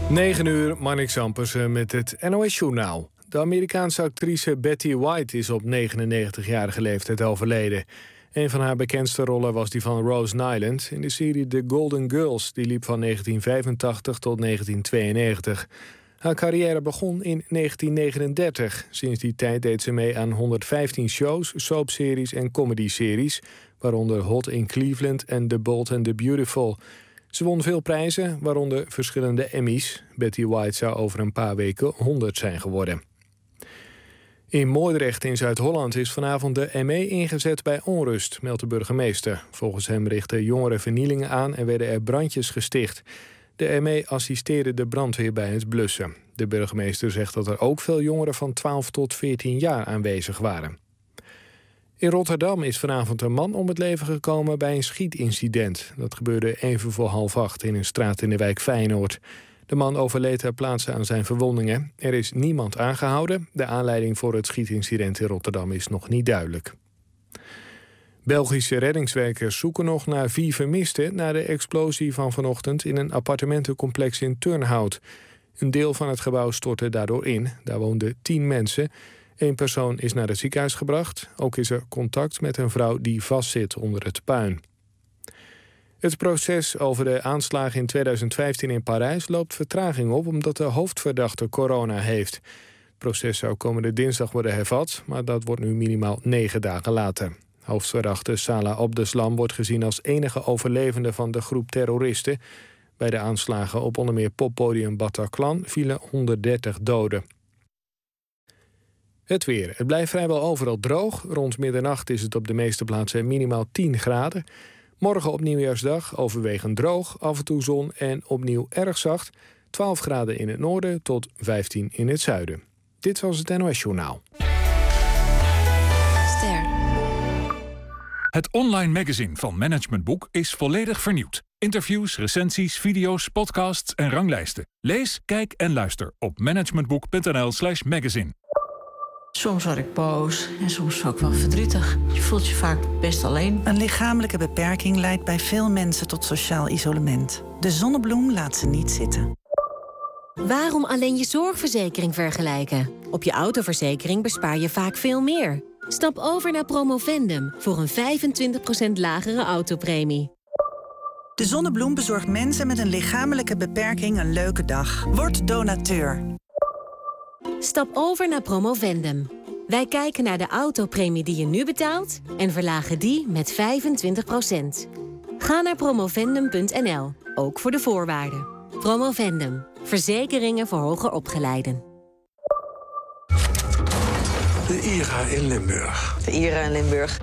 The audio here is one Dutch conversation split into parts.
9:00, Marnix Ampersen met het NOS-journaal. De Amerikaanse actrice Betty White is op 99-jarige leeftijd overleden. Een van haar bekendste rollen was die van Rose Nyland in de serie The Golden Girls. Die liep van 1985 tot 1992. Haar carrière begon in 1939. Sinds die tijd deed ze mee aan 115 shows, soapseries en comedyseries, waaronder Hot in Cleveland en The Bold and the Beautiful. Ze won veel prijzen, waaronder verschillende Emmys. Betty White zou over een paar weken 100 zijn geworden. In Moordrecht in Zuid-Holland is vanavond de ME ingezet bij onrust, meldt de burgemeester. Volgens hem richtten jongeren vernielingen aan en werden er brandjes gesticht. De ME assisteerde de brandweer bij het blussen. De burgemeester zegt dat er ook veel jongeren van 12 tot 14 jaar aanwezig waren. In Rotterdam is vanavond een man om het leven gekomen bij een schietincident. Dat gebeurde even voor 7:30 in een straat in de wijk Feyenoord. De man overleed ter plaatse aan zijn verwondingen. Er is niemand aangehouden. De aanleiding voor het schietincident in Rotterdam is nog niet duidelijk. Belgische reddingswerkers zoeken nog naar 4 vermisten na de explosie van vanochtend in een appartementencomplex in Turnhout. Een deel van het gebouw stortte daardoor in. Daar woonden 10 mensen. 1 persoon is naar het ziekenhuis gebracht. Ook is er contact met een vrouw die vastzit onder het puin. Het proces over de aanslagen in 2015 in Parijs loopt vertraging op omdat de hoofdverdachte corona heeft. Het proces zou komende dinsdag worden hervat, maar dat wordt nu minimaal 9 dagen later. Hoofdverdachte Salah Abdeslam wordt gezien als enige overlevende van de groep terroristen. Bij de aanslagen op onder meer poppodium Bataclan vielen 130 doden. Het weer. Het blijft vrijwel overal droog. Rond middernacht is het op de meeste plaatsen minimaal 10 graden. Morgen op Nieuwjaarsdag overwegend droog, af en toe zon en opnieuw erg zacht. 12 graden in het noorden tot 15 in het zuiden. Dit was het NOS-journaal. Ster. Het online magazine van Management Boek is volledig vernieuwd. Interviews, recensies, video's, podcasts en ranglijsten. Lees, kijk en luister op managementboek.nl/magazine. Soms word ik boos en soms ook wel verdrietig. Je voelt je vaak best alleen. Een lichamelijke beperking leidt bij veel mensen tot sociaal isolement. De Zonnebloem laat ze niet zitten. Waarom alleen je zorgverzekering vergelijken? Op je autoverzekering bespaar je vaak veel meer. Stap over naar Promovendum voor een 25% lagere autopremie. De Zonnebloem bezorgt mensen met een lichamelijke beperking een leuke dag. Word donateur. Stap over naar Promovendum. Wij kijken naar de autopremie die je nu betaalt en verlagen die met 25%. Ga naar promovendum.nl, ook voor de voorwaarden. Promovendum. Verzekeringen voor hoger opgeleiden. De IRA in Limburg. De IRA in Limburg.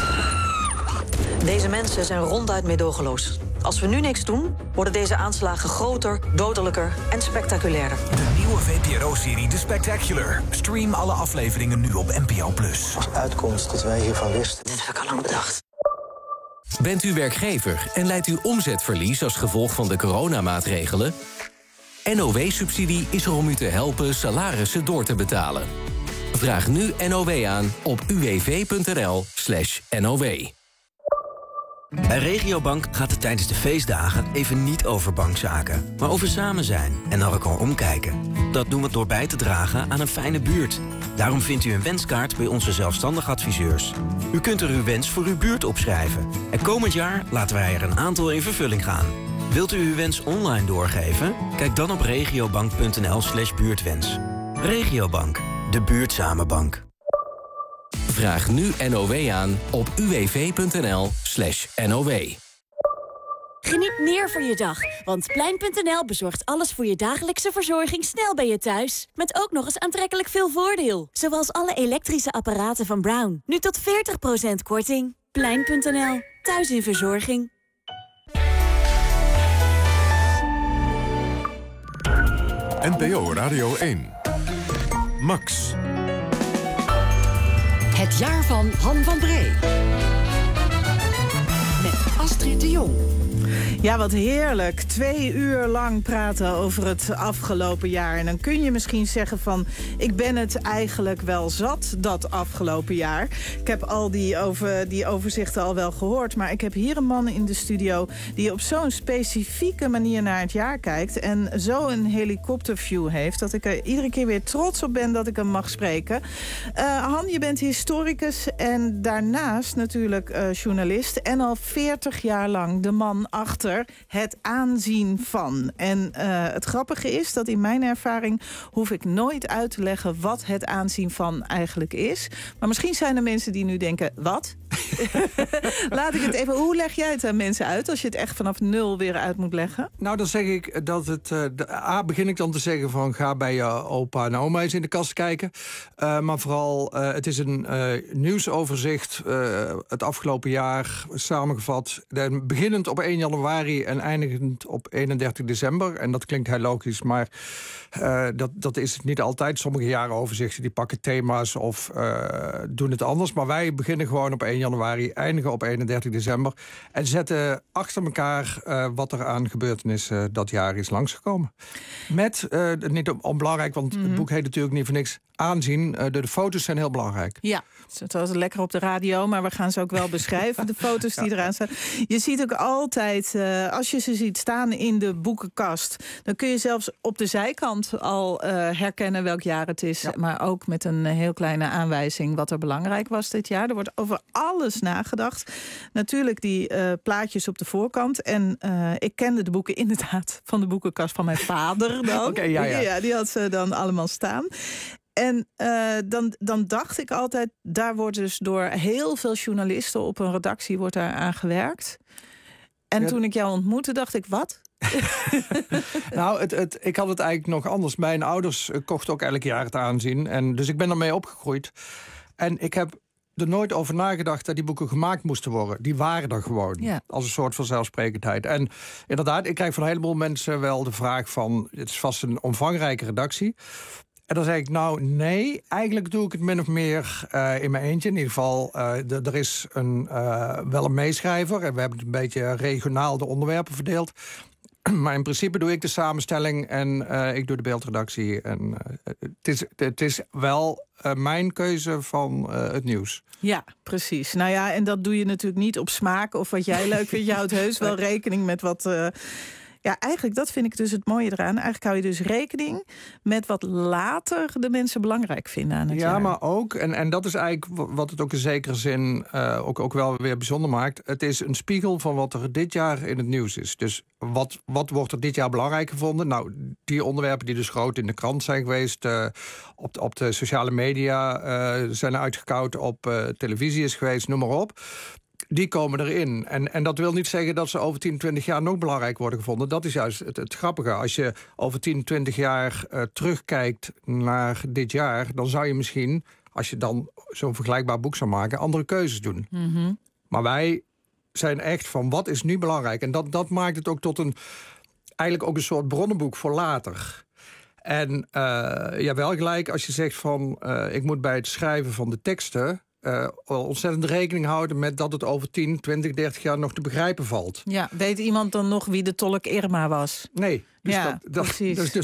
Deze mensen zijn ronduit meedogenloos. Als we nu niks doen, worden deze aanslagen groter, dodelijker en spectaculairder. De nieuwe VPRO-serie The Spectacular. Stream alle afleveringen nu op NPO+. Als uitkomst dat wij hiervan wisten. Dit heb ik al lang bedacht. Bent u werkgever en leidt u omzetverlies als gevolg van de coronamaatregelen? NOW-subsidie is er om u te helpen salarissen door te betalen. Vraag nu NOW aan op uwv.nl/NOW. Bij Regiobank gaat het tijdens de feestdagen even niet over bankzaken, maar over samen zijn en naar elkaar omkijken. Dat doen we door bij te dragen aan een fijne buurt. Daarom vindt u een wenskaart bij onze zelfstandig adviseurs. U kunt er uw wens voor uw buurt opschrijven. En komend jaar laten wij er een aantal in vervulling gaan. Wilt u uw wens online doorgeven? Kijk dan op regiobank.nl/buurtwens. Regiobank, de buurtzame bank. Vraag nu NOW aan op uwv.nl/NOW. Geniet meer van je dag, want Plein.nl bezorgt alles voor je dagelijkse verzorging snel bij je thuis. Met ook nog eens aantrekkelijk veel voordeel. Zoals alle elektrische apparaten van Brown. Nu tot 40% korting. Plein.nl, thuis in verzorging. NPO Radio 1. Max. Het jaar van Han van Bree. Met Astrid de Jong. Ja, wat heerlijk. 2 uur lang praten over het afgelopen jaar. En dan kun je misschien zeggen van... ik ben het eigenlijk wel zat, dat afgelopen jaar. Ik heb al die overzichten al wel gehoord. Maar ik heb hier een man in de studio... die op zo'n specifieke manier naar het jaar kijkt... en zo een helikopterview heeft... dat ik er iedere keer weer trots op ben dat ik hem mag spreken. Han, je bent historicus en daarnaast natuurlijk journalist... en al 40 jaar lang de man achter het aanzien van. En het grappige is dat in mijn ervaring... hoef ik nooit uit te leggen wat het aanzien van eigenlijk is. Maar misschien zijn er mensen die nu denken, wat? Laat ik het even... Hoe leg jij het aan mensen uit als je het echt vanaf nul weer uit moet leggen? Nou, dan zeg ik dat het... begin ik dan te zeggen van ga bij je opa en oma eens in de kast kijken. Maar vooral, het is een nieuwsoverzicht. Het afgelopen jaar samengevat. Beginnend op 1 januari en eindigend op 31 december. En dat klinkt heel logisch, maar dat is het niet altijd. Sommige jarenoverzichten die pakken thema's of doen het anders. Maar wij beginnen gewoon op 1 januari, eindigen op 31 december... en zetten achter elkaar wat er aan gebeurtenissen dat jaar is langsgekomen. Met, niet onbelangrijk, want het boek heet natuurlijk niet voor niks... aanzien. De foto's zijn heel belangrijk. Ja, het was lekker op de radio, maar we gaan ze ook wel beschrijven, de foto's die eraan staan. Je ziet ook altijd, als je ze ziet staan in de boekenkast... dan kun je zelfs op de zijkant al herkennen welk jaar het is. Ja. Maar ook met een heel kleine aanwijzing wat er belangrijk was dit jaar. Er wordt over alles nagedacht. Natuurlijk die plaatjes op de voorkant. En ik kende de boeken inderdaad van de boekenkast van mijn vader dan. Okay, ja, die had ze dan allemaal staan. En dan dacht ik altijd, daar wordt dus door heel veel journalisten op een redactie wordt daar aan gewerkt. En toen ik jou ontmoette, dacht ik, wat? Nou, ik had het eigenlijk nog anders. Mijn ouders kochten ook elk jaar het aanzien. En dus ik ben ermee opgegroeid. En ik heb er nooit over nagedacht dat die boeken gemaakt moesten worden. Die waren er gewoon, als een soort van zelfsprekendheid. En inderdaad, ik krijg van een heleboel mensen wel de vraag van... het is vast een omvangrijke redactie. En dan zei ik, nou nee, eigenlijk doe ik het min of meer in mijn eentje. In ieder geval, er is wel een meeschrijver. En we hebben een beetje regionaal de onderwerpen verdeeld. Maar in principe doe ik de samenstelling en ik doe de beeldredactie. En het is wel mijn keuze van het nieuws. Ja, precies. Nou ja, en dat doe je natuurlijk niet op smaak of wat jij leuk vindt. Je houdt heus wel rekening met wat... Ja, eigenlijk, dat vind ik dus het mooie eraan. Eigenlijk hou je dus rekening met wat later de mensen belangrijk vinden aan het jaar. Ja, maar ook, en dat is eigenlijk wat het ook in zekere zin ook wel weer bijzonder maakt. Het is een spiegel van wat er dit jaar in het nieuws is. Dus wat wordt er dit jaar belangrijk gevonden? Nou, die onderwerpen die dus groot in de krant zijn geweest... op de sociale media zijn uitgekoud, op televisie is geweest, noem maar op... Die komen erin. En dat wil niet zeggen dat ze over 10, 20 jaar nog belangrijk worden gevonden. Dat is juist het grappige. Als je over 10, 20 jaar terugkijkt naar dit jaar... dan zou je misschien, als je dan zo'n vergelijkbaar boek zou maken... andere keuzes doen. Mm-hmm. Maar wij zijn echt van wat is nu belangrijk. En dat maakt het ook tot eigenlijk ook een soort bronnenboek voor later. En wel gelijk als je zegt van... ik moet bij het schrijven van de teksten... ontzettend rekening houden met dat het over 10, 20, 30 jaar nog te begrijpen valt. Ja, weet iemand dan nog wie de tolk Irma was? Nee. Dus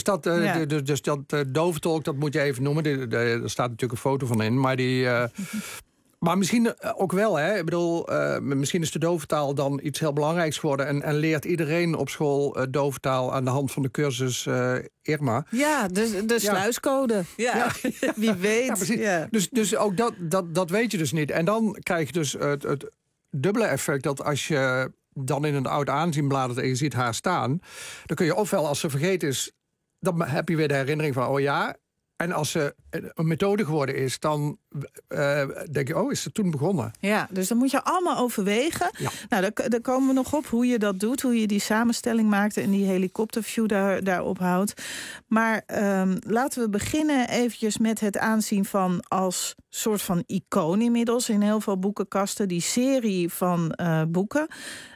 dat doventolk, dat moet je even noemen. Er staat natuurlijk een foto van in, maar die... Maar misschien ook wel, hè. Ik bedoel, misschien is de doventaal dan iets heel belangrijks geworden... en leert iedereen op school doventaal aan de hand van de cursus Irma. Ja, de sluiscode. Ja. Wie weet. Ja, precies. Ja. Dus ook dat weet je dus niet. En dan krijg je dus het dubbele effect dat als je dan in een oud aanzien bladert... en je ziet haar staan, dan kun je ofwel als ze vergeten is... dan heb je weer de herinnering van, oh ja... En als ze een methode geworden is, dan denk je, is het toen begonnen? Ja, dus dan moet je allemaal overwegen. Ja. Nou, daar komen we nog op hoe je dat doet, hoe je die samenstelling maakt en die helikopterview daarop houdt. Maar laten we beginnen eventjes met het aanzien van als soort van icoon inmiddels in heel veel boekenkasten. Die serie van boeken.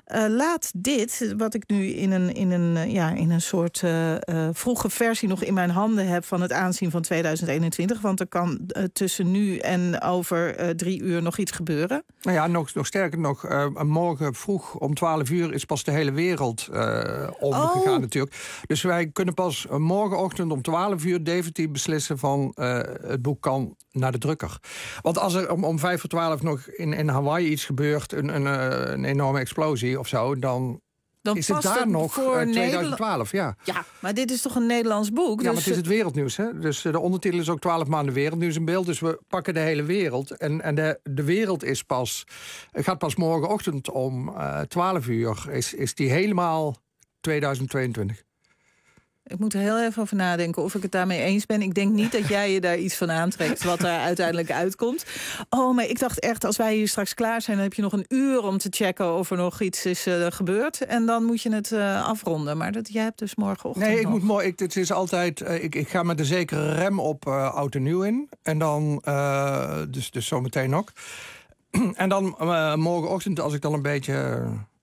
laat dit, wat ik nu in een soort vroege versie nog in mijn handen heb van het aanzien van 2021, want er kan tussen nu en over 3 uur nog iets gebeuren. Nou ja, nog sterker nog, morgen vroeg om 12 uur is pas de hele wereld omgegaan natuurlijk. Dus wij kunnen pas morgenochtend om 12 uur definitief beslissen van het boek kan naar de drukker. Want als er om 5 voor 12 nog in Hawaii iets gebeurt, een enorme explosie of zo, dan is het daar nog voor 2012, ja. Ja, maar dit is toch een Nederlands boek? Ja, dus maar het is het wereldnieuws, hè? Dus de ondertitel is ook 12 maanden wereldnieuws in beeld. Dus we pakken de hele wereld. En de wereld is gaat pas morgenochtend om 12 uur. Is die helemaal 2022. Ik moet er heel even over nadenken of ik het daarmee eens ben. Ik denk niet dat jij je daar iets van aantrekt wat er uiteindelijk uitkomt. Oh, maar ik dacht echt, als wij hier straks klaar zijn, dan heb je nog een uur om te checken of er nog iets is gebeurd. En dan moet je het afronden. Maar jij hebt dus morgenochtend Nee, het is altijd, ik ga met een zekere rem op oud en nieuw in. En dan, dus zometeen ook. En dan morgenochtend, als ik dan een beetje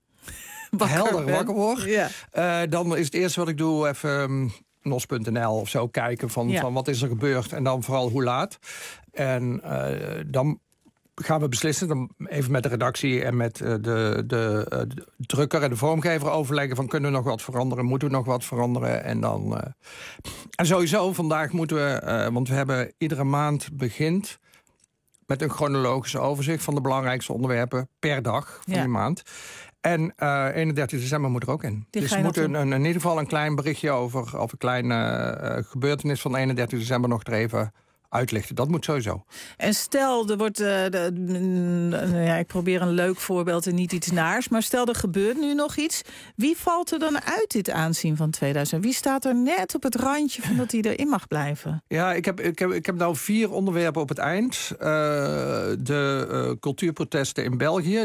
wakker word, dan is het eerste wat ik doe even nos.nl of zo kijken van wat is er gebeurd en dan vooral hoe laat. En dan gaan we beslissen, dan even met de redactie en met de drukker en de vormgever overleggen van kunnen we nog wat veranderen, moeten we nog wat veranderen. En dan en sowieso vandaag moeten we, want we hebben iedere maand begint met een chronologisch overzicht van de belangrijkste onderwerpen per dag van die maand. En 31 december moet er ook in. Dus we moeten in ieder geval een klein berichtje over een kleine gebeurtenis van 31 december nog er even uitlichten. Dat moet sowieso. En stel, er wordt ik probeer een leuk voorbeeld en niet iets naars, maar stel er gebeurt nu nog iets. Wie valt er dan uit dit aanzien van 2000? Wie staat er net op het randje van dat hij erin mag blijven? Ja, ik heb nou 4 onderwerpen op het eind. De cultuurprotesten in België.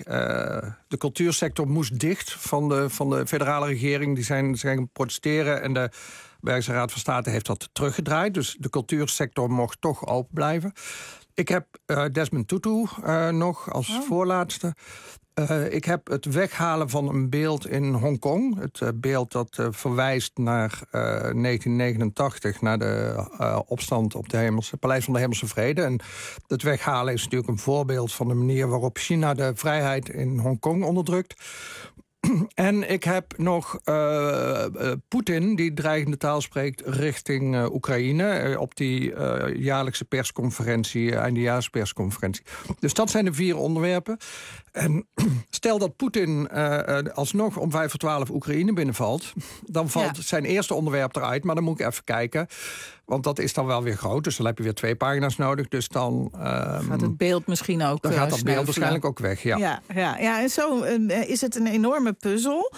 De cultuursector moest dicht van de federale regering. Die zijn gaan protesteren en de Belgische Raad van State heeft dat teruggedraaid. Dus de cultuursector mocht toch open blijven. Ik heb Desmond Tutu nog als voorlaatste. Ik heb het weghalen van een beeld in Hongkong. Het beeld dat verwijst naar 1989, naar de opstand op het Paleis van de Hemelse Vrede. En het weghalen is natuurlijk een voorbeeld van de manier waarop China de vrijheid in Hongkong onderdrukt. En ik heb nog Poetin, die dreigende taal spreekt richting Oekraïne op die jaarlijkse persconferentie, eindejaarspersconferentie. Dus dat zijn de 4 onderwerpen. En stel dat Poetin alsnog om 5 voor 12 Oekraïne binnenvalt, dan valt zijn eerste onderwerp eruit, maar dan moet ik even kijken. Want dat is dan wel weer groot, dus dan heb je weer 2 pagina's nodig. Dus dan gaat het beeld misschien ook dan gaat dat beeld waarschijnlijk ook weg, ja. Ja, en zo is het een enorme puzzel.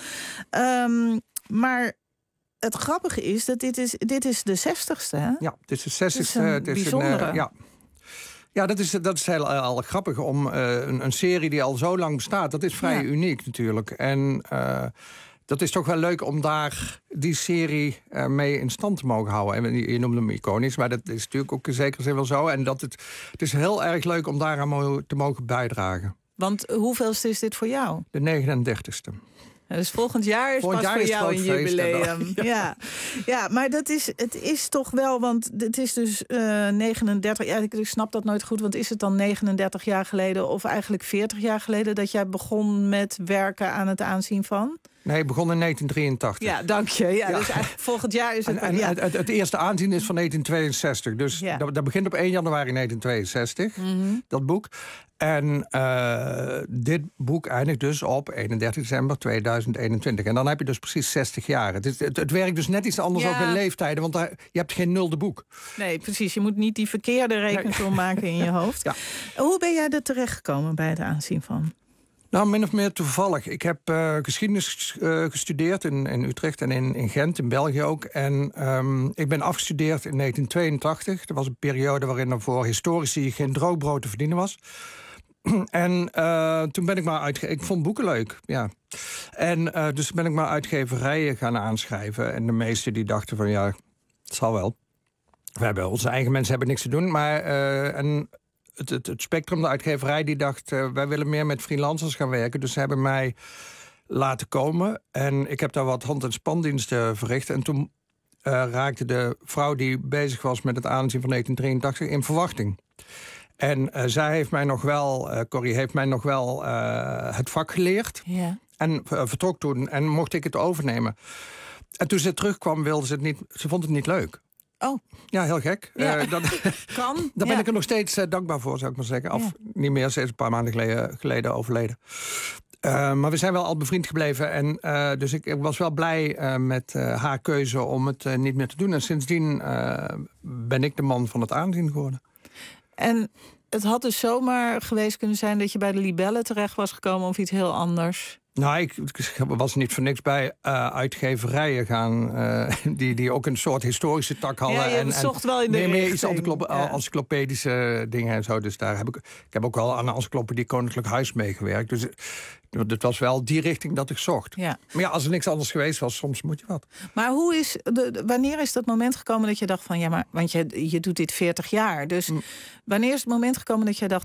Maar het grappige is dat dit is de 60ste, hè? Ja, dit is de 60ste. Het is bijzondere. Ja, dat is heel grappig om een serie die al zo lang bestaat. Dat is vrij uniek natuurlijk. En dat is toch wel leuk om daar die serie mee in stand te mogen houden. En je noemde hem iconisch, maar dat is natuurlijk ook in zekere zin wel zo. En het is heel erg leuk om daaraan te mogen bijdragen. Want hoeveelste is dit voor jou? De 39ste. Dus volgend jaar is pas voor jou een jubileum. Ja, maar het is toch wel, want het is dus 39... Ja, ik snap dat nooit goed, want is het dan 39 jaar geleden of eigenlijk 40 jaar geleden dat jij begon met werken aan het aanzien van? Nee, ik begon in 1983. Ja, dank je. Ja, dus eigenlijk volgend jaar is het... Het eerste aanzien is van 1962. Dus dat begint op 1 januari 1962, dat boek. En dit boek eindigt dus op 31 december 2021. En dan heb je dus precies 60 jaar. Het werkt dus net iets anders ook in leeftijden, want je hebt geen nulde boek. Nee, precies. Je moet niet die verkeerde rekensom maken in je hoofd. Ja. Hoe ben jij er terechtgekomen bij het aanzien van? Nou, min of meer toevallig. Ik heb geschiedenis gestudeerd in Utrecht en in Gent, in België ook. En ik ben afgestudeerd in 1982. Dat was een periode waarin er voor historici geen droogbrood te verdienen was. En toen ben ik maar ik vond boeken leuk, ja. En dus ben ik maar uitgeverijen gaan aanschrijven. En de meesten die dachten van ja, het zal wel. Onze eigen mensen hebben niks te doen, maar... Het Spectrum, de uitgeverij, die dacht... wij willen meer met freelancers gaan werken. Dus ze hebben mij laten komen. En ik heb daar wat hand- en spandiensten verricht. En toen raakte de vrouw die bezig was met het aanzien van 1983 in verwachting. En zij heeft mij nog wel, Corrie heeft mij nog wel het vak geleerd. Ja. En vertrok toen en mocht ik het overnemen. En toen ze terugkwam, wilde ze het niet. Ze vond het niet leuk. Oh. Ja, heel gek. Ja. Daar ben ik er nog steeds dankbaar voor, zou ik maar zeggen. Of niet meer, ze is een paar maanden geleden overleden. Maar we zijn wel al bevriend gebleven. En dus ik was wel blij met haar keuze om het niet meer te doen. En sindsdien ben ik de man van het aanzien geworden. En het had dus zomaar geweest kunnen zijn dat je bij de Libelle terecht was gekomen of iets heel anders. Nou, ik was niet voor niks bij uitgeverijen gaan die ook een soort historische tak hadden. Ja, je zocht wel in de meer iets encyclopedische dingen en zo. Dus daar heb ik heb ook wel aan de Encyclopedie Koninklijk Huis meegewerkt. Dus het was wel die richting dat ik zocht. Ja. Maar ja, als er niks anders geweest was, soms moet je wat. Maar wanneer is dat moment gekomen dat je dacht van ja, maar want je doet dit 40 jaar. Dus wanneer is het moment gekomen dat je dacht,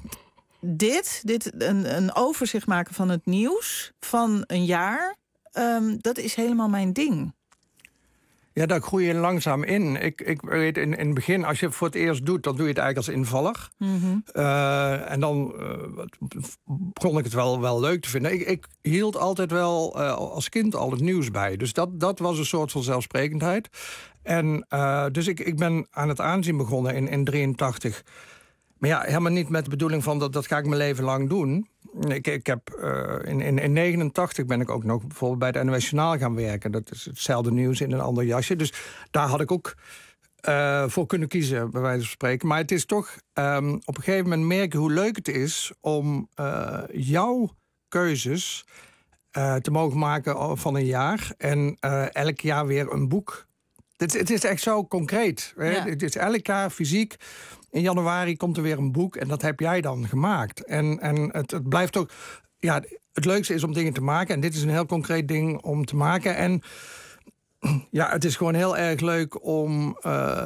een overzicht maken van het nieuws van een jaar, dat is helemaal mijn ding. Ja, daar groei je langzaam in. Ik weet in het begin, als je het voor het eerst doet, dan doe je het eigenlijk als invaller. Mm-hmm. En dan begon ik het wel leuk te vinden. Ik hield altijd wel als kind al het nieuws bij. Dus dat was een soort van zelfsprekendheid. En dus ik ben aan het aanzien begonnen in 1983. Maar ja, helemaal niet met de bedoeling van dat ga ik mijn leven lang doen. Ik heb in 89 ben ik ook nog bijvoorbeeld bij het NOS Journaal gaan werken. Dat is hetzelfde nieuws in een ander jasje. Dus daar had ik ook voor kunnen kiezen, bij wijze van spreken. Maar het is toch op een gegeven moment merken hoe leuk het is om jouw keuzes te mogen maken van een jaar. En elk jaar weer een boek. Het is echt zo concreet. Ja. Het is elk jaar fysiek. In januari komt er weer een boek en dat heb jij dan gemaakt. En het blijft ook... Ja, het leukste is om dingen te maken. En dit is een heel concreet ding om te maken. En ja, het is gewoon heel erg leuk om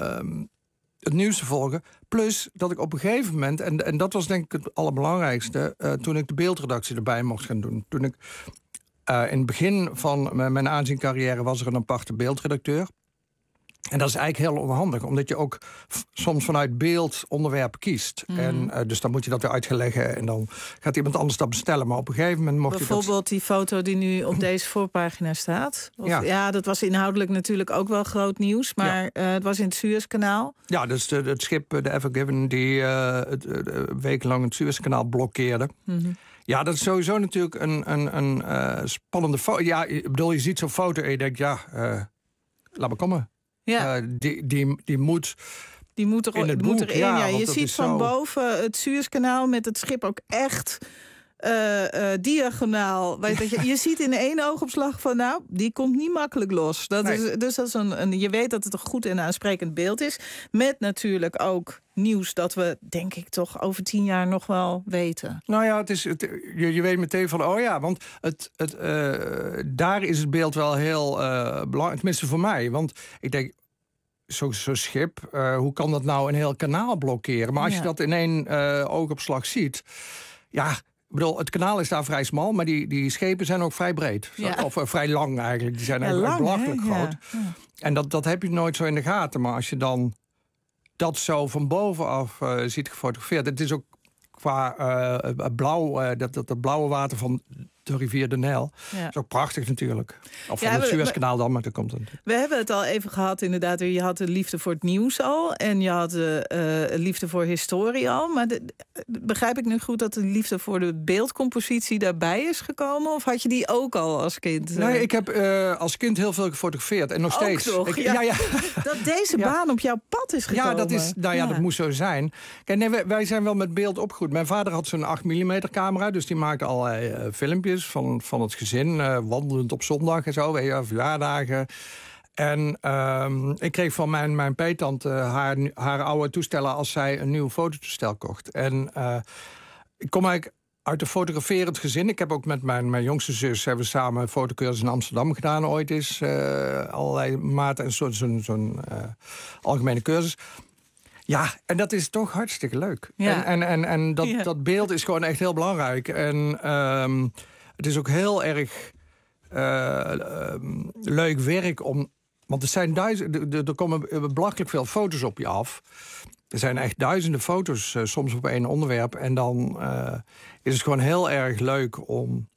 het nieuws te volgen. Plus dat ik op een gegeven moment... En dat was denk ik het allerbelangrijkste... toen ik de beeldredactie erbij mocht gaan doen. Toen ik in het begin van mijn aanziencarrière... was er een aparte beeldredacteur. En dat is eigenlijk heel onhandig, omdat je ook soms vanuit beeld onderwerpen kiest. En dus dan moet je dat weer uit gaan leggen en dan gaat iemand anders dat bestellen. Maar op een gegeven moment mocht bijvoorbeeld die foto die nu op deze voorpagina staat. Ja, dat was inhoudelijk natuurlijk ook wel groot nieuws, maar het was in het Suezkanaal. Ja, dus het schip, de Ever Given, die wekenlang het Suezkanaal blokkeerde. Mm-hmm. Ja, dat is sowieso natuurlijk een spannende foto. Ja, ik bedoel, je ziet zo'n foto en je denkt, laat maar komen. Ja. Die moet erin. Ja, je ziet van zo... boven het Suezkanaal met het schip ook echt diagonaal. Je ziet in één oogopslag van nou, die komt niet makkelijk los. Dus dat is je weet dat het een goed en aansprekend beeld is. Met natuurlijk ook nieuws dat we, denk ik, toch over 10 jaar nog wel weten. Nou ja, je weet meteen van, oh ja, want daar is het beeld wel heel belangrijk. Tenminste voor mij, want ik denk, zo'n schip, hoe kan dat nou een heel kanaal blokkeren? Maar als je dat in één oogopslag ziet, ja, ik bedoel, het kanaal is daar vrij smal, maar die schepen zijn ook vrij breed. Ja. Of vrij lang eigenlijk. Die zijn eigenlijk belachelijk groot. Ja. En dat heb je nooit zo in de gaten. Maar als je dan dat zo van bovenaf ziet gefotografeerd. Het is ook qua blauw, dat blauwe water van de rivier de Nijl. Ja. Dat is ook prachtig natuurlijk. Of van het Suezkanaal dan, maar dat komt dan. We hebben het al even gehad inderdaad. Je had de liefde voor het nieuws al. En je had de liefde voor historie al. Maar begrijp ik nu goed dat de liefde voor de beeldcompositie daarbij is gekomen? Of had je die ook al als kind? Nee, ik heb als kind heel veel gefotografeerd. En nog steeds. Toch? Dat deze baan op jouw pad is gekomen. Ja, dat moest zo zijn. Kijk, nee, wij zijn wel met beeld opgegroeid. Mijn vader had zo'n 8 mm camera. Dus die maakte allerlei filmpjes van het gezin, wandelend op zondag en zo, verjaardagen. En ik kreeg van mijn peetante haar oude toestellen als zij een nieuw fototoestel kocht. En ik kom eigenlijk uit een fotograferend gezin. Ik heb ook met mijn jongste zus hebben we samen een fotocursus in Amsterdam gedaan ooit eens. Allerlei maten en zo'n algemene cursus. Ja, en dat is toch hartstikke leuk. Ja. En dat beeld is gewoon echt heel belangrijk. En het is ook heel erg leuk werk om... Want er zijn er komen belachelijk veel foto's op je af. Er zijn echt duizenden foto's soms op één onderwerp. En dan is het gewoon heel erg leuk om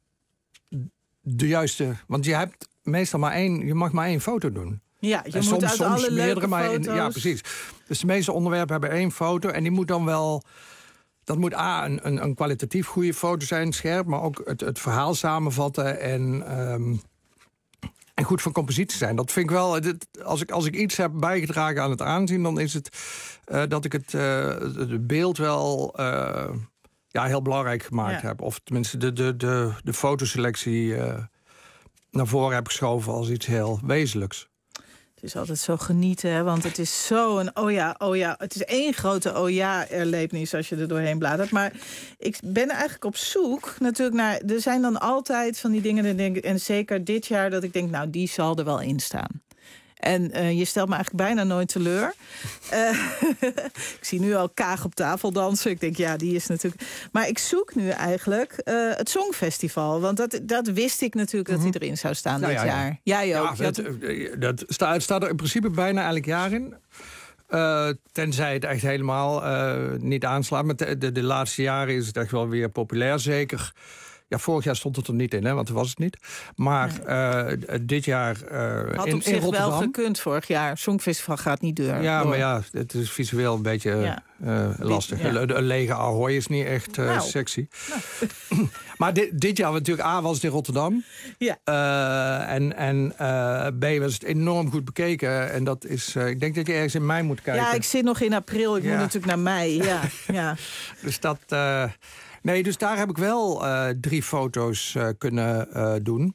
de juiste... Want je hebt meestal je mag maar één foto doen. Ja, je moet uit alle leuke foto's... Ja, precies. Dus de meeste onderwerpen hebben één foto. En die moet dan wel... Dat moet een kwalitatief goede foto zijn, scherp... maar ook het verhaal samenvatten en goed van compositie zijn. Dat vind ik wel... Als ik iets heb bijgedragen aan het aanzien... dan is het dat ik het beeld wel heel belangrijk gemaakt heb. Of tenminste de fotoselectie naar voren heb geschoven als iets heel wezenlijks. Het is altijd zo genieten, hè? Want het is zo een oh ja. Het is één grote oh ja-erlevenis als je er doorheen bladert. Maar ik ben eigenlijk op zoek natuurlijk naar... Er zijn dan altijd van die dingen, en zeker dit jaar, dat ik denk, nou, die zal er wel in staan. En je stelt me eigenlijk bijna nooit teleur. Ik zie nu al Kaag op tafel dansen. Ik denk, ja, die is natuurlijk... Maar ik zoek nu eigenlijk het Songfestival. Want dat wist ik natuurlijk dat hij erin zou staan dit jaar. Jij ook. Ja, dat staat er in principe bijna elk jaar in. Tenzij het echt helemaal niet aanslaat. Maar de laatste jaren is het echt wel weer populair, zeker... Ja, vorig jaar stond het er niet in, hè, want toen was het niet. Maar dit jaar had op zich wel gekund vorig jaar. Songfestival gaat niet door. Ja, maar ja, het is visueel een beetje lastig. Ja. Een lege Ahoy is niet echt sexy. Nou. Maar dit jaar natuurlijk was het in Rotterdam. Ja. En B was het enorm goed bekeken. En dat is, ik denk dat je ergens in mei moet kijken. Ja, ik zit nog in april. Ik moet natuurlijk naar mei. Ja. Dus dat... Nee, dus daar heb ik wel 3 foto's kunnen doen.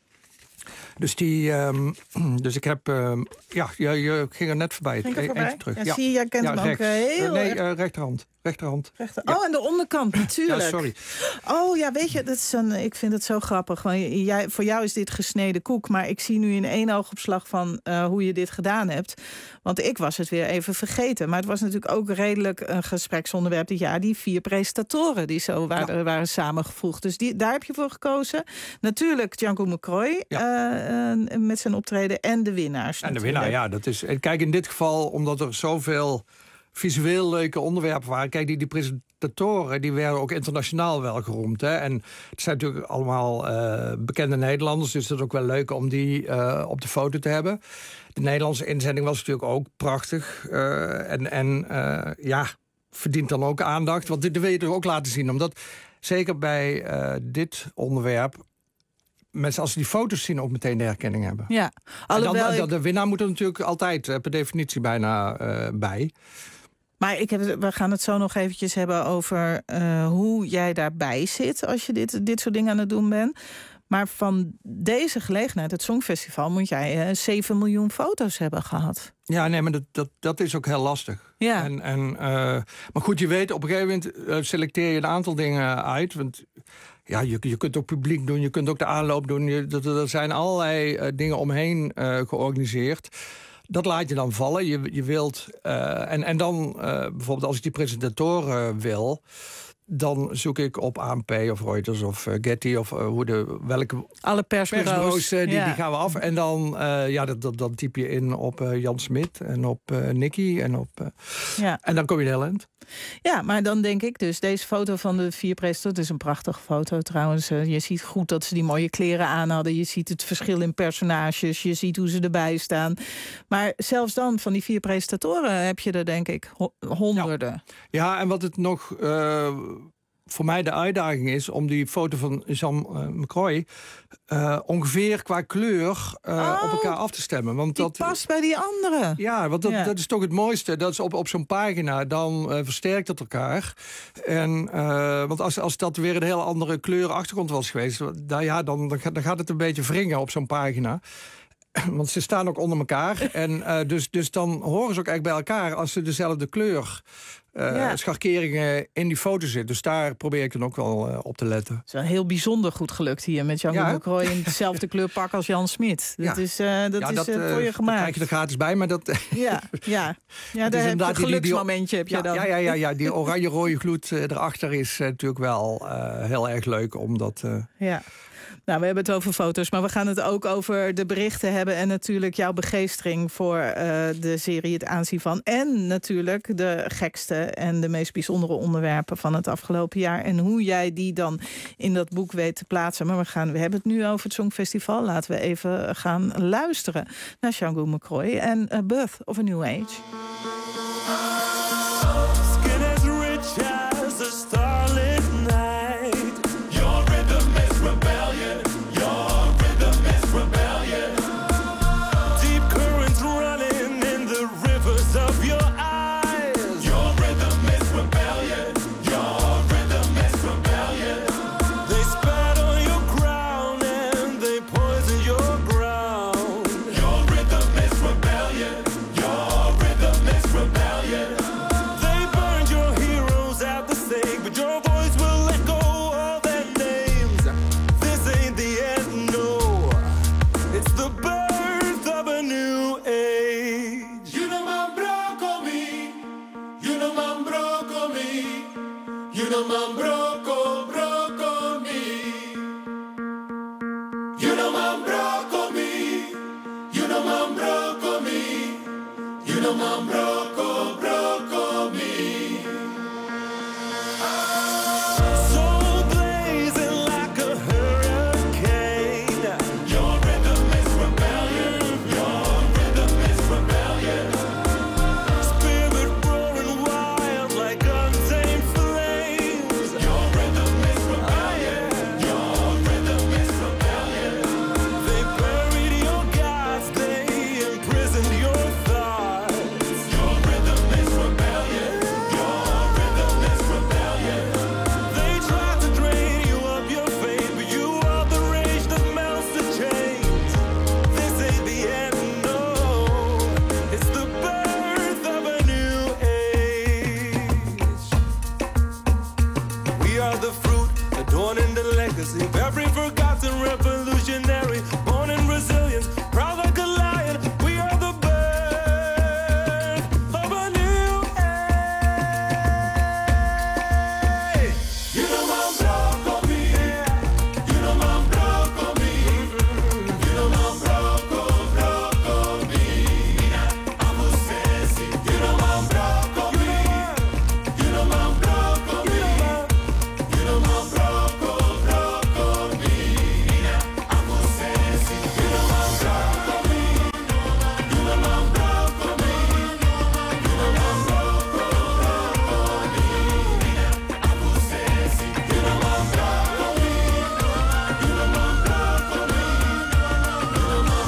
Dus dus ik heb... je ging er net voorbij. Eentje terug. Ja, zie je, jij kent hem ook heel erg. Rechterhand. Ja. Oh, aan de onderkant, natuurlijk. Ja, sorry. Oh, ja, weet je, dat is ik vind het zo grappig. Want voor jou is dit gesneden koek. Maar ik zie nu in 1 oogopslag van hoe je dit gedaan hebt. Want ik was het weer even vergeten. Maar het was natuurlijk ook redelijk een gespreksonderwerp dit jaar. Die 4 presentatoren die zo waren samengevoegd. Dus daar heb je voor gekozen. Natuurlijk Django McCroy met zijn optreden en de winnaars. En de winnaar, ja. Dat is, kijk, in dit geval, omdat er zoveel visueel leuke onderwerpen waren. Kijk, die presentatoren die werden ook internationaal wel geroemd. Hè? En het zijn natuurlijk allemaal bekende Nederlanders. Dus het is ook wel leuk om die op de foto te hebben. De Nederlandse inzending was natuurlijk ook prachtig. Verdient dan ook aandacht. Want dit wil je toch ook laten zien. Omdat zeker bij dit onderwerp... mensen, als ze die foto's zien, ook meteen de herkenning hebben. Ja, de winnaar moet er natuurlijk altijd per definitie bijna bij. Maar we gaan het zo nog eventjes hebben over hoe jij daarbij zit... als je dit soort dingen aan het doen bent. Maar van deze gelegenheid, het Songfestival... moet jij 7 miljoen foto's hebben gehad. Ja, nee, maar dat is ook heel lastig. Ja. Maar goed, je weet, op een gegeven moment selecteer je een aantal dingen uit... Want ja, je kunt ook publiek doen, je kunt ook de aanloop doen. Er zijn allerlei dingen omheen georganiseerd. Dat laat je dan vallen. Je wilt... En dan, bijvoorbeeld als ik die presentatoren wil... dan zoek ik op ANP of Reuters of Getty... of welke alle persbureaus die gaan we af. En dan typ je in op Jan Smit en op Nicky. En dan kom je heel eind. Ja, maar dan denk ik dus, deze foto van de 4 presentatoren... het is een prachtige foto trouwens. Je ziet goed dat ze die mooie kleren aan hadden. Je ziet het verschil in personages. Je ziet hoe ze erbij staan. Maar zelfs dan, van die 4 presentatoren... heb je er denk ik honderden. Ja, en wat het nog... voor mij de uitdaging is om die foto van Jean McCroy... ongeveer qua kleur op elkaar af te stemmen. Want dat past bij die andere. Ja, want dat is toch het mooiste. Dat is op zo'n pagina, dan versterkt het elkaar. Want als dat weer een heel andere kleur achtergrond was geweest... dan gaat het een beetje wringen op zo'n pagina. Want ze staan ook onder elkaar. En dus dan horen ze ook echt bij elkaar... als ze dezelfde kleur... scharkeringen in die foto zit. Dus daar probeer ik dan ook wel op te letten. Het is wel heel bijzonder goed gelukt hier met Jan McCroy in dezelfde kleurpak als Jan Smit. Dat is voor je gemaakt. Daar krijg je er gratis bij, maar dat... Ja, daar heb je een geluksmomentje heb je dan. Ja, die oranje-rode gloed erachter is natuurlijk wel heel erg leuk, omdat... Nou, we hebben het over foto's, maar we gaan het ook over de berichten hebben. En natuurlijk jouw begeestering voor de serie Het Aanzien van. En natuurlijk de gekste en de meest bijzondere onderwerpen van het afgelopen jaar. En hoe jij die dan in dat boek weet te plaatsen. Maar we hebben het nu over het Songfestival. Laten we even gaan luisteren naar Django McCroy en Birth of a New Age. Skin as rich as a starlit night. Your rhythm is rebellion. Your rhythm is rebellion. Deep currents running in the rivers of your eyes. Your rhythm is rebellion. Your rhythm is rebellion. They spat on your crown and they poison your ground. Your rhythm is rebellion. Your rhythm is rebellion. They burned your heroes at the stake, but your voice will echo all their names. This ain't the end, no. It's the birth of a new age. You know man broke me. You know man broke me. You know man broke me. You know man broke me. You know man broke me. You know man broke me. Soul blazing like a hurricane. Your rhythm is rebellion. Your rhythm is rebellion. Spirit roaring wild like untamed flames. Your rhythm is rebellion. Your rhythm is rebellion. They buried your gods. They imprisoned your thoughts. Your rhythm is rebellion. Your rhythm is rebellion. They tried to drain you of your faith, but you are the rage that melts the chains. This ain't the end, no. It's the birth of a new age. We are the fruit, adorning the legacy of every forgotten revolutionary, born in resilience, proud like a lion. We are the birth of a new age. You know man broke me. You know man broke me. You know man broke me. Amo sesi. You know man broke me. You know man broke me. You know man broke me. Amo sesi. You know man broke me. You know man broke me. You know man broke me. Amo sesi. You know man broke me. You know man broke me. You know man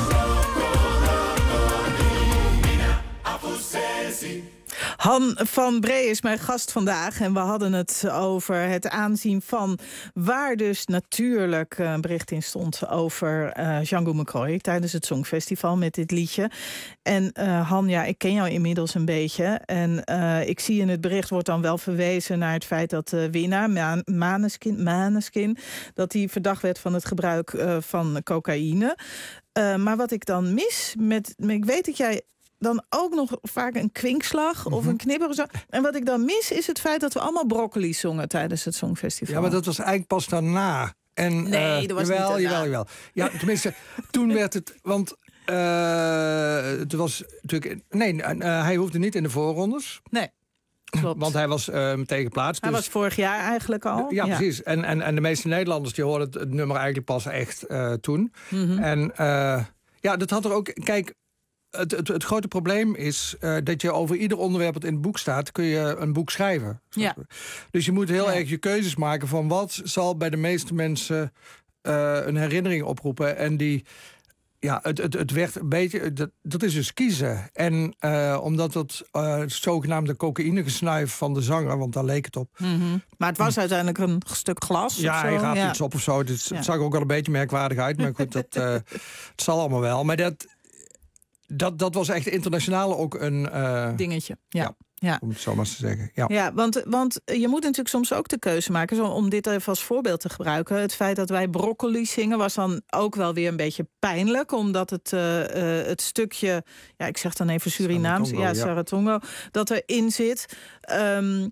broke me. Amo sesi. Han van Bree is mijn gast vandaag en we hadden het over het aanzien van, waar dus natuurlijk een bericht in stond over Django McCroy tijdens het Songfestival met dit liedje. En Han, ja, ik ken jou inmiddels een beetje en ik zie in het bericht wordt dan wel verwezen naar het feit dat de winnaar, Maneskin, dat hij verdacht werd van het gebruik van cocaïne. Maar wat ik dan mis, ik weet dat jij dan ook nog vaak een kwinkslag of een knipper of zo. En wat ik dan mis is het feit dat we allemaal broccoli zongen tijdens het Songfestival. Ja, maar dat was eigenlijk pas daarna. En, nee, dat was jawel. Ja, tenminste, toen werd het, want het was natuurlijk, hij hoefde niet in de voorrondes. Nee. Klopt. Want hij was meteen geplaatst. Hij was vorig jaar eigenlijk al. Ja, precies. En de meeste Nederlanders die hoorden het nummer eigenlijk pas echt toen. Mhm. En dat had er ook. Kijk, het grote probleem is dat je over ieder onderwerp dat in het boek staat, kun je een boek schrijven. Ja. Dus je moet heel erg je keuzes maken van wat zal bij de meeste mensen een herinnering oproepen. En die. Ja, het werd een beetje. Dat is dus kiezen. En omdat het zogenaamde cocaïnegesnuif van de zanger, want daar leek het op. Mm-hmm. Maar het was uiteindelijk een stuk glas. Ja, of zo. hij gaf iets op of zo. Het zag ook wel een beetje merkwaardig uit. Maar goed, het zal allemaal wel. Maar dat was echt internationaal ook een dingetje. Ja. Om het zo maar te zeggen. Ja, want je moet natuurlijk soms ook de keuze maken. Zo, om dit even als voorbeeld te gebruiken. Het feit dat wij broccoli zingen was dan ook wel weer een beetje pijnlijk. Omdat het stukje, ja, ik zeg dan even Surinaams. Saratongo, dat erin zit.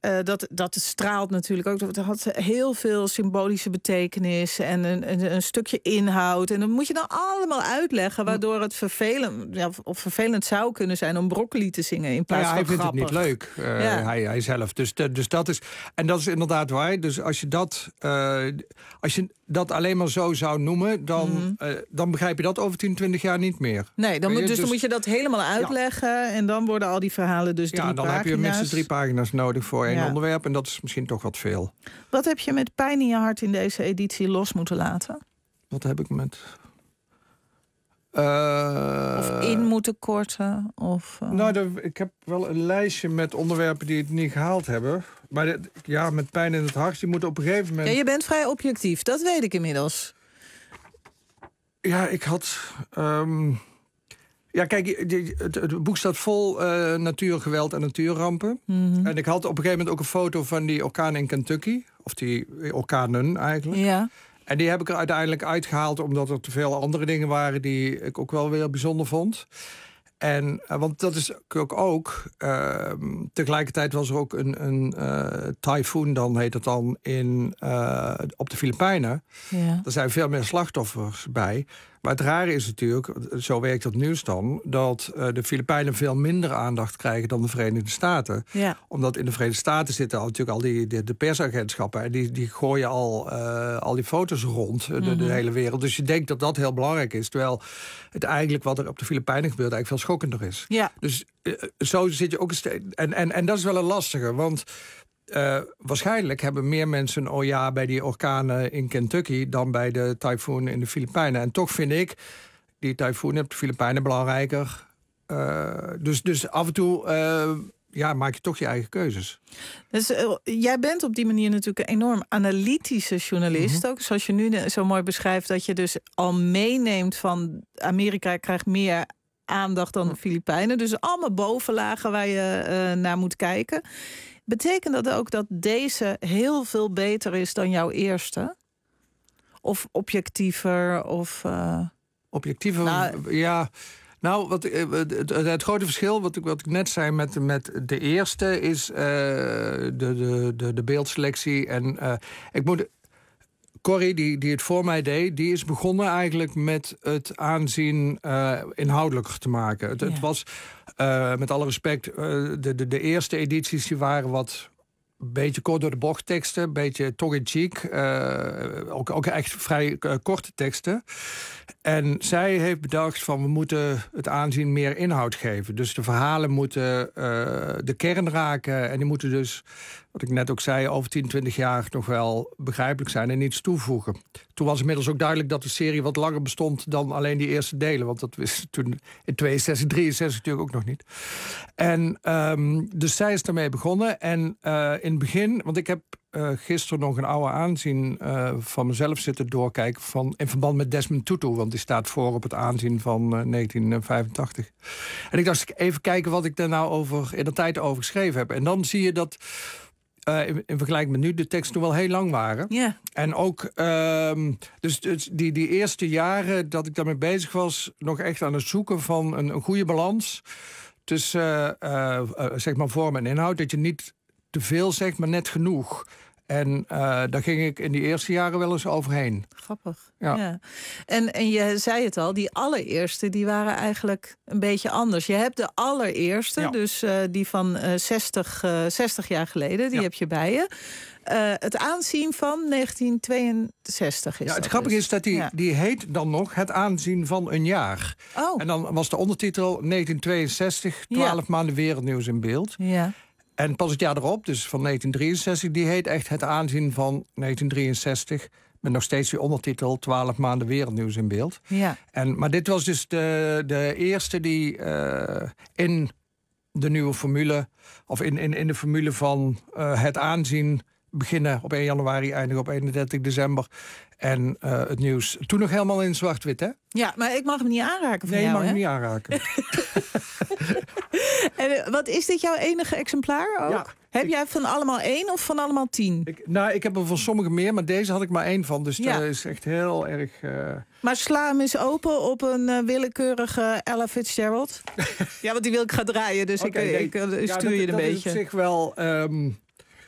dat straalt natuurlijk ook. Dat had heel veel symbolische betekenis en een stukje inhoud. En dat moet je dan allemaal uitleggen, waardoor het vervelend zou kunnen zijn om broccoli te zingen in plaats van hij grappig. vindt het niet leuk, hij zelf. Dus dat is, en dat is inderdaad waar. Dus als je dat alleen maar zo zou noemen, dan begrijp je dat over 10, 20 jaar niet meer. Nee, dan moet je dat helemaal uitleggen en dan worden al die verhalen dus 3 pagina's. Dan heb je minstens 3 pagina's nodig voor één onderwerp en dat is misschien toch wat veel. Wat heb je met pijn in je hart in deze editie los moeten laten? Wat heb ik met... of in moeten korten? Ik heb wel een lijstje met onderwerpen die het niet gehaald hebben. Maar met pijn in het hart, die moeten op een gegeven moment... Ja, je bent vrij objectief, dat weet ik inmiddels. Ja, ik had... kijk, het boek staat vol natuurgeweld en natuurrampen. Mm-hmm. En ik had op een gegeven moment ook een foto van die orkaan in Kentucky. Of die orkanen eigenlijk. Ja. En die heb ik er uiteindelijk uitgehaald, omdat er te veel andere dingen waren die ik ook wel weer bijzonder vond. En, want dat is ook tegelijkertijd was er ook een tyfoon, dan heet het dan, op de Filipijnen. Ja. Er zijn veel meer slachtoffers bij. Maar het rare is natuurlijk, zo werkt het nieuws dan, dat de Filipijnen veel minder aandacht krijgen dan de Verenigde Staten. Ja. Omdat in de Verenigde Staten zitten natuurlijk al de persagentschappen en die gooien al die foto's rond de hele wereld. Dus je denkt dat dat heel belangrijk is. Terwijl het eigenlijk wat er op de Filipijnen gebeurt eigenlijk veel schokkender is. Ja. Dus zo zit je ook en dat is wel een lastige, want waarschijnlijk hebben meer mensen bij die orkanen in Kentucky dan bij de tyfoon in de Filipijnen. En toch vind ik die tyfoon op de Filipijnen belangrijker. Dus af en toe maak je toch je eigen keuzes. Dus jij bent op die manier natuurlijk een enorm analytische journalist. Ook zoals je nu zo mooi beschrijft, dat je dus al meeneemt van Amerika krijgt meer aandacht dan de Filipijnen. Dus allemaal bovenlagen waar je naar moet kijken. Betekent dat ook dat deze heel veel beter is dan jouw eerste? Of objectiever? Objectiever, ja. Nou, het grote verschil, wat ik net zei met de eerste, is de beeldselectie. En Corrie, die het voor mij deed, die is begonnen eigenlijk met het aanzien inhoudelijker te maken. Het was, met alle respect, de eerste edities die waren wat een beetje kort door de bocht teksten, een beetje tongue-in-cheek, ook echt vrij korte teksten. En zij heeft bedacht van we moeten het aanzien meer inhoud geven. Dus de verhalen moeten de kern raken en die moeten dus, wat ik net ook zei, over 10, 20 jaar nog wel begrijpelijk zijn en niets toevoegen. Toen was inmiddels ook duidelijk dat de serie wat langer bestond dan alleen die eerste delen. Want dat wist toen in 62, 63 natuurlijk ook nog niet. En dus zij is daarmee begonnen. En in het begin, want ik heb gisteren nog een oude aanzien van mezelf zitten doorkijken in verband met Desmond Tutu, want die staat voor op het aanzien van 1985. En ik dacht, even kijken wat ik daar nou in de tijd over geschreven heb. En dan zie je dat in vergelijking met nu de teksten toen wel heel lang waren. Yeah. En ook dus die eerste jaren dat ik daarmee bezig was, nog echt aan het zoeken van een goede balans tussen zeg maar vorm en inhoud. Dat je niet te veel zegt, maar net genoeg. En daar ging ik in die eerste jaren wel eens overheen. Grappig. Ja. En je zei het al, die allereerste die waren eigenlijk een beetje anders. Je hebt de allereerste, dus die van 60 jaar geleden, die heb je bij je. Het aanzien van 1962 is. Ja, het grappige is dat die heet dan nog Het aanzien van een jaar. Oh. En dan was de ondertitel 1962, 12 maanden wereldnieuws in beeld. Ja. En pas het jaar erop, dus van 1963, die heet echt Het aanzien van 1963... met nog steeds die ondertitel 12 maanden wereldnieuws in beeld. Ja. Maar dit was dus de eerste die in de nieuwe formule, of in de formule van het aanzien beginnen op 1 januari, eindigen op 31 december. En het nieuws toen nog helemaal in zwart-wit, hè? Ja, maar ik mag hem niet aanraken van jou, hè? Nee, je mag hem niet aanraken. En wat is dit jouw enige exemplaar ook? Ja, heb jij van allemaal 1 of van allemaal 10? Ik heb er van sommige meer, maar deze had ik maar 1 van. Dus dat is echt heel erg... Maar sla hem eens open op een willekeurige Ella Fitzgerald. Ja, want die wil ik gaan draaien, dus ik stuur je een beetje. Dat is op zich wel...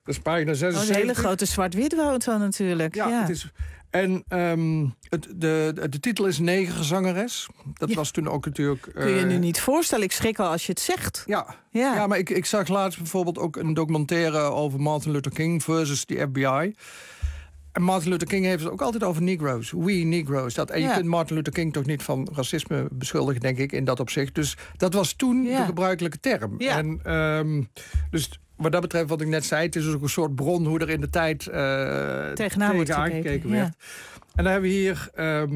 Dat is pagina 76. Een hele grote zwart-wit foto natuurlijk. Ja, het is... En de titel is Negerzangeres. Dat was toen ook natuurlijk... Kun je nu niet voorstellen? Ik schrik al als je het zegt. Ja, maar ik zag laatst bijvoorbeeld ook een documentaire over Martin Luther King versus de FBI. En Martin Luther King heeft het ook altijd over Negroes. We Negroes. En je kunt Martin Luther King toch niet van racisme beschuldigen, denk ik, in dat opzicht. Dus dat was toen de gebruikelijke term. Ja. En dus wat dat betreft, wat ik net zei, het is ook een soort bron hoe er in de tijd tegenaan gekeken werd. En dan hebben we hier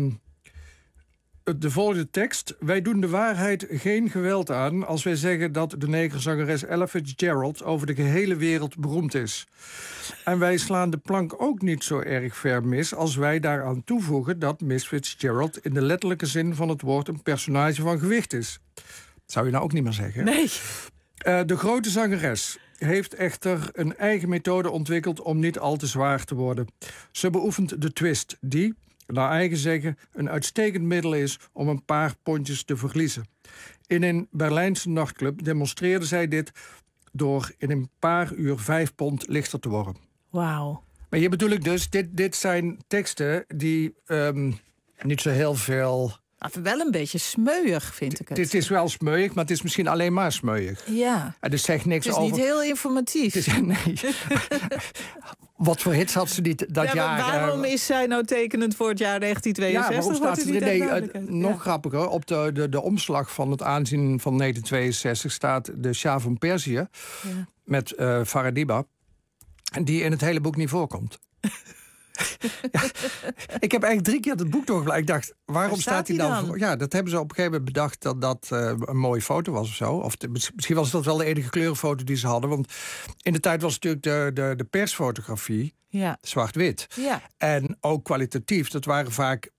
de volgende tekst. Wij doen de waarheid geen geweld aan als wij zeggen dat de negerzangeres Ella Fitzgerald over de gehele wereld beroemd is. En wij slaan de plank ook niet zo erg ver mis als wij daaraan toevoegen dat Miss Fitzgerald in de letterlijke zin van het woord een personage van gewicht is. Dat zou je nou ook niet meer zeggen. Nee. De grote zangeres heeft echter een eigen methode ontwikkeld om niet al te zwaar te worden. Ze beoefent de twist, die, naar eigen zeggen, een uitstekend middel is om een paar pondjes te verliezen. In een Berlijnse nachtclub demonstreerde zij dit door in een paar uur 5 pond lichter te worden. Wauw. Maar hier bedoel ik dus, dit zijn teksten die niet zo heel veel... Wel een beetje smeuig, vind ik het. Dit is wel smeuig, maar het is misschien alleen maar smeuig. Ja. En dus zegt niks over... Het is niet heel informatief. Nee. Wat voor hits had ze niet dat jaar? Waarom is zij nou tekenend voor het jaar 1962? Ja, waarom staat er nog grappiger, op de omslag van het aanzien van 1962 staat de Shah van Perzië met Faradiba, die in het hele boek niet voorkomt. Ja, ik heb eigenlijk 3 keer het boek doorgebladerd. Ik dacht, waarom staat hij dan voor? Ja, dat hebben ze op een gegeven moment bedacht dat dat een mooie foto was of zo. Of misschien was dat wel de enige kleurenfoto die ze hadden. Want in de tijd was natuurlijk de persfotografie zwart-wit. Ja. En ook kwalitatief. Dat waren vaak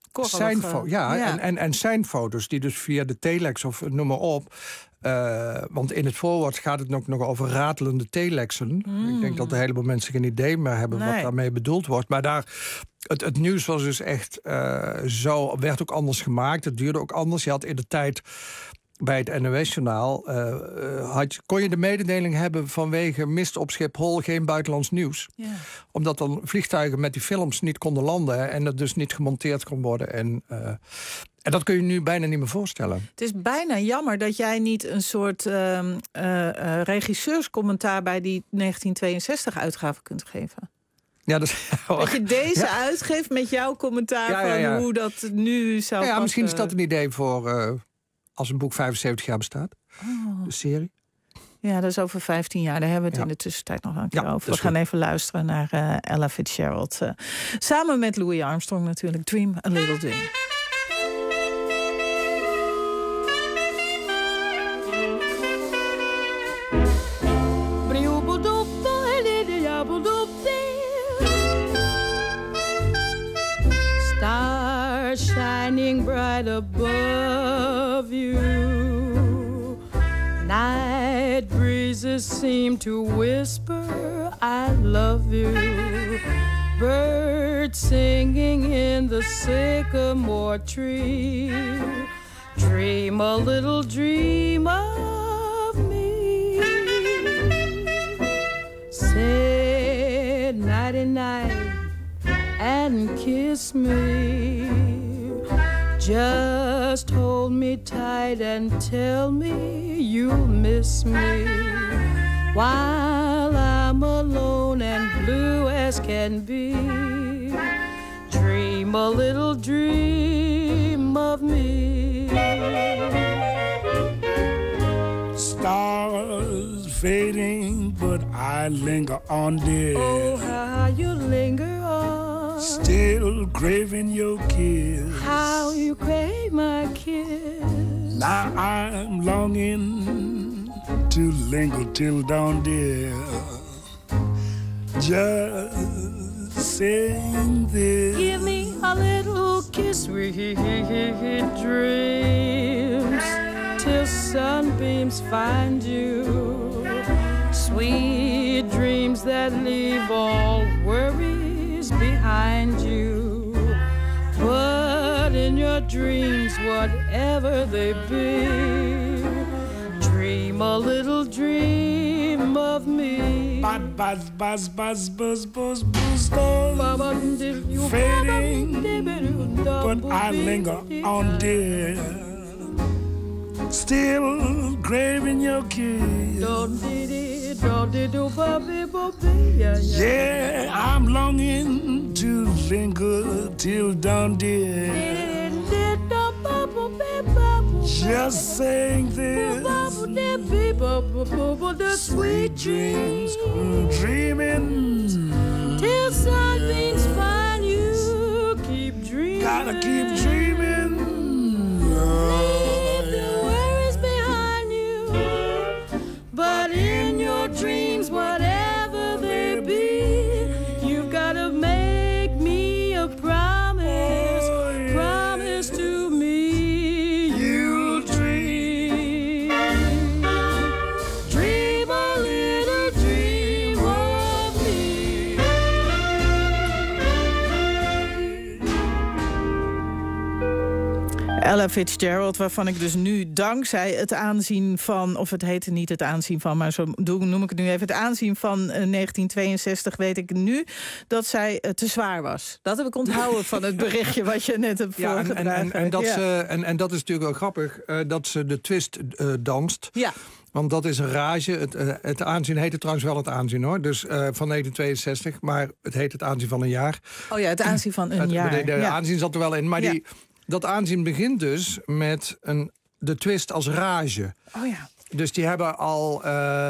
zijn foto's die dus via de telex of noem maar op. Want in het voorwoord gaat het ook nog over ratelende telexen. Ik denk dat een heleboel mensen geen idee meer hebben wat daarmee bedoeld wordt. Maar het nieuws was dus echt werd ook anders gemaakt. Het duurde ook anders. Je had in de tijd bij het NOS-journaal kon je de mededeling hebben vanwege mist op Schiphol geen buitenlands nieuws. Ja. Omdat dan vliegtuigen met die films niet konden landen en dat dus niet gemonteerd kon worden. En dat kun je nu bijna niet meer voorstellen. Het is bijna jammer dat jij niet een soort regisseurscommentaar bij die 1962-uitgave kunt geven. Ja, dat je deze uitgeeft met jouw commentaar van hoe dat nu zou passen. Misschien is dat een idee voor als een boek 75 jaar bestaat. De serie. Ja, dat is over 15 jaar. Daar hebben we het in de tussentijd nog een keer over. We gaan even luisteren naar Ella Fitzgerald. Samen met Louis Armstrong natuurlijk. Dream a Little Dream. Stars shining bright above you. Night breezes seem to whisper, I love you. Birds singing in the sycamore tree. Dream a little dream of me. Say nighty-night and kiss me. Just hold me tight and tell me you'll miss me. While I'm alone and blue as can be. Dream a little dream of me. Stars fading, but I linger on, dear. Oh, how you linger on. Still craving your kiss. How you crave my kiss. Now I'm longing to linger till dawn, dear. Just saying this. Give me a little kiss, sweet dreams, till sunbeams find you. Sweet dreams that leave all worries behind you. But in your dreams, whatever they be, dream a little dream of me. Fading, but I linger on, dear. Still craving your kiss. Yeah, I'm longing to linger till dawn, dear. Just saying this. Sweet dreams, dreaming till something's fine. You keep dreaming. Gotta keep dreaming. Leave the worries behind you. But in your dreams, whatever they be, you've gotta make me a promise. Promise to me. You'll dream. Dream a little dream of me. Ella Fitzgerald, waarvan ik dus nu dankzij het aanzien van... of het heette niet het aanzien van, maar zo noem ik het nu even... het aanzien van 1962 weet ik nu dat zij te zwaar was. Dat heb ik onthouden van het berichtje wat je net hebt voorgedragen. En dat is natuurlijk wel grappig, dat ze de twist danst. Ja. Want dat is een rage. Het aanzien heette trouwens wel het aanzien, hoor. Dus van 1962, maar het heet het aanzien van een jaar. Oh ja, het aanzien van een jaar. De aanzien zat er wel in, maar Ja. dat aanzien begint dus met de twist als rage. Oh ja. Dus die hebben al...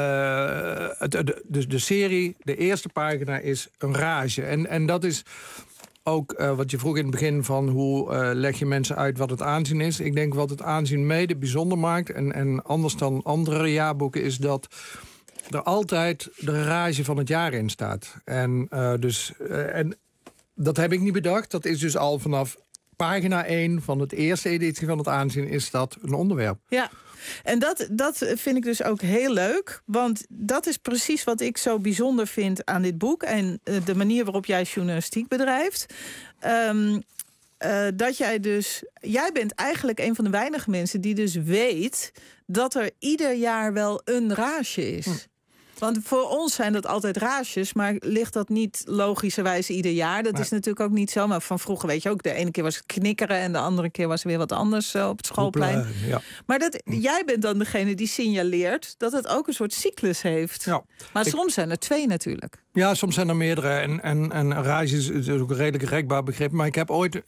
de serie, de eerste pagina is een rage. En dat is ook wat je vroeg in het begin van... hoe leg je mensen uit wat het aanzien is. Ik denk wat het aanzien mede bijzonder maakt... en anders dan andere jaarboeken... is dat er altijd de rage van het jaar in staat. En dat heb ik niet bedacht. Dat is dus al vanaf pagina 1 van het eerste editie van het aanzien... is dat een onderwerp. Ja. En dat vind ik dus ook heel leuk. Want dat is precies wat ik zo bijzonder vind aan dit boek. En de manier waarop jij journalistiek bedrijft. Dat jij bent eigenlijk een van de weinige mensen die dus weet dat er ieder jaar wel een rage is. Want voor ons zijn dat altijd rages, maar ligt dat niet logischerwijs ieder jaar? Dat is natuurlijk ook niet zo. Maar van vroeger weet je ook, de ene keer was het knikkeren... en de andere keer was er weer wat anders op het schoolplein. Ja. Maar jij bent dan degene die signaleert dat het ook een soort cyclus heeft. Ja. Maar soms zijn er 2 natuurlijk. Ja, soms zijn er meerdere. En rage is ook een redelijk rekbaar begrip. Maar ik heb ooit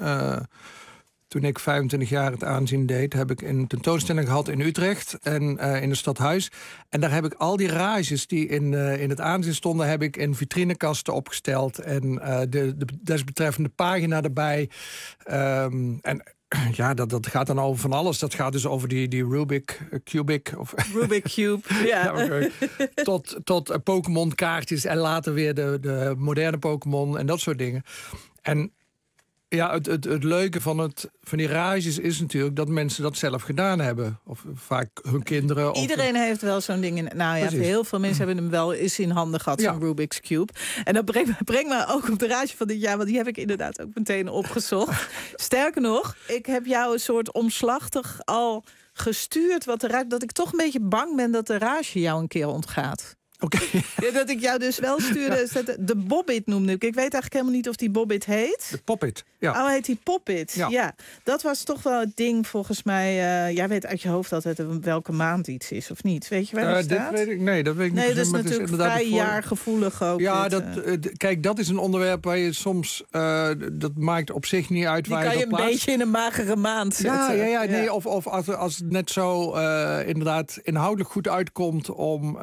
toen ik 25 jaar het aanzien deed... heb ik een tentoonstelling gehad in Utrecht en in het stadhuis. En daar heb ik al die rages die in het aanzien stonden... heb ik in vitrinekasten opgesteld. En de desbetreffende pagina erbij. En ja, dat gaat dan over van alles. Dat gaat dus over die Rubik Cube. Rubik Cube, ja. Tot Pokémon kaartjes en later weer de moderne Pokémon en dat soort dingen. En ja, het leuke van die rages is natuurlijk dat mensen dat zelf gedaan hebben. Of vaak hun kinderen. Iedereen heeft wel zo'n ding in. Nou ja, heel veel mensen hebben hem wel eens in handen gehad, zo'n Rubik's Cube. En dat brengt me ook op de rage van dit jaar, want die heb ik inderdaad ook meteen opgezocht. Sterker nog, ik heb jou een soort omslachtig al gestuurd dat ik toch een beetje bang ben dat de rage jou een keer ontgaat. Oké. Ja, dat ik jou dus wel stuurde. De Bobbit noemde ik. Ik weet eigenlijk helemaal niet of die Bobbit heet. De Poppit, ja. Oh, heet die Poppit? Ja. Dat was toch wel het ding volgens mij. Jij weet uit je hoofd altijd welke maand iets is, of niet? Weet je waar het staat? Dat weet ik niet. Nee, dat is natuurlijk vrij jaargevoelig ook. Ja, kijk, dat is een onderwerp waar je soms... dat maakt op zich niet uit waar je kan je een beetje in een magere maand zetten. Ja. Nee, of als het net zo inderdaad inhoudelijk goed uitkomt om...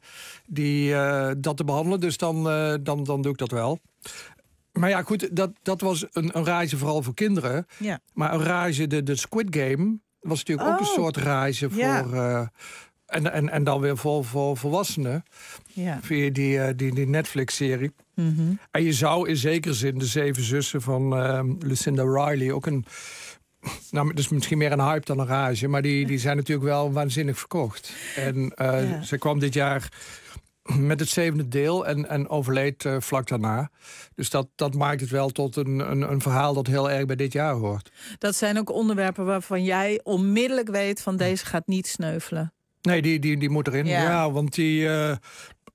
dat te behandelen. Dus dan doe ik dat wel. Maar ja, goed, dat was een rage vooral voor kinderen. Ja. Maar een rage, de Squid Game, was natuurlijk ook een soort rage voor... En dan weer voor volwassenen. Ja. Via die Netflix-serie. Mm-hmm. En je zou in zekere zin de 7 zussen van Lucinda Riley ook een... Nou, dus misschien meer een hype dan een rage. Maar die zijn natuurlijk wel waanzinnig verkocht. En ze kwam dit jaar met het 7e deel en overleed vlak daarna. Dus dat maakt het wel tot een verhaal dat heel erg bij dit jaar hoort. Dat zijn ook onderwerpen waarvan jij onmiddellijk weet van deze gaat niet sneuvelen. Nee, die moet erin. Ja, want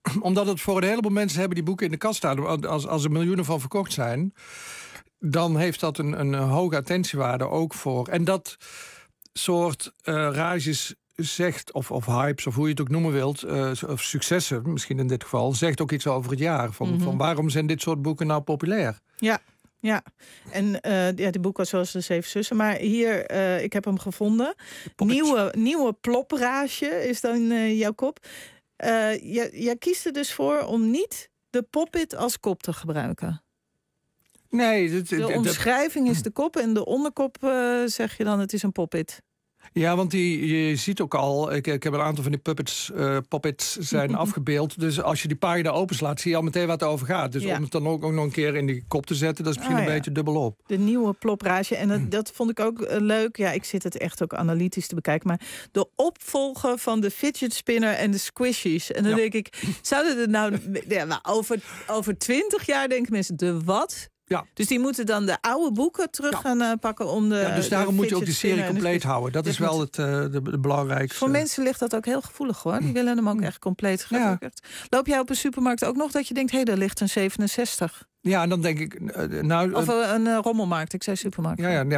Omdat het voor een heleboel mensen hebben die boeken in de kast staan. Als er miljoenen van verkocht zijn, dan heeft dat een hoge attentiewaarde ook voor. En dat soort rages zegt, of hypes, of hoe je het ook noemen wilt, of successen misschien in dit geval, zegt ook iets over het jaar. Van waarom zijn dit soort boeken nou populair? Ja, en die boeken zoals De Zeven Zussen. Maar hier, ik heb hem gevonden. Nieuwe plopraasje is dan jouw kop. Jij kiest er dus voor om niet de Pop-It als kop te gebruiken. Nee. De omschrijving is de kop en de onderkop zeg je dan het is een Pop-It. Ja, want je ziet ook al, ik heb een aantal van die poppets zijn afgebeeld. Dus als je die pagina openslaat, zie je al meteen wat er over gaat. Dus om het dan ook nog een keer in die kop te zetten, dat is misschien een beetje dubbelop. De nieuwe plopraasje. En dat vond ik ook leuk. Ja, ik zit het echt ook analytisch te bekijken. Maar de opvolger van de fidget spinner en de squishies. En dan denk ik, zouden het nou... over 20 jaar denken mensen, de wat? Ja. Dus die moeten dan de oude boeken terug gaan pakken om de. Dus daarom moet je ook die serie compleet houden. Dat is wel het belangrijkste. Voor mensen ligt dat ook heel gevoelig hoor. Die willen hem ook echt compleet gedrukt. Loop jij op een supermarkt ook nog dat je denkt, hé, daar ligt een 67? Ja, en dan denk ik... of een rommelmarkt, ik zei supermarkt.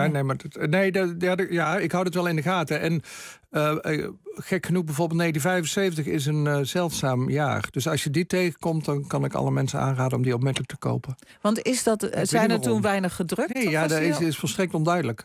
Ja, ik hou het wel in de gaten. En gek genoeg, bijvoorbeeld 1975 is een zeldzaam jaar. Dus als je die tegenkomt, dan kan ik alle mensen aanraden om die opmerkelijk te kopen. Want zijn er toen weinig gedrukt? Nee, ja, dat is volstrekt onduidelijk.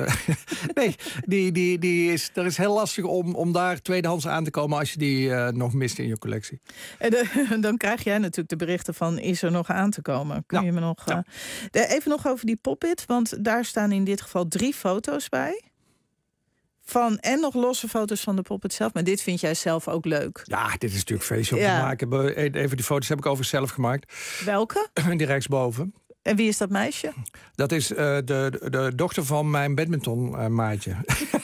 Nee, dat is heel lastig om daar tweedehands aan te komen als je die nog mist in je collectie. En dan krijg jij natuurlijk de berichten van, is er nog aan te komen? Kun je me nog... even nog over die Pop-It, want daar staan in dit geval 3 foto's bij. En nog losse foto's van de Pop-It zelf. Maar dit vind jij zelf ook leuk. Ja, dit is natuurlijk feestje om te maken. Even die foto's heb ik overigens zelf gemaakt. Welke? Die rechtsboven. En wie is dat meisje? Dat is de dochter van mijn badmintonmaatje.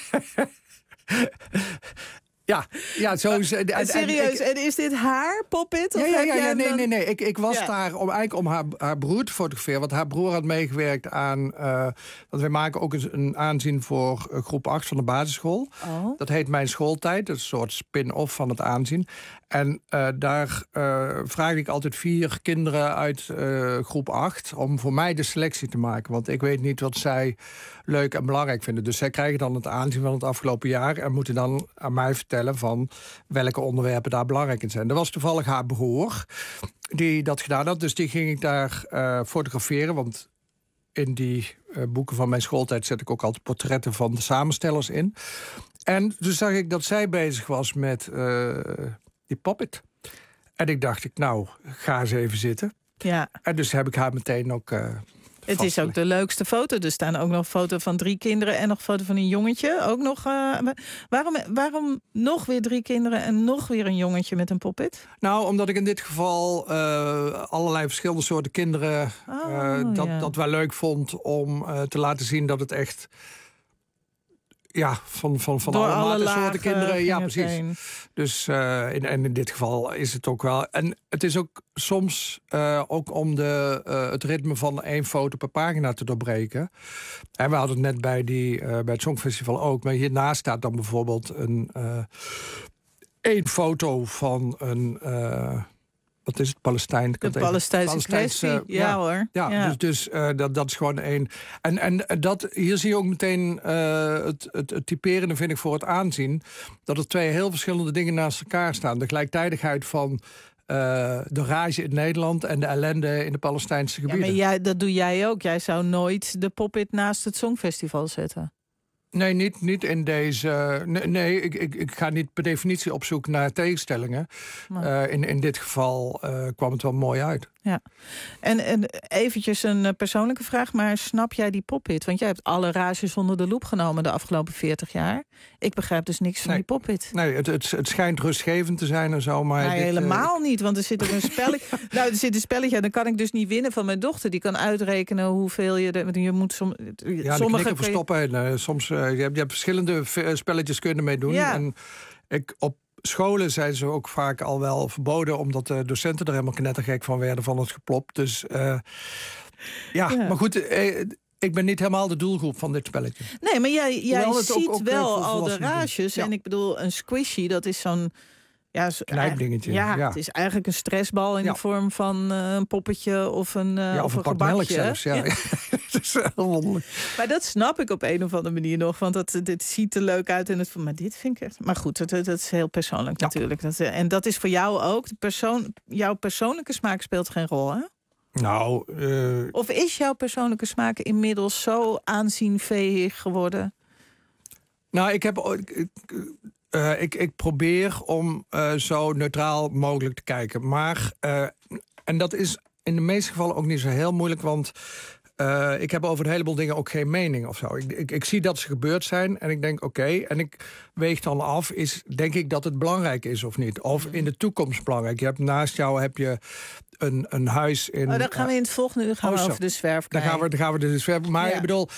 Ja, zo is serieus, en is dit haar Pop-It? Nee. Ik was daar om haar broer te fotograferen. Want haar broer had meegewerkt aan... want wij maken ook een aanzien voor groep 8 van de basisschool. Oh. Dat heet Mijn Schooltijd. Dat is een soort spin-off van het aanzien. En daar vraag ik altijd 4 kinderen uit groep 8... om voor mij de selectie te maken. Want ik weet niet wat zij leuk en belangrijk vinden. Dus zij krijgen dan het aanzien van het afgelopen jaar... en moeten dan aan mij vertellen van welke onderwerpen daar belangrijk in zijn. Dat was toevallig haar broer die dat gedaan had. Dus die ging ik daar fotograferen. Want in die boeken van Mijn Schooltijd zet ik ook altijd portretten van de samenstellers in. En toen zag ik dat zij bezig was met die Pop-It. En ik dacht, ga eens even zitten. Ja. En dus heb ik haar meteen ook... Het is ook de leukste foto. Er staan ook nog foto's van 3 kinderen en nog een foto van een jongetje. Ook nog, waarom nog weer 3 kinderen en nog weer een jongetje met een Pop-It? Nou, omdat ik in dit geval allerlei verschillende soorten kinderen... dat wel leuk vond om te laten zien dat het echt... Ja, van alle soorten kinderen. Ja, precies. Heen. Dus in dit geval is het ook wel... En het is ook soms ook om het ritme van 1 foto per pagina te doorbreken. En we hadden het net bij het Songfestival ook. Maar hiernaast staat dan bijvoorbeeld 1 foto van een... wat is het? Palestijn? De Palestijnse kwestie, ja hoor. Ja. Dus dat is gewoon 1. En hier zie je ook meteen het typerende, vind ik, voor het aanzien. Dat er 2 heel verschillende dingen naast elkaar staan. De gelijktijdigheid van de rage in Nederland en de ellende in de Palestijnse gebieden. Ja, maar dat doe jij ook. Jij zou nooit de Pop-It naast het Songfestival zetten. Nee, niet in deze... Nee, ik ga niet per definitie op zoek naar tegenstellingen. In dit geval kwam het wel mooi uit. Ja. En eventjes een persoonlijke vraag, maar snap jij die Pop-It? Want jij hebt alle rages onder de loep genomen de afgelopen 40 jaar. Ik begrijp dus niks van die Pop-It. Nee, het schijnt rustgevend te zijn en zo, maar... Nee, helemaal niet, want er zit er een spelletje... er zit een spelletje, dan kan ik dus niet winnen van mijn dochter. Die kan uitrekenen hoeveel je moet... sommige verstoppen en soms... je hebt verschillende spelletjes kunnen meedoen. Ja. En op scholen zijn ze ook vaak al wel verboden... omdat de docenten er helemaal knettergek van werden van het geplop. Dus maar goed... ik ben niet helemaal de doelgroep van dit spelletje. Nee, maar jij ziet ook wel al de rages. Ja. En ik bedoel, een squishy, dat is zo'n knijpdingetje. Ja, het is eigenlijk een stressbal in de vorm van een poppetje of een of een pak gebakje. melk zelfs. Ja. Dat is heel wonderlijk. Maar dat snap ik op een of andere manier nog. Want dit ziet er leuk uit. Maar dit vind ik echt... Maar goed, dat is heel persoonlijk natuurlijk. En dat is voor jou ook. Jouw persoonlijke smaak speelt geen rol, hè? Nou... Of is jouw persoonlijke smaak inmiddels zo aanzienveeg geworden? Nou, ik probeer om zo neutraal mogelijk te kijken. Maar, en dat is in de meeste gevallen ook niet zo heel moeilijk, want ik heb over een heleboel dingen ook geen mening of zo. Ik zie dat ze gebeurd zijn en ik denk oké, en ik weeg dan af, denk ik dat het belangrijk is of niet? Of in de toekomst belangrijk. Je hebt naast jou een huis in... Dan gaan we in het volgende uur over de zwerfkei. Dan gaan we de zwerf. Maar ik bedoel...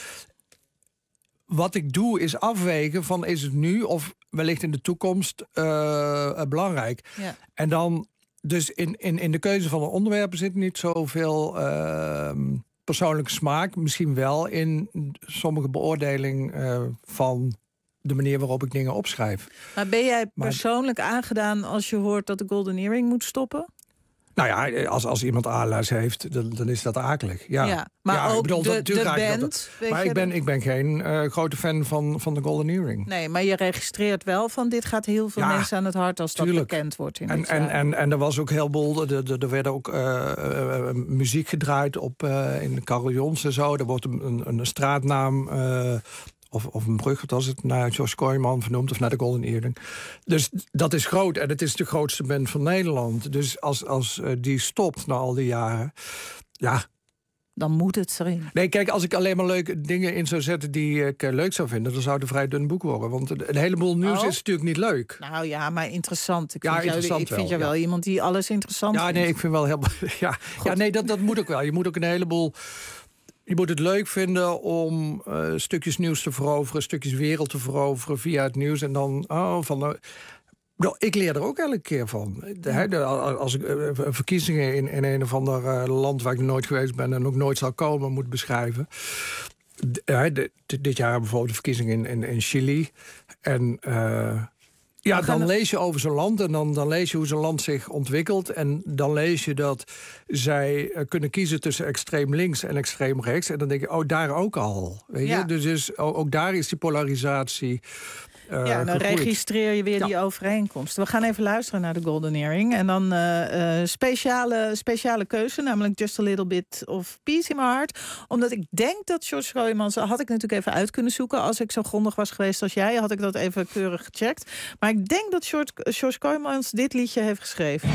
Wat ik doe is afwegen van is het nu of wellicht in de toekomst belangrijk. Ja. En dan, dus in de keuze van de onderwerpen zit niet zoveel persoonlijke smaak. Misschien wel in sommige beoordeling van de manier waarop ik dingen opschrijf. Maar ben jij persoonlijk aangedaan als je hoort dat de Golden Earring moet stoppen? Nou ja, als iemand ALS heeft, dan is dat akelig. Ja. Maar ook de band. Maar ik ben geen grote fan van de Golden Earring. Nee, maar je registreert wel van dit gaat heel veel mensen aan het hart als dat bekend wordt. En er was ook heel veel. Er werd ook muziek gedraaid in de carillons en zo. Er wordt een straatnaam. Of een brug, wat was het, naar Josh Kooijman vernoemd, of naar de Golden Earring. Dus dat is groot en het is de grootste band van Nederland. Dus als die stopt na al die jaren, dan moet het erin. Nee, kijk, als ik alleen maar leuke dingen in zou zetten die ik leuk zou vinden, dan zou het een vrij dun boek worden. Want een heleboel nieuws is natuurlijk niet leuk. Nou ja, maar interessant. Ik vind jou wel iemand die alles interessant vindt. Nee, ik vind wel heel... nee, dat moet ook wel. Je moet ook een heleboel... Je moet het leuk vinden om stukjes nieuws te veroveren, stukjes wereld te veroveren via het nieuws. En dan, ik leer er ook elke keer van. Als ik verkiezingen in een of ander land waar ik nooit geweest ben en ook nooit zal komen moet beschrijven. Dit jaar hebben we bijvoorbeeld de verkiezingen in Chili. En... dan lees je over zo'n land en dan lees je hoe zo'n land zich ontwikkelt. En dan lees je dat zij kunnen kiezen tussen extreem links en extreem rechts. En dan denk je, daar ook al. Weet je? Dus ook daar is die polarisatie dan registreer je weer die overeenkomst. We gaan even luisteren naar de Golden Earring. En dan speciale keuze, namelijk Just a Little Bit of Peace in My Heart. Omdat ik denk dat George Kooijmans, had ik natuurlijk even uit kunnen zoeken. Als ik zo grondig was geweest als jij, had ik dat even keurig gecheckt. Maar ik denk dat George Kooijmans dit liedje heeft geschreven.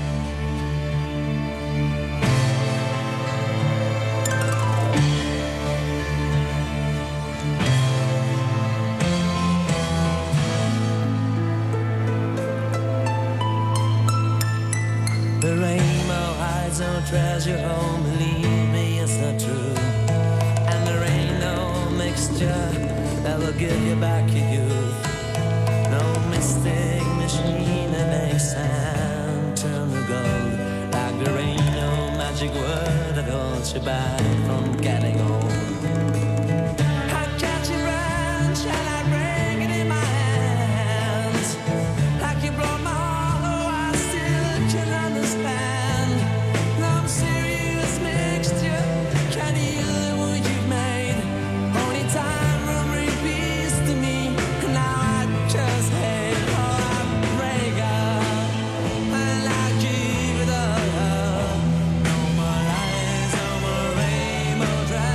The rainbow hides no treasure home, believe me, it's not true. And there ain't no mixture that will give you back your youth. No mystic machine that makes sand turn to gold. Like there ain't no magic word that holds you back from getting old. I'll catch your branch and I bring it in my hands. Like you brought my heart, oh, I still can understand. No serious mixture can heal the wound you've made. Only time will bring peace to me. Now I just hate all I break up. And I give it up. No more lies, no more rainbow dress.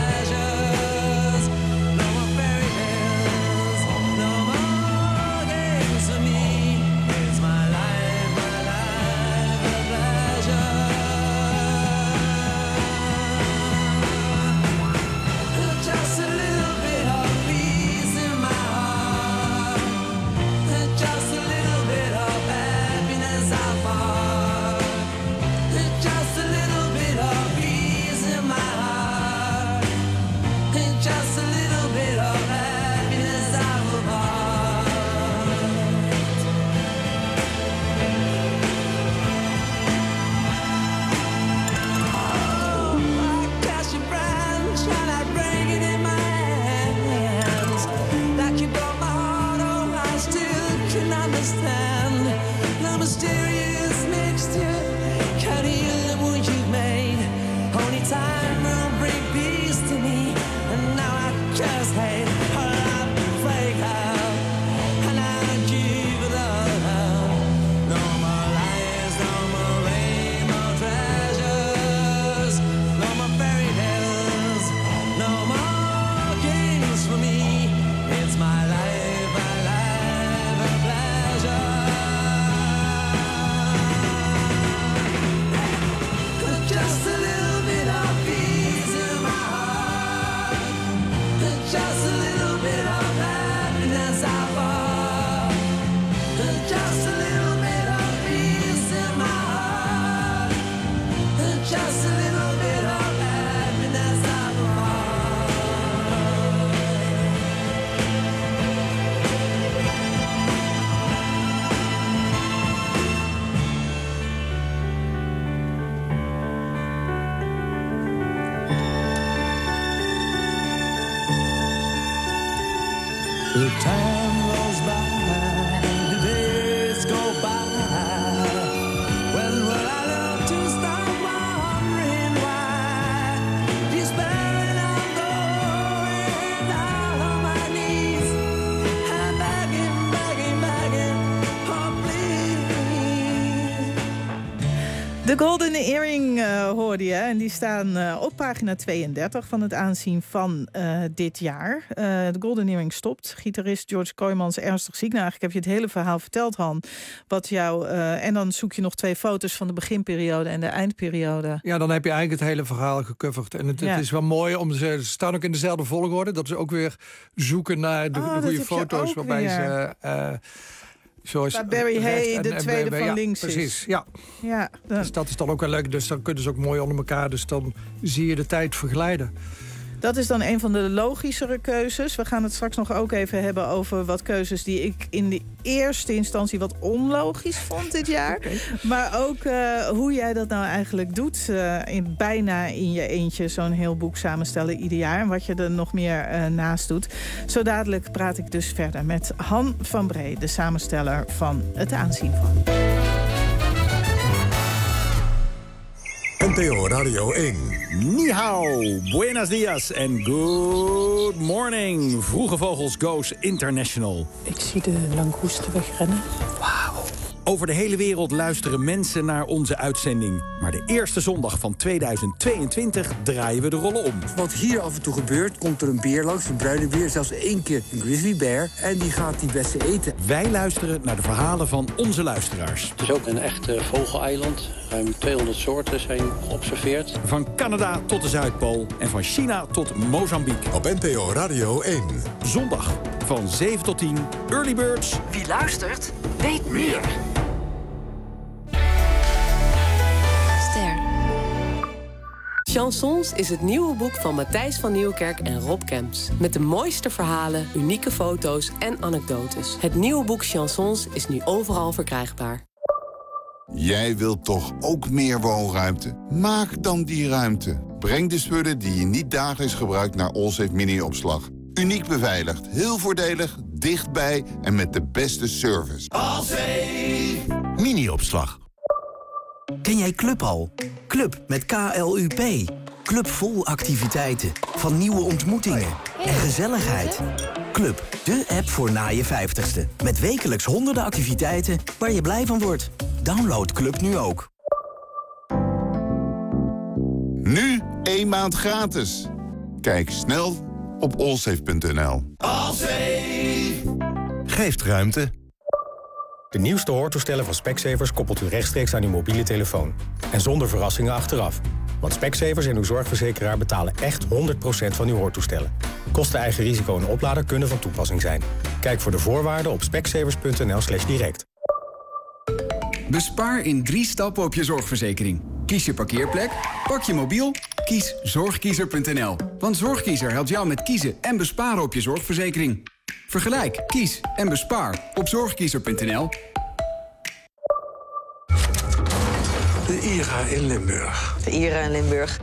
De Golden Earring hoorde je. En die staan op pagina 32 van het aanzien van dit jaar. De Golden Earring stopt. Gitarist George Kooijmans ernstig ziek. Nou, eigenlijk heb je het hele verhaal verteld, Han. Wat jou, en dan zoek je nog 2 foto's van de beginperiode en de eindperiode. Ja, dan heb je eigenlijk het hele verhaal gecoverd. En het is wel mooi om ze staan ook in dezelfde volgorde. Dat ze ook weer zoeken naar de goede foto's waarbij ze. Waar Barry Hay de tweede van links is. Precies, ja. Dus dat is dan ook wel leuk. Dus dan kunnen ze ook mooi onder elkaar. Dus dan zie je de tijd verglijden. Dat is dan een van de logischere keuzes. We gaan het straks nog ook even hebben over wat keuzes die ik in de eerste instantie wat onlogisch vond dit jaar. Okay. Maar ook hoe jij dat nou eigenlijk doet. Bijna in je eentje zo'n heel boek samenstellen ieder jaar. En wat je er nog meer naast doet. Zo dadelijk praat ik dus verder met Han van Bree, de samensteller van Het Aanzien van. NPO Radio 1. Ni hao, buenos dias en good morning. Vroege Vogels goes international. Ik zie de langoesten wegrennen. Wauw. Over de hele wereld luisteren mensen naar onze uitzending. Maar de eerste zondag van 2022 draaien we de rollen om. Wat hier af en toe gebeurt, komt er een beer langs, een bruine beer. Zelfs 1 keer een grizzlybear. En die gaat die bessen eten. Wij luisteren naar de verhalen van onze luisteraars. Het is ook een echt vogeleiland. Ruim 200 soorten zijn geobserveerd. Van Canada tot de Zuidpool en van China tot Mozambique. Op NPO Radio 1. Zondag van 7 tot 10. Early Birds. Wie luistert, weet meer. Chansons is het nieuwe boek van Matthijs van Nieuwkerk en Rob Kemps. Met de mooiste verhalen, unieke foto's en anekdotes. Het nieuwe boek Chansons is nu overal verkrijgbaar. Jij wilt toch ook meer woonruimte? Maak dan die ruimte. Breng de spullen die je niet dagelijks gebruikt naar Allsafe Mini-opslag. Uniek beveiligd, heel voordelig, dichtbij en met de beste service. Allsafe Mini-opslag. Ken jij Club al? Club met KLUP. Club vol activiteiten, van nieuwe ontmoetingen en gezelligheid. Club, de app voor na je 50ste. Met wekelijks honderden activiteiten waar je blij van wordt. Download Club nu ook. Nu 1 maand gratis. Kijk snel op allsafe.nl. Allsafe geeft ruimte. De nieuwste hoortoestellen van Specsavers koppelt u rechtstreeks aan uw mobiele telefoon. En zonder verrassingen achteraf. Want Specsavers en uw zorgverzekeraar betalen echt 100% van uw hoortoestellen. Kosten eigen risico en oplader kunnen van toepassing zijn. Kijk voor de voorwaarden op specsavers.nl/direct. Bespaar in 3 stappen op je zorgverzekering. Kies je parkeerplek, pak je mobiel, kies zorgkiezer.nl. Want Zorgkiezer helpt jou met kiezen en besparen op je zorgverzekering. Vergelijk, kies en bespaar op zorgkiezer.nl. De IRA in Limburg. De IRA in Limburg.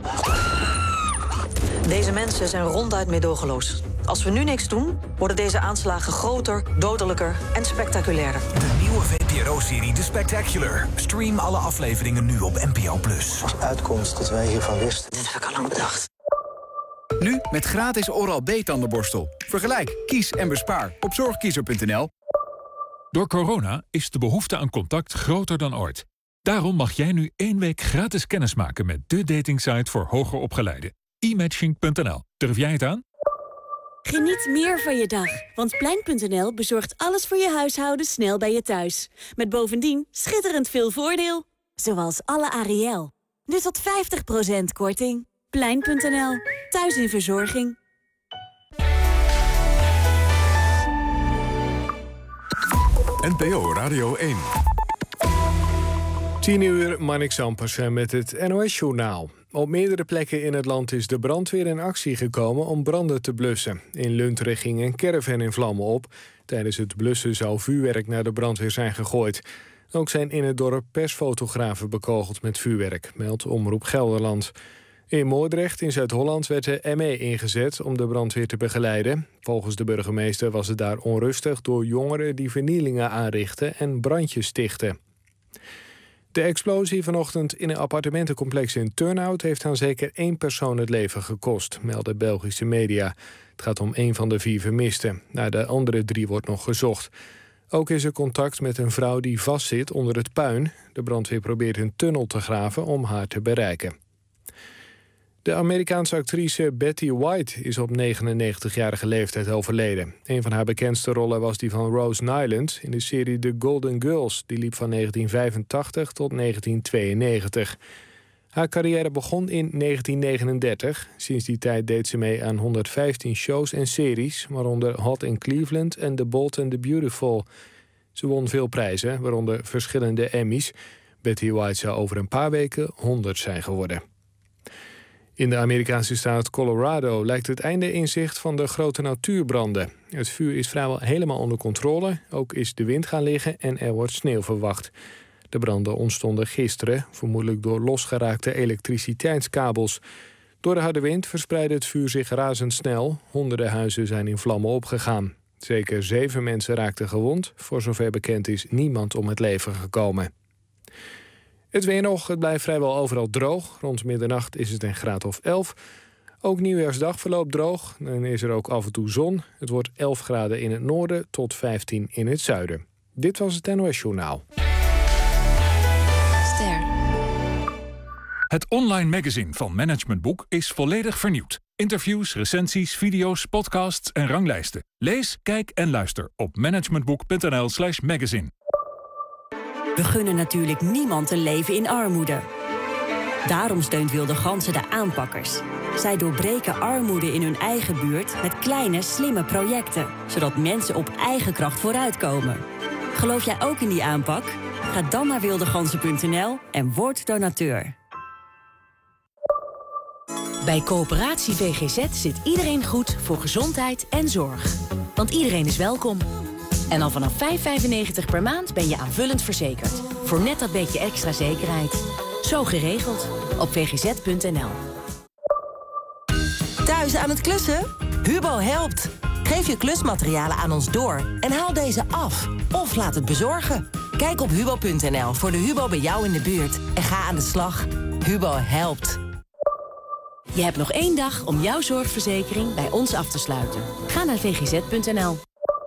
Deze mensen zijn ronduit meedogenloos. Als we nu niks doen, worden deze aanslagen groter, dodelijker en spectaculairder. De nieuwe VPRO-serie The Spectacular. Stream alle afleveringen nu op NPO+. Als uitkomst dat wij hiervan wisten. Dat heb ik al lang bedacht. Nu met gratis Oral-B tandenborstel. Vergelijk, kies en bespaar op zorgkiezer.nl. Door corona is de behoefte aan contact groter dan ooit. Daarom mag jij nu 1 week gratis kennismaken met de datingsite voor hoger opgeleiden. e-matching.nl. Durf jij het aan? Geniet meer van je dag, want Plein.nl bezorgt alles voor je huishouden snel bij je thuis. Met bovendien schitterend veel voordeel. Zoals alle Ariel. Nu tot 50% korting. Plein.nl. Thuis in verzorging. NPO Radio 1. 10:00, Marnik Sampersen met het NOS-journaal. Op meerdere plekken in het land is de brandweer in actie gekomen om branden te blussen. In Lunteren ging een caravan in vlammen op. Tijdens het blussen zou vuurwerk naar de brandweer zijn gegooid. Ook zijn in het dorp persfotografen bekogeld met vuurwerk, meldt Omroep Gelderland. In Moordrecht in Zuid-Holland werd de ME ingezet om de brandweer te begeleiden. Volgens de burgemeester was het daar onrustig door jongeren die vernielingen aanrichten en brandjes stichten. De explosie vanochtend in een appartementencomplex in Turnhout heeft aan zeker 1 persoon het leven gekost, melden Belgische media. Het gaat om 1 van de 4 vermisten. Naar de andere 3 wordt nog gezocht. Ook is er contact met een vrouw die vastzit onder het puin. De brandweer probeert een tunnel te graven om haar te bereiken. De Amerikaanse actrice Betty White is op 99-jarige leeftijd overleden. Een van haar bekendste rollen was die van Rose Nyland in de serie The Golden Girls. Die liep van 1985 tot 1992. Haar carrière begon in 1939. Sinds die tijd deed ze mee aan 115 shows en series, waaronder Hot in Cleveland en The Bold and the Beautiful. Ze won veel prijzen, waaronder verschillende Emmys. Betty White zou over een paar weken 100 zijn geworden. In de Amerikaanse staat Colorado lijkt het einde in zicht van de grote natuurbranden. Het vuur is vrijwel helemaal onder controle. Ook is de wind gaan liggen en er wordt sneeuw verwacht. De branden ontstonden gisteren, vermoedelijk door losgeraakte elektriciteitskabels. Door de harde wind verspreidde het vuur zich razendsnel. Honderden huizen zijn in vlammen opgegaan. Zeker 7 mensen raakten gewond. Voor zover bekend is niemand om het leven gekomen. Het weer nog, het blijft vrijwel overal droog. Rond middernacht is het een graad of 11. Ook nieuwjaarsdag verloopt droog. Dan is er ook af en toe zon. Het wordt 11 graden in het noorden tot 15 in het zuiden. Dit was het NOS Journaal. Het online magazine van Management Boek is volledig vernieuwd. Interviews, recensies, video's, podcasts en ranglijsten. Lees, kijk en luister op managementboek.nl/magazine. We gunnen natuurlijk niemand een leven in armoede. Daarom steunt Wilde Ganzen de aanpakkers. Zij doorbreken armoede in hun eigen buurt met kleine, slimme projecten, zodat mensen op eigen kracht vooruitkomen. Geloof jij ook in die aanpak? Ga dan naar wildeganzen.nl en word donateur. Bij Coöperatie VGZ zit iedereen goed voor gezondheid en zorg. Want iedereen is welkom. En al vanaf €5,95 per maand ben je aanvullend verzekerd. Voor net dat beetje extra zekerheid. Zo geregeld. Op vgz.nl. Thuis aan het klussen? Hubo helpt. Geef je klusmaterialen aan ons door en haal deze af. Of laat het bezorgen. Kijk op hubo.nl voor de Hubo bij jou in de buurt. En ga aan de slag. Hubo helpt. Je hebt nog 1 dag om jouw zorgverzekering bij ons af te sluiten. Ga naar vgz.nl.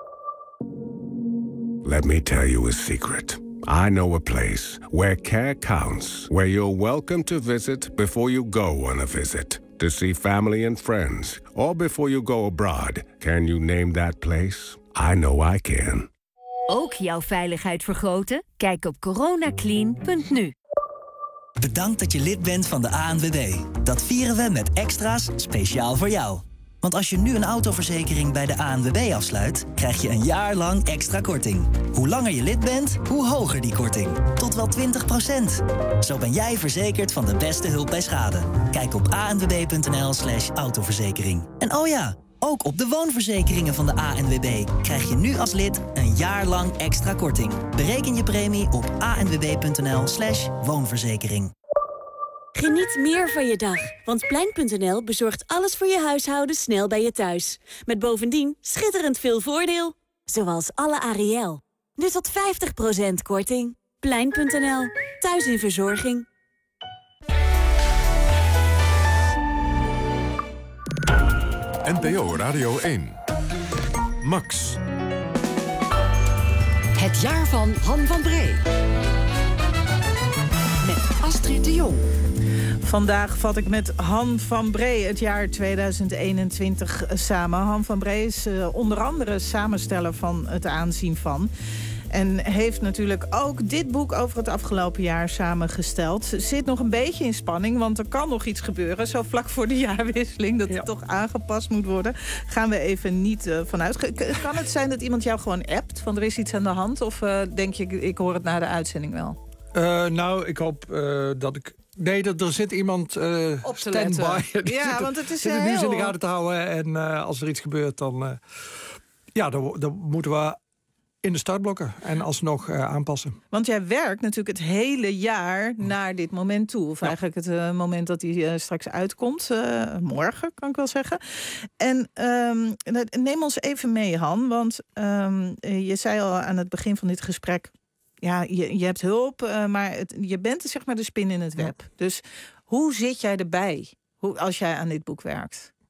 Let me tell you a secret. I know a place where care counts, where you're welcome to visit before you go on a visit, to see family and friends, or before you go abroad. Can you name that place? I know I can. Ook jouw veiligheid vergroten? Kijk op coronaclean.nu. Bedankt dat je lid bent van de ANWB. Dat vieren we met extra's speciaal voor jou. Want als je nu een autoverzekering bij de ANWB afsluit, krijg je een jaar lang extra korting. Hoe langer je lid bent, hoe hoger die korting. Tot wel 20%. Zo ben jij verzekerd van de beste hulp bij schade. Kijk op anwb.nl/autoverzekering. En oh ja, ook op de woonverzekeringen van de ANWB krijg je nu als lid een jaar lang extra korting. Bereken je premie op anwb.nl/woonverzekering. Geniet meer van je dag, want Plein.nl bezorgt alles voor je huishouden snel bij je thuis. Met bovendien schitterend veel voordeel. Zoals alle Ariel. Nu tot 50% korting. Plein.nl. Thuis in verzorging. NPO Radio 1. Max. Het jaar van Han van Bree. Met Astrid de Jong. Vandaag vat ik met Han van Bree het jaar 2021 samen. Han van Bree is onder andere samensteller van Het Aanzien van. En heeft natuurlijk ook dit boek over het afgelopen jaar samengesteld. Zit nog een beetje in spanning, want er kan nog iets gebeuren. Zo vlak voor de jaarwisseling, dat het toch aangepast moet worden. Gaan we even niet vanuit. Kan het zijn dat iemand jou gewoon appt? Van er is iets aan de hand? Of denk je, ik hoor het na de uitzending wel? Nou, ik hoop dat ik... Nee, er zit iemand op stand-by. Ja, want het is zit het nieuws in de gaten te houden. En als er iets gebeurt, dan moeten we in de startblokken en alsnog aanpassen. Want jij werkt natuurlijk het hele jaar naar dit moment toe. Of eigenlijk het moment dat hij straks uitkomt. Morgen, kan ik wel zeggen. En neem ons even mee, Han. Want je zei al aan het begin van dit gesprek... Ja, je hebt hulp, maar je bent zeg maar de spin in het web. Dus hoe zit jij erbij als jij aan dit boek werkt?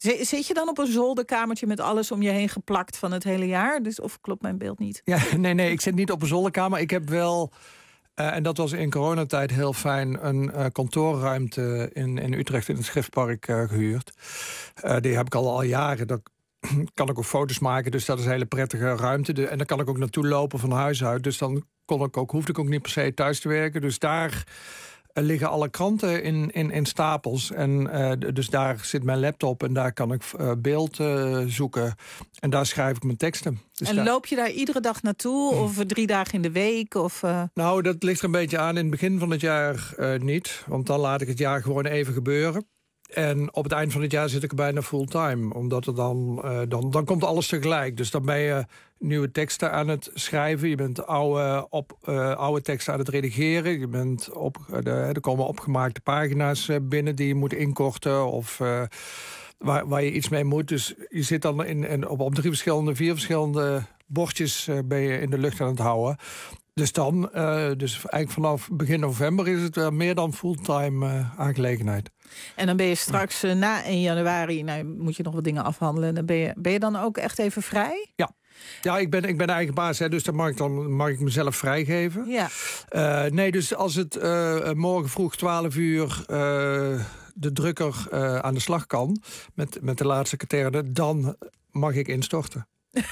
Zit je dan op een zolderkamertje met alles om je heen geplakt van het hele jaar? Dus, of klopt mijn beeld niet? Ja, nee, ik zit niet op een zolderkamer. Ik heb wel, en dat was in coronatijd heel fijn, een kantoorruimte in Utrecht in het Schriftpark gehuurd. Die heb ik al jaren. Daar kan ik ook foto's maken, dus dat is een hele prettige ruimte. En daar kan ik ook naartoe lopen van huis uit. Dus dan hoefde ik ook niet per se thuis te werken. Dus daar liggen alle kranten in stapels. En dus daar zit mijn laptop en daar kan ik beeld zoeken. En daar schrijf ik mijn teksten. Dus en loop je daar iedere dag naartoe? Of 3 dagen in de week? Of, Nou, dat ligt er een beetje aan. In het begin van het jaar niet. Want dan laat ik het jaar gewoon even gebeuren. En op het eind van het jaar zit ik bijna fulltime. Omdat er dan komt alles tegelijk. Dus dan ben je nieuwe teksten aan het schrijven. Je bent oude teksten aan het redigeren. Er komen opgemaakte pagina's binnen die je moet inkorten. Of waar je iets mee moet. Dus je zit dan op 4 verschillende bordjes ben je in de lucht aan het houden. Dus dus eigenlijk vanaf begin november is het meer dan fulltime aangelegenheid. En dan ben je straks na 1 januari, moet je nog wat dingen afhandelen. Dan ben je dan ook echt even vrij? Ja, ik ben eigen baas, hè, dus dan mag ik mezelf vrijgeven. Ja. Nee, dus als het morgen vroeg 12 uur de drukker aan de slag kan met de laatste katerne, dan mag ik instorten.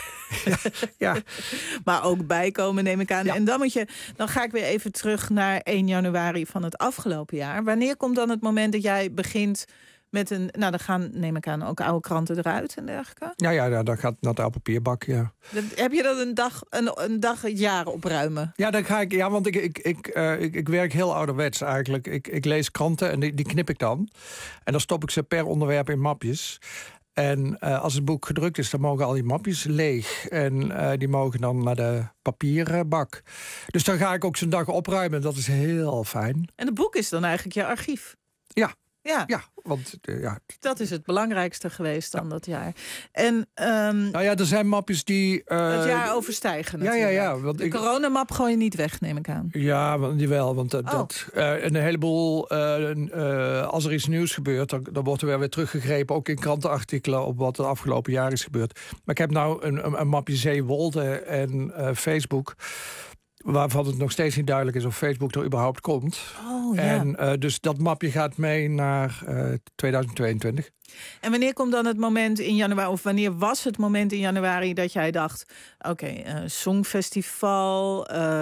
Ja. Maar ook bijkomen, neem ik aan. Ja. En dan ga ik weer even terug naar 1 januari van het afgelopen jaar. Wanneer komt dan het moment dat jij begint met dan gaan, neem ik aan, ook oude kranten eruit en dergelijke? Ja, dat gaat naar de bapierbak, ja. Heb je dat een dag het jaar opruimen? Ja, dan ga ik. Ja, want ik werk heel ouderwets eigenlijk. Ik lees kranten en die knip ik dan. En dan stop ik ze per onderwerp in mapjes. En als het boek gedrukt is, dan mogen al die mapjes leeg. En die mogen dan naar de papierbak. Dus dan ga ik ook zo'n dag opruimen. Dat is heel fijn. En het boek is dan eigenlijk je archief? Ja, want dat is het belangrijkste geweest dan dat jaar. En er zijn mapjes die het jaar overstijgen natuurlijk. Ja. Want de coronamap gooi je niet weg, neem ik aan. Ja, jawel. Want een heleboel, als er iets nieuws gebeurt, dan wordt er weer teruggegrepen, ook in krantenartikelen, op wat er afgelopen jaar is gebeurd. Maar ik heb nou een mapje Zeewolde en Facebook, waarvan het nog steeds niet duidelijk is of Facebook er überhaupt komt. Oh, ja. En dus dat mapje gaat mee naar 2022. En wanneer komt dan het moment in januari, of wanneer was het moment in januari dat jij dacht, oké, Songfestival,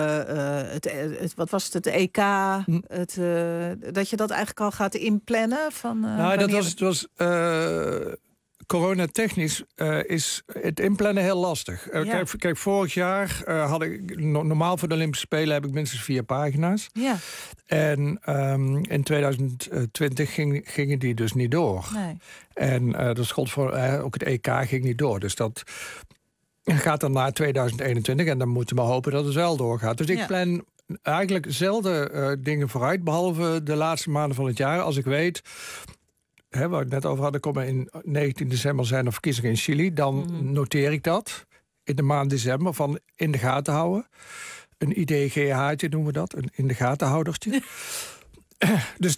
wat was het EK, dat je dat eigenlijk al gaat inplannen? Dat was coronatechnisch is het inplannen heel lastig. Kijk, vorig jaar had ik normaal voor de Olympische Spelen heb ik minstens 4 pagina's. Ja. En in 2020 gingen die dus niet door. Nee. En dat gold voor ook het EK ging niet door. Dus dat gaat dan naar 2021 en dan moeten we hopen dat het wel doorgaat. Dus ik plan eigenlijk zelden dingen vooruit, behalve de laatste maanden van het jaar. Als ik weet, waar we het net over hadden, komen in 19 december zijn er verkiezingen in Chili. Dan noteer ik dat in de maand december van in de gaten houden. Een IDGH'tje noemen we dat, een in de gaten houdertje. Dus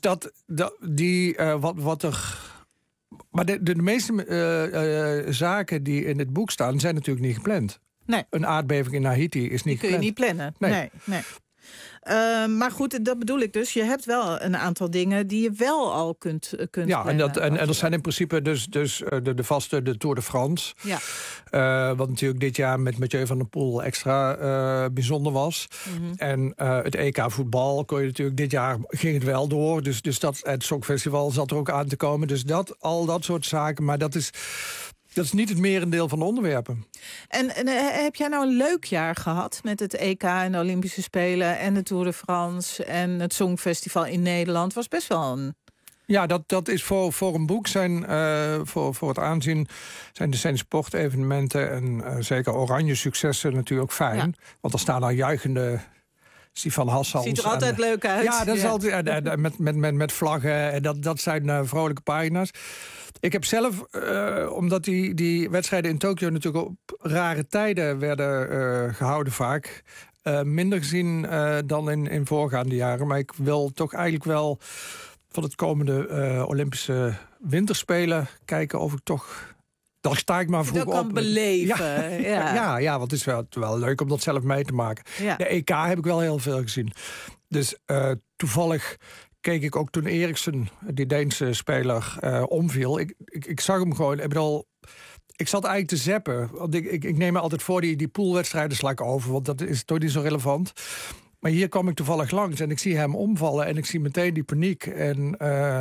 wat er. Maar de meeste zaken die in het boek staan zijn natuurlijk niet gepland. Nee. Een aardbeving in Haiti is niet gepland. Kun je niet plannen. Nee. Maar goed, dat bedoel ik dus. Je hebt wel een aantal dingen die je wel al kunt plannen. En er zijn in principe dus de vaste de Tour de France. Ja. Wat natuurlijk dit jaar met Mathieu van der Poel extra bijzonder was. Mm-hmm. En het EK voetbal kon je natuurlijk dit jaar ging het wel door. Dus het Songfestival zat er ook aan te komen. Dus al dat soort zaken. Maar dat is niet het merendeel van de onderwerpen. En heb jij nou een leuk jaar gehad met het EK en de Olympische Spelen en de Tour de France en het Songfestival in Nederland? Was best wel een... Ja, dat is voor een boek voor het aanzien zijn sportevenementen en zeker oranje successen natuurlijk fijn. Ja. Want er staan al juichende Sifan Hassans. Ziet er altijd leuk uit. Ja, dat is altijd met vlaggen en dat zijn vrolijke pagina's. Ik heb zelf, omdat die wedstrijden in Tokio natuurlijk op rare tijden werden gehouden vaak, minder gezien dan in voorgaande jaren. Maar ik wil toch eigenlijk wel van het komende Olympische winterspelen kijken of ik toch... Dan sta ik maar vroeg op. Dat kan beleven. Ja, want het is wel leuk om dat zelf mee te maken. Ja. De EK heb ik wel heel veel gezien. Dus toevallig keek ik ook toen Eriksen, die Deense speler, omviel. Ik zag hem gewoon. Ik zat eigenlijk te zappen. Want ik neem me altijd voor die poolwedstrijden sla ik over. Want dat is toch niet zo relevant. Maar hier kwam ik toevallig langs en ik zie hem omvallen. En ik zie meteen die paniek. En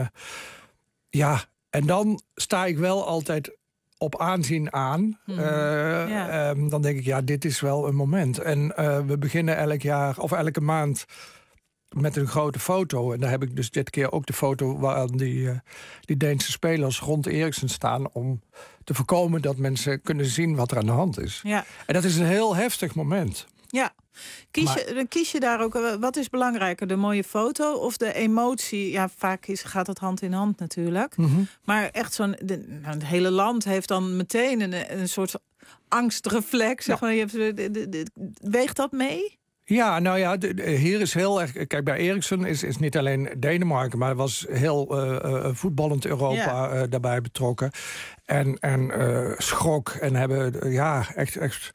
en dan sta ik wel altijd op aanzien aan. Dan denk ik, dit is wel een moment. En we beginnen elk jaar of elke maand met een grote foto. En daar heb ik dus dit keer ook de foto waaraan die Deense spelers rond Eriksen staan, om te voorkomen dat mensen kunnen zien wat er aan de hand is. Ja. En dat is een heel heftig moment. Ja. Kies je daar ook, wat is belangrijker, de mooie foto of de emotie? Ja, vaak gaat het hand in hand natuurlijk. Mm-hmm. Maar echt het hele land heeft dan meteen een soort angstreflex. Zeg maar. Weegt dat mee? Ja, nou ja, hier is heel erg... Kijk, bij Eriksen is niet alleen Denemarken, maar er was heel voetballend Europa daarbij betrokken. En schrok en hebben echt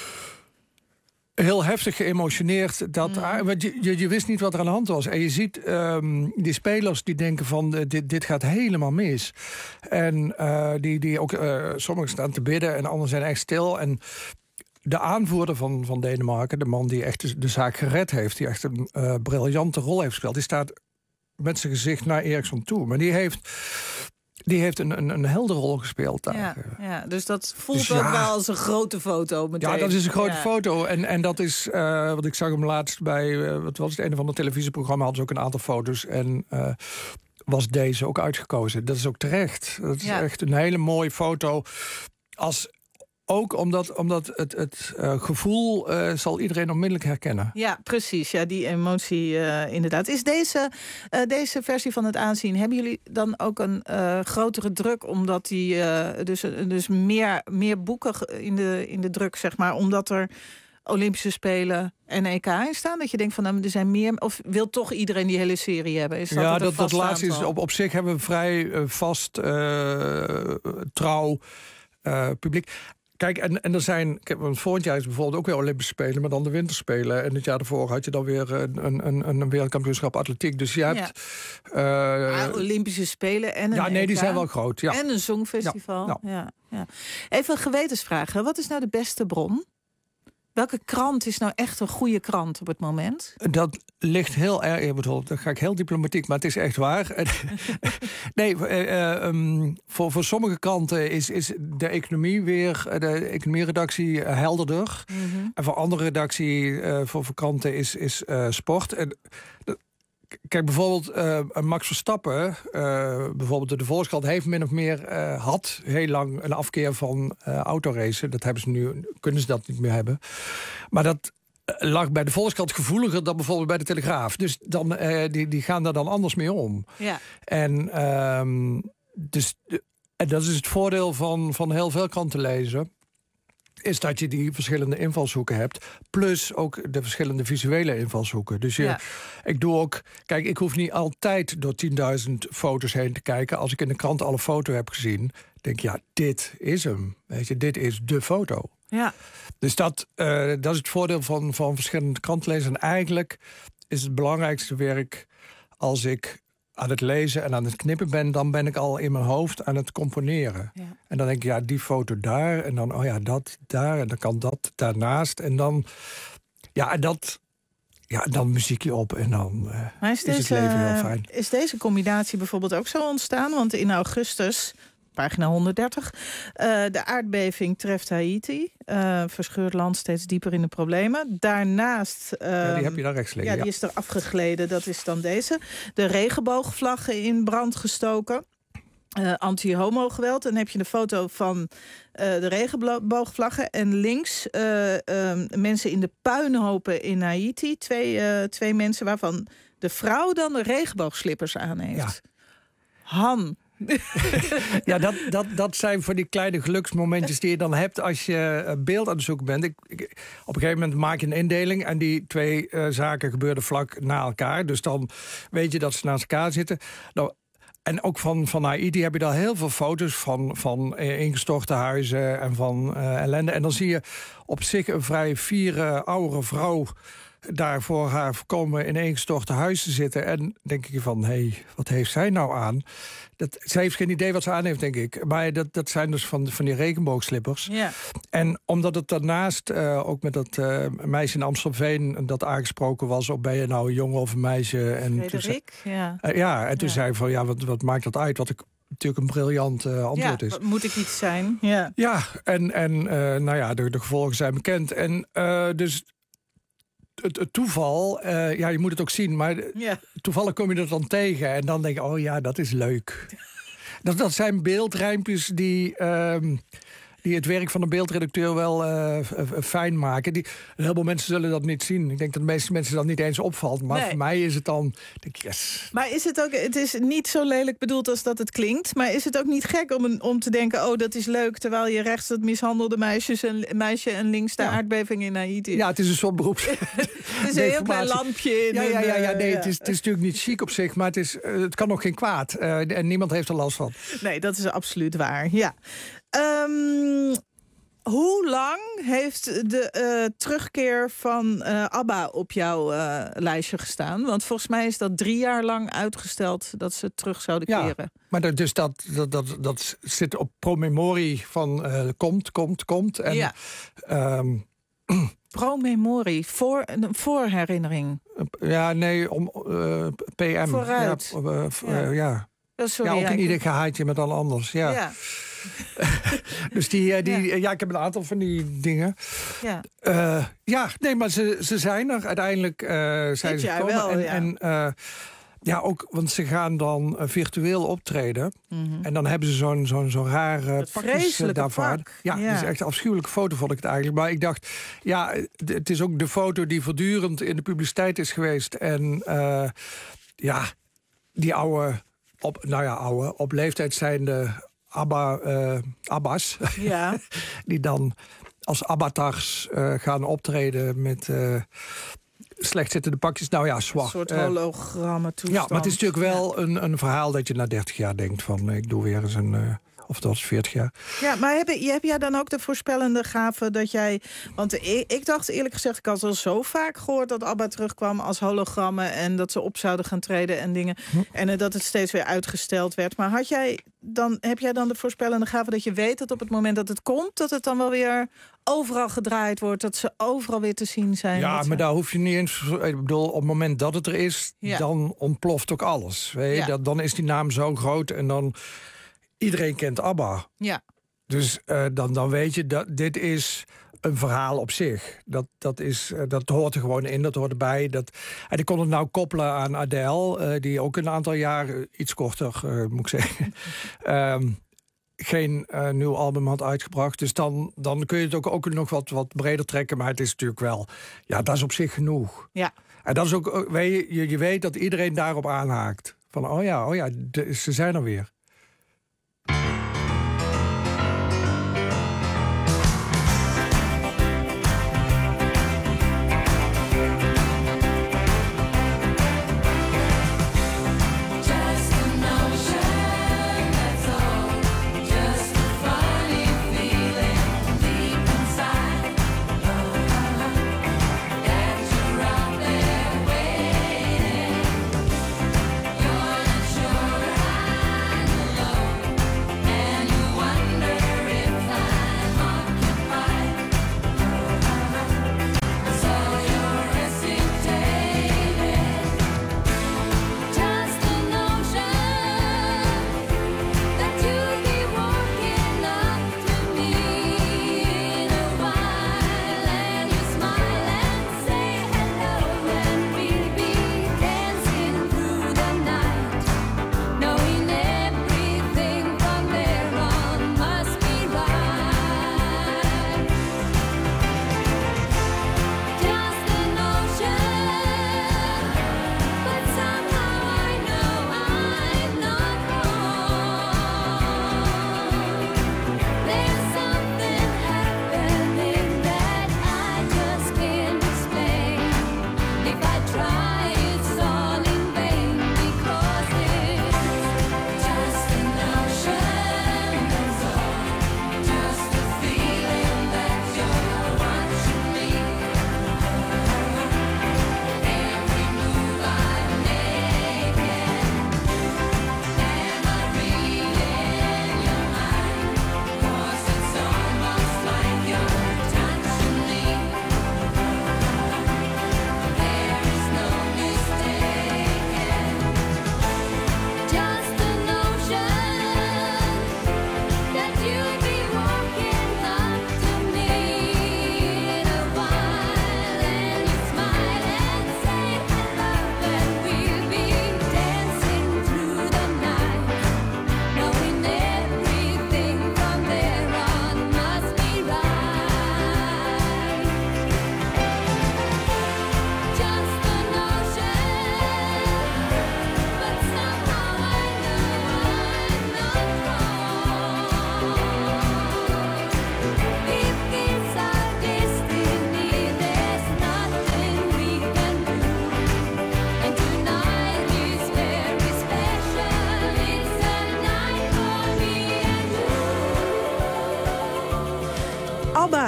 heel heftig geëmotioneerd. Want je wist niet wat er aan de hand was. En je ziet die spelers die denken van dit gaat helemaal mis. En die ook sommigen staan te bidden en anderen zijn echt stil. En de aanvoerder van Denemarken, de man die echt de zaak gered heeft, die echt een briljante rol heeft gespeeld, die staat met zijn gezicht naar Eriksen toe. Maar die heeft een heldere rol gespeeld daar. Ja, dus dat voelt ook wel als een grote foto meteen. Ja, dat is een grote foto. En dat is, want ik zag hem laatst bij, wat was het, een of ander televisieprogramma, hadden ze ook een aantal foto's. En was deze ook uitgekozen. Dat is ook terecht. Dat is echt een hele mooie foto. Ook omdat het gevoel zal iedereen onmiddellijk herkennen. Ja, precies. Ja, die emotie inderdaad. Is deze versie van het aanzien, hebben jullie dan ook een grotere druk, omdat die dus meer boeken in de druk, zeg maar, omdat er Olympische Spelen en EK in staan? Dat je denkt van, er zijn meer, of wil toch iedereen die hele serie hebben? Is dat laatste is op zich hebben we vrij vast trouw publiek. Kijk, en er zijn... Volgend jaar is bijvoorbeeld ook weer Olympische Spelen, maar dan de Winterspelen. En het jaar daarvoor had je dan weer een wereldkampioenschap atletiek. Dus je hebt... Olympische Spelen en een EK. Die zijn wel groot. Ja. En een songfestival. Ja. Even gewetensvragen. Wat is nou de beste bron? Welke krant is nou echt een goede krant op het moment? Dat ligt heel erg... Dan ga ik heel diplomatiek, maar het is echt waar. Nee, voor sommige kranten is de economie weer... de economieredactie helderder. Mm-hmm. En voor andere redactie, voor kranten, is sport. En kijk, bijvoorbeeld Max Verstappen, bijvoorbeeld de Volkskrant, heeft min of meer had heel lang een afkeer van autoracen. Dat hebben ze nu, kunnen ze dat niet meer hebben. Maar dat lag bij de Volkskrant gevoeliger dan bijvoorbeeld bij de Telegraaf. Dus dan, die gaan daar dan anders mee om. Ja. En dat is het voordeel van heel veel kranten lezen, is dat je die verschillende invalshoeken hebt, plus ook de verschillende visuele invalshoeken. Dus ik doe ook... Kijk, ik hoef niet altijd door 10.000 foto's heen te kijken. Als ik in de krant alle foto heb gezien, denk ik, dit is hem. Weet je, dit is de foto. Ja. Dus dat is het voordeel van verschillende krantenlezers. En eigenlijk is het belangrijkste werk, als ik aan het lezen en aan het knippen ben, dan ben ik al in mijn hoofd aan het componeren. Ja. En dan denk ik, die foto daar, en dan, dat daar, en dan kan dat daarnaast. En dan, dan muziekje op en dan is het leven heel fijn. Is deze combinatie bijvoorbeeld ook zo ontstaan? Want in augustus, pagina 130, de aardbeving treft Haiti. Verscheurd land steeds dieper in de problemen. Daarnaast... die heb je daar rechts liggen. Ja, die is er afgegleden. Dat is dan deze. De regenboogvlaggen in brand gestoken. Anti-homo-geweld. Dan heb je de foto van de regenboogvlaggen. En links mensen in de puinhopen in Haiti. Twee mensen waarvan de vrouw dan de regenboogslippers aan heeft. Ja. Han... Ja, dat zijn voor die kleine geluksmomentjes die je dan hebt als je beeld aan het zoeken bent. Op een gegeven moment maak je een indeling en die twee zaken gebeurden vlak na elkaar. Dus dan weet je dat ze naast elkaar zitten. Nou, En ook van Haiti heb je daar heel veel foto's van ingestorte huizen en van ellende. En dan zie je op zich een vrij fiere, oudere vrouw daar voor haar voorkomen in ingestorte huizen zitten. En denk ik van, wat heeft zij nou aan? Zij heeft geen idee wat ze aan heeft, denk ik. Maar dat zijn dus van die regenboogslippers. Ja. En omdat het daarnaast ook met dat meisje in Amstelveen dat aangesproken was, of ben je nou een jongen of een meisje? En Frederik, toen zei hij van, wat maakt dat uit? Wat ik natuurlijk een briljant antwoord is. Moet ik iets zijn? Ja, en de gevolgen zijn bekend. En dus het toeval, je moet het ook zien, maar toevallig kom je er dan tegen en dan denk je, dat is leuk. Dat zijn beeldrijmpjes die het werk van een beeldredacteur wel fijn maken. Een heleboel mensen zullen dat niet zien. Ik denk dat de meeste mensen dat niet eens opvalt. Maar voor mij is het dan, denk ik, yes. Maar is het ook, het is niet zo lelijk bedoeld als dat het klinkt. Maar is het ook niet gek om te denken, dat is leuk, terwijl je rechts het mishandelde meisje en links de aardbeving in Haiti. Ja, het is een soort beroeps. Het is een heel klein lampje. Het is natuurlijk niet chic op zich, maar het kan ook geen kwaad. En niemand heeft er last van. Nee, dat is absoluut waar, ja. Hoe lang heeft de terugkeer van ABBA op jouw lijstje gestaan? Want volgens mij is dat 3 jaar lang uitgesteld dat ze terug zouden keren. Ja, maar dat zit op promemorie van komt. En, promemorie, voor herinnering. PM. Vooruit. Ook een ieder gehaatje met al anders. Ja. Dus ik heb een aantal van die dingen. Maar ze zijn er. Uiteindelijk zijn ze gekomen. Ook, want ze gaan dan virtueel optreden. Mm-hmm. En dan hebben ze zo'n rare pakjes daarvoor. Pak. Ja, dat is echt een afschuwelijke foto, vond ik het eigenlijk. Maar ik dacht, het is ook de foto die voortdurend in de publiciteit is geweest. En die oude, op leeftijd zijnde Abba's. Ja. Die dan als avatars gaan optreden met slecht zittende pakjes. Zwart. Een soort hologrammen toestand. Ja, maar het is natuurlijk wel een verhaal dat je na 30 jaar denkt van, ik doe weer eens een... Of dat is 40 jaar. Ja, maar heb jij dan ook de voorspellende gave dat jij... Want ik dacht eerlijk gezegd, ik had al zo vaak gehoord dat ABBA terugkwam als hologrammen en dat ze op zouden gaan treden en dingen. En dat het steeds weer uitgesteld werd. Maar heb jij dan de voorspellende gave dat je weet dat op het moment dat het komt, dat het dan wel weer overal gedraaid wordt, dat ze overal weer te zien zijn? Ja, maar daar hoef je niet eens... Ik bedoel, op het moment dat het er is, dan ontploft ook alles. Weet je? Dan is die naam zo groot en dan... Iedereen kent ABBA. Ja. Dus dan weet je dat dit is een verhaal op zich. Dat hoort er gewoon in, dat hoort erbij. En ik kon het nou koppelen aan Adele, die ook een aantal jaar, iets korter moet ik zeggen, geen nieuw album had uitgebracht. Dus dan kun je het ook nog wat breder trekken. Maar het is natuurlijk wel, dat is op zich genoeg. Ja. En dat is ook, je weet dat iedereen daarop aanhaakt. Van ze zijn er weer.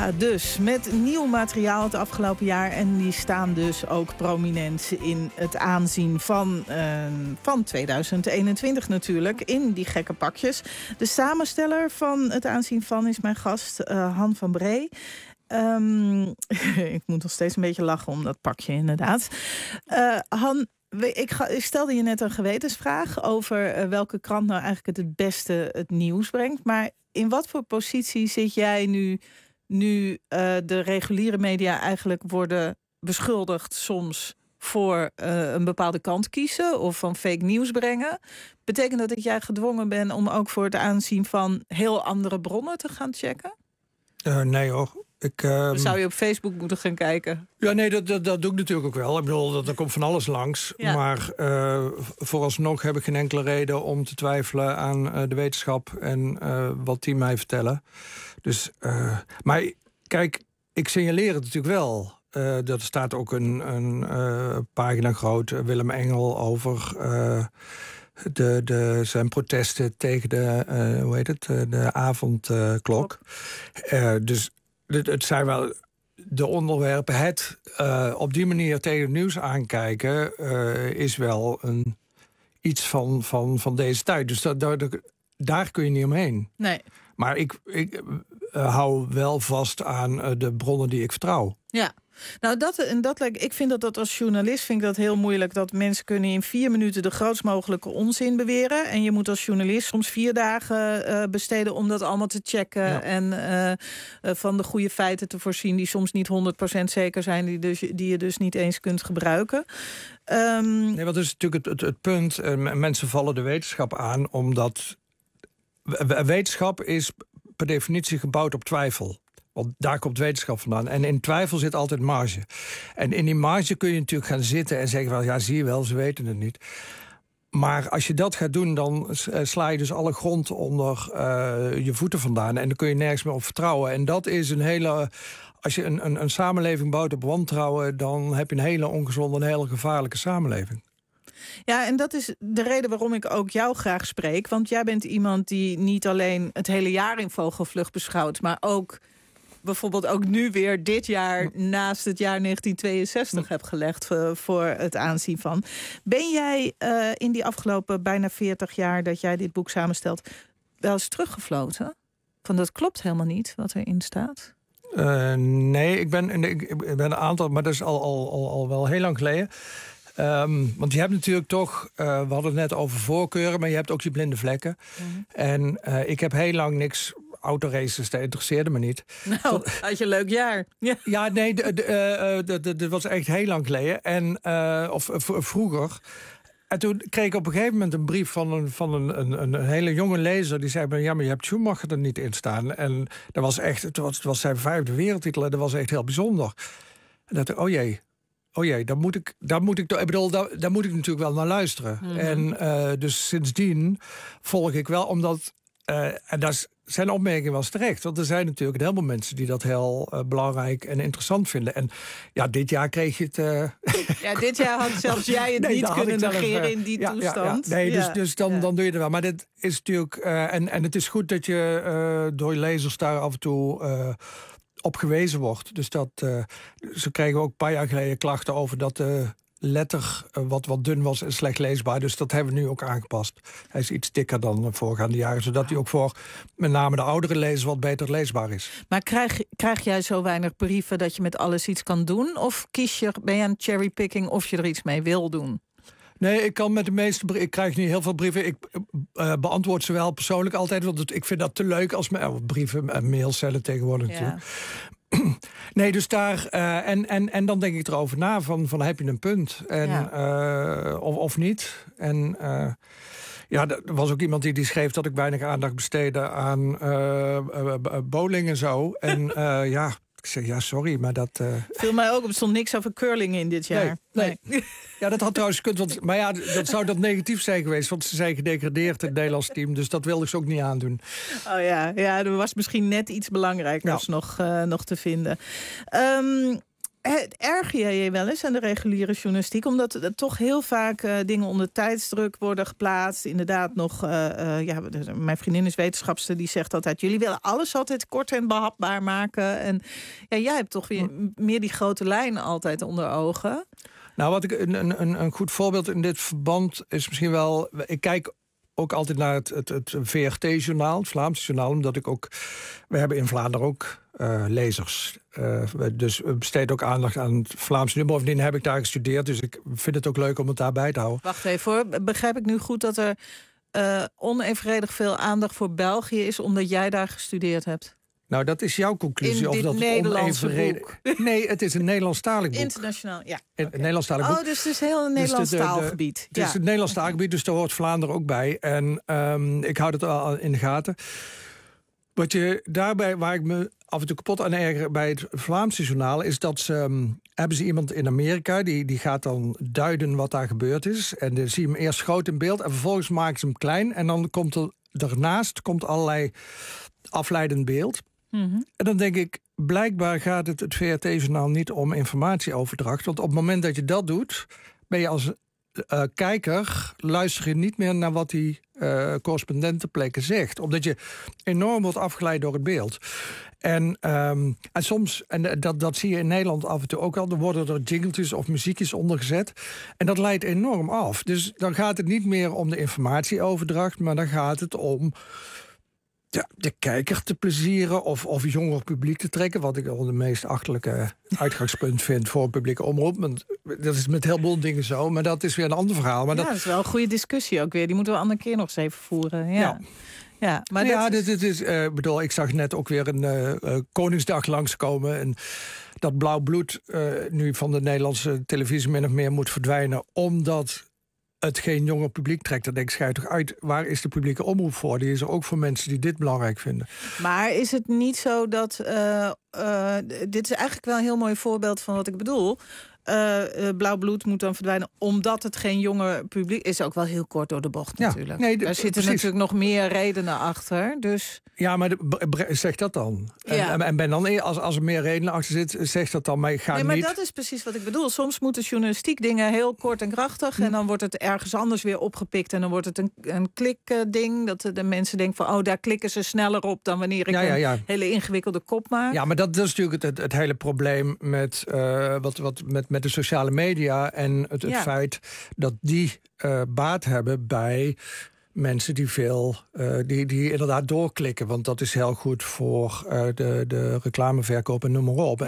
Ja, dus met nieuw materiaal het afgelopen jaar. En die staan dus ook prominent in het aanzien van 2021 natuurlijk. In die gekke pakjes. De samensteller van het aanzien van is mijn gast Han van Bree. Ik moet nog steeds een beetje lachen om dat pakje inderdaad. Han, ik stelde je net een gewetensvraag over welke krant nou eigenlijk het beste het nieuws brengt. Maar in wat voor positie zit jij nu de reguliere media eigenlijk worden beschuldigd soms voor een bepaalde kant kiezen of van fake nieuws brengen? Betekent dat jij gedwongen bent om ook voor het aanzien van heel andere bronnen te gaan checken? Nee hoor. Dan zou je op Facebook moeten gaan kijken. Ja, nee, dat doe ik natuurlijk ook wel. Ik bedoel, er komt van alles langs. Ja. Maar vooralsnog heb ik geen enkele reden om te twijfelen aan de wetenschap en wat die mij vertellen. Dus, maar kijk, ik signaleer het natuurlijk wel. Er staat ook een pagina groot, Willem Engel, over zijn protesten tegen de avondklok. Dus het zijn wel de onderwerpen. Op die manier tegen het nieuws aankijken is wel iets van deze tijd. Dus daar kun je niet omheen. Nee. Maar ik hou wel vast aan de bronnen die ik vertrouw. Ja. Nou, ik vind dat als journalist vind ik dat heel moeilijk. Dat mensen kunnen in 4 minuten de grootst mogelijke onzin beweren. En je moet als journalist soms 4 dagen besteden om dat allemaal te checken. Ja. En van de goede feiten te voorzien die soms niet 100% zeker zijn. Die je dus niet eens kunt gebruiken. Nee, wat is natuurlijk het punt. Mensen vallen de wetenschap aan omdat wetenschap is per definitie gebouwd op twijfel. Want daar komt wetenschap vandaan. En in twijfel zit altijd marge. En in die marge kun je natuurlijk gaan zitten en zeggen, ja, zie je wel, ze weten het niet. Maar als je dat gaat doen, dan sla je dus alle grond onder je voeten vandaan. En dan kun je nergens meer op vertrouwen. En dat is een hele... Als je een samenleving bouwt op wantrouwen, dan heb je een hele ongezonde, een hele gevaarlijke samenleving. Ja, en dat is de reden waarom ik ook jou graag spreek. Want jij bent iemand die niet alleen het hele jaar in vogelvlucht beschouwt, maar ook bijvoorbeeld ook nu weer dit jaar naast het jaar 1962 heb gelegd voor het aanzien van. Ben jij in die afgelopen bijna 40 jaar dat jij dit boek samenstelt wel eens teruggefloten? Van dat klopt helemaal niet wat erin staat? Nee, ik ben een aantal, maar dat is al wel heel lang geleden. Want je hebt natuurlijk toch, we hadden het net over voorkeuren, maar je hebt ook je blinde vlekken. Mm-hmm. En ik heb heel lang niks. Autoraces, dat interesseerde me niet. Nou, had je een leuk jaar. Ja, nee, dat was echt heel lang geleden. Of vroeger. En toen kreeg ik op een gegeven moment een brief van een hele jonge lezer. Die zei, ja, maar je hebt Schumacher er niet in staan. En dat was echt, het was zijn 5e wereldtitel. En dat was echt heel bijzonder. En dat ik, oh jee, daar moet ik natuurlijk wel naar luisteren. Mm-hmm. En dus sindsdien volg ik wel, omdat en dat zijn opmerkingen wel eens terecht. Want er zijn natuurlijk een heleboel mensen die dat heel belangrijk en interessant vinden. En ja, dit jaar kreeg je het. Ja, dit jaar had zelfs jij het niet kunnen negeren in die toestand. Ja. Nee, dus dan doe je er wel. Maar dit is natuurlijk. En het is goed dat je door je lezers daar af en toe op gewezen wordt. Dus ze kregen ook een paar jaar geleden klachten over dat letter wat dun was en slecht leesbaar. Dus dat hebben we nu ook aangepast. Hij is iets dikker dan voorgaande jaren, zodat hij ook voor met name de oudere lezers wat beter leesbaar is. Maar krijg jij zo weinig brieven dat je met alles iets kan doen? Of ben je aan cherrypicking of je er iets mee wil doen? Nee, ik kan met de meeste brieven. Ik krijg niet heel veel brieven. Ik beantwoord ze wel persoonlijk altijd, want ik vind dat te leuk als brieven en mails cellen tegenwoordig natuurlijk. Nee, dus daar. En dan denk ik erover na van heb je een punt? Of niet? En er was ook iemand die schreef dat ik weinig aandacht besteedde aan bowling en zo. En ik zeg, ja, sorry, maar dat viel mij ook op, er stond niks over curling in dit jaar. Nee. Ja, dat had trouwens gekund. Maar ja, dat zou dat negatief zijn geweest. Want ze zijn gedegradeerd, het Nederlands team. Dus dat wilde ik ze ook niet aandoen. Oh ja, er was misschien net iets belangrijkers nog te vinden. Erger jij je wel eens aan de reguliere journalistiek? Omdat er toch heel vaak dingen onder tijdsdruk worden geplaatst. Inderdaad nog, mijn vriendin is wetenschapster, die zegt altijd, jullie willen alles altijd kort en behapbaar maken. En jij hebt toch weer meer die grote lijn altijd onder ogen. Nou, wat ik een goed voorbeeld in dit verband is misschien wel, ik kijk ook altijd naar het VRT-journaal, het Vlaamse journaal, omdat we hebben in Vlaanderen ook lezers. Dus we besteden ook aandacht aan het Vlaamse nu. Bovendien heb ik daar gestudeerd, dus ik vind het ook leuk om het daarbij te houden. Wacht even hoor, begrijp ik nu goed dat er onevenredig veel aandacht voor België is, omdat jij daar gestudeerd hebt? Nou, dat is jouw conclusie. In of dit dat Nederlandse boek. Nee, het is een Nederlandstalig boek. Internationaal, ja. Een Nederlandstalig boek. Dus het is heel een Nederlands taalgebied. Het is het Nederlands taalgebied, dus daar hoort Vlaanderen ook bij. En ik hou het al in de gaten. Wat je daarbij, waar ik me af en toe kapot aan erger bij het Vlaamse journaal, is dat hebben ze iemand in Amerika, die gaat dan duiden wat daar gebeurd is. En dan zie je hem eerst groot in beeld en vervolgens maken ze hem klein. En dan komt er daarnaast allerlei afleidend beeld. Mm-hmm. En dan denk ik, blijkbaar gaat het VRT-journaal niet om informatieoverdracht. Want op het moment dat je dat doet, ben je als kijker, luister je niet meer naar wat die correspondent ter plekke zegt. Omdat je enorm wordt afgeleid door het beeld. En soms, en dat zie je in Nederland af en toe ook al, er worden er jingletjes of muziekjes ondergezet. En dat leidt enorm af. Dus dan gaat het niet meer om de informatieoverdracht, maar dan gaat het om de kijker te plezieren of jonger publiek te trekken. Wat ik al de meest achterlijke uitgangspunt vind voor een publieke omroep. Dat is met heel veel dingen zo, maar dat is weer een ander verhaal. Maar dat is wel een goede discussie ook weer. Die moeten we een andere keer nog eens even voeren. Ja, maar dit is ik zag net ook weer een Koningsdag langskomen. En dat blauw bloed nu van de Nederlandse televisie min of meer moet verdwijnen, omdat het geen jonger publiek trekt. Dan denk ik, schijt toch uit, waar is de publieke omroep voor? Die is er ook voor mensen die dit belangrijk vinden. Maar is het niet zo dat dit is eigenlijk wel een heel mooi voorbeeld van wat ik bedoel. Blauw bloed moet dan verdwijnen omdat het geen jonger publiek is. Ook wel heel kort door de bocht natuurlijk. Nee, daar zitten natuurlijk nog meer redenen achter. Dus ja, maar zeg dat dan. Ja. En ben dan als er meer redenen achter zit, zeg dat dan. Maar ik ga maar dat is precies wat ik bedoel. Soms moeten journalistiek dingen heel kort en krachtig. En dan wordt het ergens anders weer opgepikt. En dan wordt het een klikding. Dat de mensen denken van, daar klikken ze sneller op dan wanneer ik een hele ingewikkelde kop maak. Ja, maar dat is natuurlijk het hele probleem met met de sociale media en het feit dat die baat hebben bij mensen die die inderdaad doorklikken. Want dat is heel goed voor de reclameverkoop en noem maar op.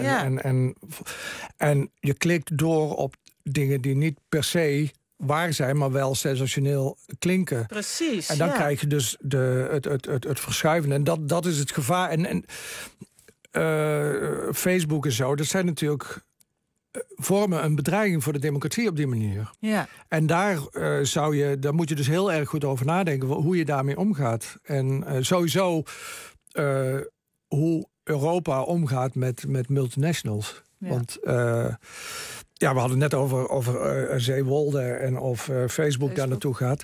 En je klikt door op dingen die niet per se waar zijn, maar wel sensationeel klinken. Precies. En dan krijg je dus het verschuiven. En dat is het gevaar. En Facebook en zo, dat zijn natuurlijk vormen een bedreiging voor de democratie op die manier. Ja. En daar moet je dus heel erg goed over nadenken hoe je daarmee omgaat. En sowieso hoe Europa omgaat met multinationals. Ja. Want we hadden het net over Zeewolde en of Facebook daar naartoe gaat.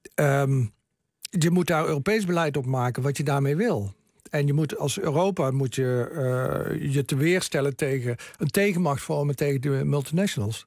Je moet daar Europees beleid op maken wat je daarmee wil. En je moet als Europa je te weerstellen tegen een tegenmacht vormen tegen de multinationals.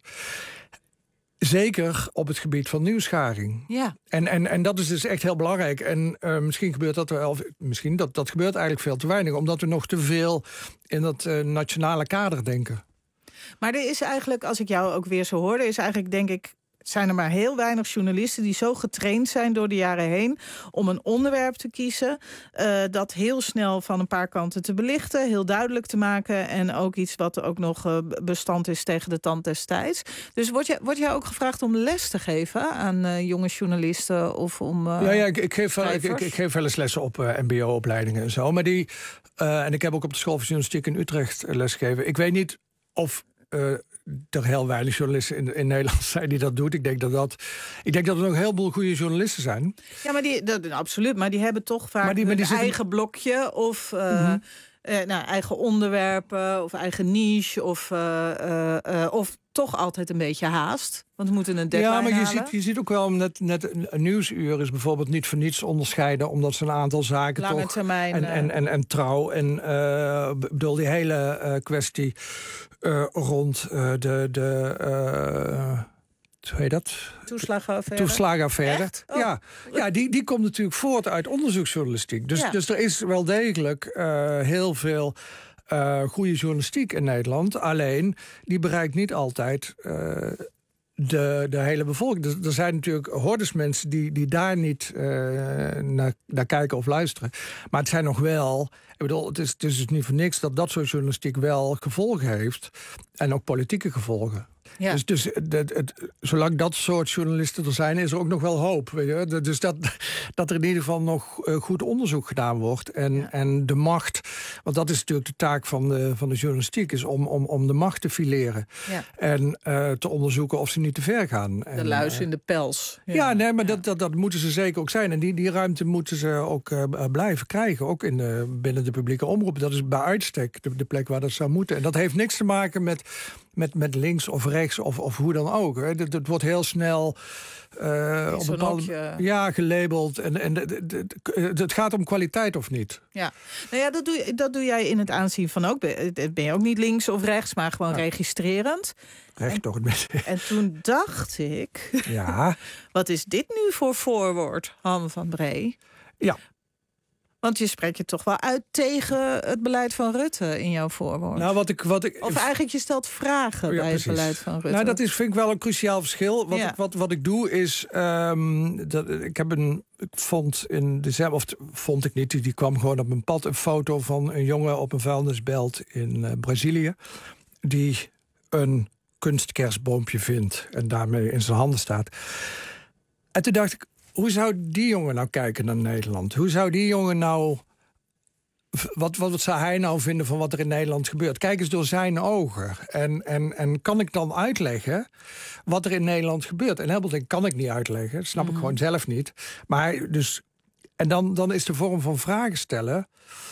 Zeker op het gebied van nieuwsgaring. Ja. En dat is dus echt heel belangrijk. En misschien gebeurt dat wel. Misschien dat gebeurt eigenlijk veel te weinig, omdat we nog te veel in dat nationale kader denken. Maar er is eigenlijk, als ik jou ook weer zo hoorde, is eigenlijk denk ik, zijn er maar heel weinig journalisten die zo getraind zijn door de jaren heen om een onderwerp te kiezen, dat heel snel van een paar kanten te belichten, heel duidelijk te maken en ook iets wat ook nog bestand is tegen de tand des tijds. Dus wordt jij ook gevraagd om les te geven aan jonge journalisten of om ik geef wel eens lessen op mbo-opleidingen en zo, maar en ik heb ook op de school van journalistiek in Utrecht lesgegeven. Ik weet niet of er heel weinig journalisten in Nederland zijn die dat doet. Ik denk dat er nog een heleboel goede journalisten zijn. Ja, maar absoluut. Maar die hebben toch vaak een eigen blokje of eigen onderwerpen of eigen niche of toch altijd een beetje haast. Want we moeten een deadline halen. Ja, maar je ziet ook wel, net een Nieuwsuur is bijvoorbeeld niet voor niets onderscheiden, omdat ze een aantal zaken lange toch... termijn. En Trouw. En bedoel, die hele kwestie rond hoe heet dat? Toeslagenaffaire. Oh. Ja, die komt natuurlijk voort uit onderzoeksjournalistiek. Dus er is wel degelijk heel veel goede journalistiek in Nederland. Alleen, die bereikt niet altijd de hele bevolking. Er zijn natuurlijk hordes mensen die daar niet naar kijken of luisteren. Maar het zijn nog wel... Ik bedoel, het is dus niet voor niks dat soort journalistiek wel gevolgen heeft. En ook politieke gevolgen. Ja. Dus zolang dat soort journalisten er zijn, is er ook nog wel hoop. Weet je? Dus dat er in ieder geval nog goed onderzoek gedaan wordt. En de macht, want dat is natuurlijk de taak van de journalistiek, is om de macht te fileren. Ja. En te onderzoeken of ze niet te ver gaan. De luis in de pels. Ja, nee, maar dat moeten ze zeker ook zijn. En die ruimte moeten ze ook blijven krijgen. Ook binnen de publieke omroep. Dat is bij uitstek de plek waar dat zou moeten. En dat heeft niks te maken met links of rechts of hoe dan ook. Hè. Het wordt heel snel op bepaalde, gelabeld. En het gaat om kwaliteit of niet. Ja, nou ja, dat doe jij in het aanzien van ook. Ben je ook niet links of rechts, maar gewoon registrerend. Recht toch het beste. En toen dacht ik... Ja. Wat is dit nu voor voorwoord, Han van Bree? Ja. Want je spreekt je toch wel uit tegen het beleid van Rutte in jouw voorwoord. Nou, of eigenlijk je stelt vragen bij het beleid van Rutte. Nou, vind ik wel een cruciaal verschil. Wat ik doe is... Ik vond in december, of vond ik niet, die kwam gewoon op mijn pad, een foto van een jongen op een vuilnisbelt in Brazilië, die een kunstkerstboompje vindt en daarmee in zijn handen staat. En toen dacht ik, hoe zou die jongen nou kijken naar Nederland? Hoe zou die jongen nou... Wat zou hij nou vinden van wat er in Nederland gebeurt? Kijk eens door zijn ogen. En kan ik dan uitleggen wat er in Nederland gebeurt? En heel veel dingen kan ik niet uitleggen. Dat snap ik gewoon zelf niet. Maar dus... En dan is de vorm van vragen stellen...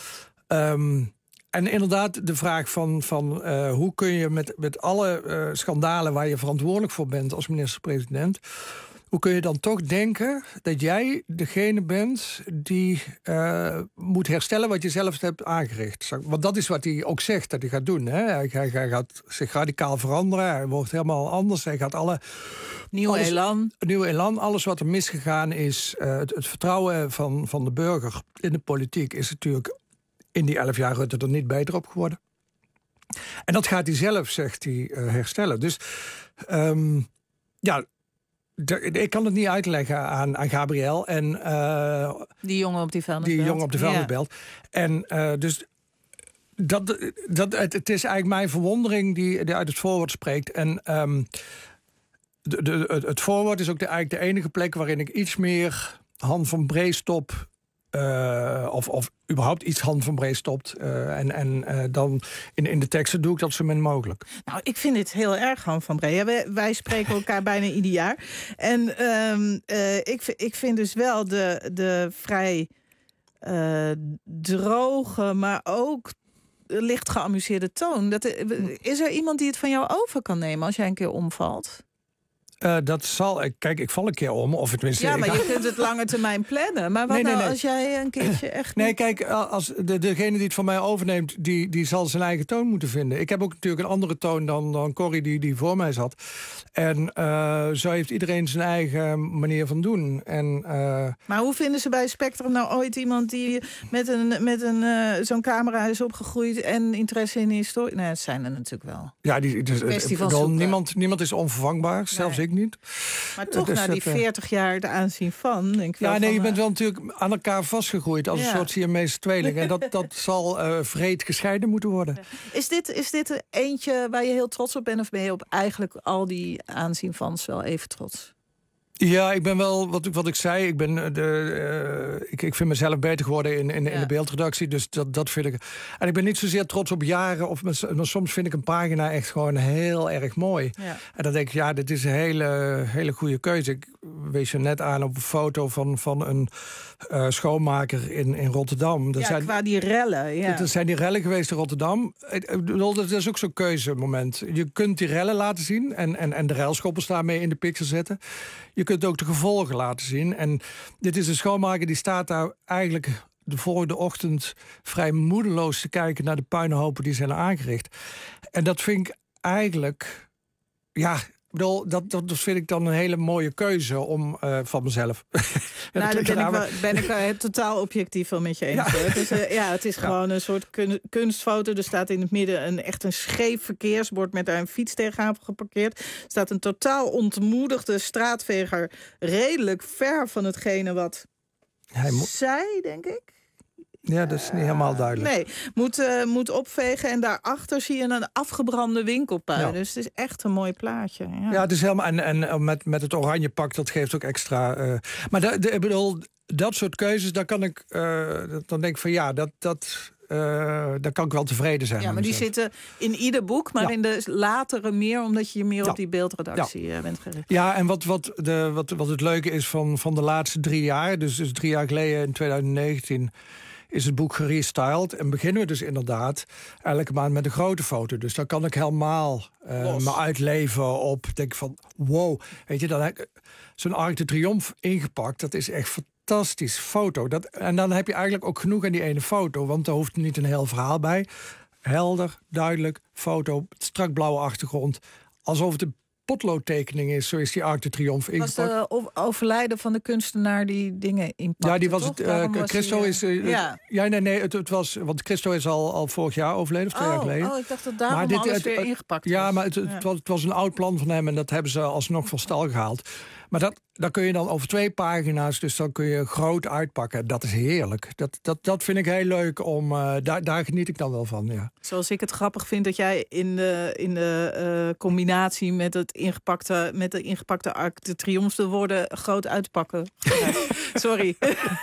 En inderdaad de vraag van hoe kun je met alle schandalen waar je verantwoordelijk voor bent als minister-president... Hoe kun je dan toch denken dat jij degene bent die moet herstellen wat je zelf hebt aangericht? Want dat is wat hij ook zegt dat hij gaat doen. Hè? Hij gaat zich radicaal veranderen. Hij wordt helemaal anders. Hij gaat Nieuw elan. Alles wat er misgegaan is. Het vertrouwen van de burger in de politiek is natuurlijk in die 11 jaar Rutte er niet beter op geworden. En dat gaat hij zelf, zegt hij, herstellen. Dus ik kan het niet uitleggen aan Gabriel. En, die jongen op die vuilnisbelt. En dus het is eigenlijk mijn verwondering die uit het voorwoord spreekt. En het voorwoord is ook eigenlijk de enige plek waarin ik iets meer Han van Bree stop. Of überhaupt iets Han van Bree stopt. Dan in de teksten doe ik dat zo min mogelijk. Nou, ik vind dit heel erg, Han van Bree. Wij spreken elkaar bijna ieder jaar. En ik vind dus wel de vrij droge, maar ook licht geamuseerde toon. Is er iemand die het van jou over kan nemen als jij een keer omvalt? Dat zal... Kijk, ik val een keer om. Of tenminste, ja, maar je kunt het lange termijn plannen. Maar wat als jij een keertje echt... Nee, kijk, als degene die het van mij overneemt... Die zal zijn eigen toon moeten vinden. Ik heb ook natuurlijk een andere toon dan Corrie die voor mij zat. En zo heeft iedereen zijn eigen manier van doen. Maar hoe vinden ze bij Spectrum nou ooit iemand... die met zo'n camera is opgegroeid... en interesse in de historie... Nee, dat zijn er natuurlijk wel. Ja, niemand is onvervangbaar. Zelfs ik niet. Maar toch na die 40 jaar de aanzien van... Denk ik je bent wel natuurlijk aan elkaar vastgegroeid... als een soort Siamese tweeling. En dat zal vreed gescheiden moeten worden. Ja. Is dit er eentje waar je heel trots op bent... of ben je op eigenlijk al die aanzien van wel even trots? Ja, ik ben wel, wat ik zei, ik vind mezelf beter geworden in de beeldredactie, dus dat vind ik. En ik ben niet zozeer trots op jaren, maar soms vind ik een pagina echt gewoon heel erg mooi. Ja. En dan denk ik, dit is een hele goede keuze. wees je net aan op een foto van een schoonmaker in Rotterdam. Qua die rellen, ja. Er zijn die rellen geweest in Rotterdam. Dat is ook zo'n keuzemoment. Je kunt die rellen laten zien en de relschoppers daarmee in de picture zetten. Je kunt ook de gevolgen laten zien. En dit is een schoonmaker die staat daar eigenlijk de volgende ochtend vrij moedeloos te kijken naar de puinhopen die zijn aangericht. En dat vind ik eigenlijk, dat vind ik dan een hele mooie keuze van mezelf. Nou, daar ben ik totaal objectief wel met je eens. Ja. Dus, het is gewoon een soort kunstfoto. Er staat in het midden echt een scheef verkeersbord met daar een fiets tegenaan geparkeerd. Er staat een totaal ontmoedigde straatveger redelijk ver van hetgene wat zij, denk ik. Ja, dat is niet helemaal duidelijk. Nee, moet opvegen en daarachter zie je een afgebrande winkelpuin. Ja. Dus het is echt een mooi plaatje. Ja, het is helemaal en met het oranje pak, dat geeft ook extra. Maar ik bedoel, dat soort keuzes, daar kan ik dan denk ik van daar kan ik wel tevreden zijn. Ja, maar die zitten in ieder boek, maar in de latere meer, omdat je meer op die beeldredactie bent gericht. Ja, en wat het leuke is van de laatste 3 jaar, dus 3 jaar geleden in 2019... is het boek gerestyled en beginnen we dus inderdaad elke maand met een grote foto. Dus dan kan ik helemaal me uitleven op, denk van wow, weet je, dan heb ik zo'n Arc de Triomphe ingepakt. Dat is echt fantastisch foto. En dan heb je eigenlijk ook genoeg aan die ene foto, want er hoeft niet een heel verhaal bij. Helder, duidelijk, foto, strak blauwe achtergrond, alsof het een potloodtekening is, zo is die Arc de Triomphe ingepakt. Was de overlijden van de kunstenaar die dingen inpakte? Ja, die was het. Christo is. Nee, het was. Want Christo is al vorig jaar overleden, of 2 jaar geleden. Oh, ik dacht dat daarom alles weer ingepakt was. Ja, maar het was een oud plan van hem en dat hebben ze alsnog van stal gehaald. Maar dat kun je dan over 2 pagina's, dus dan kun je groot uitpakken. Dat is heerlijk. Dat vind ik heel leuk om. Daar geniet ik dan wel van. Ja. Zoals ik het grappig vind dat jij in de combinatie met de ingepakte Arc de Triomphe de woorden groot uitpakken. Sorry.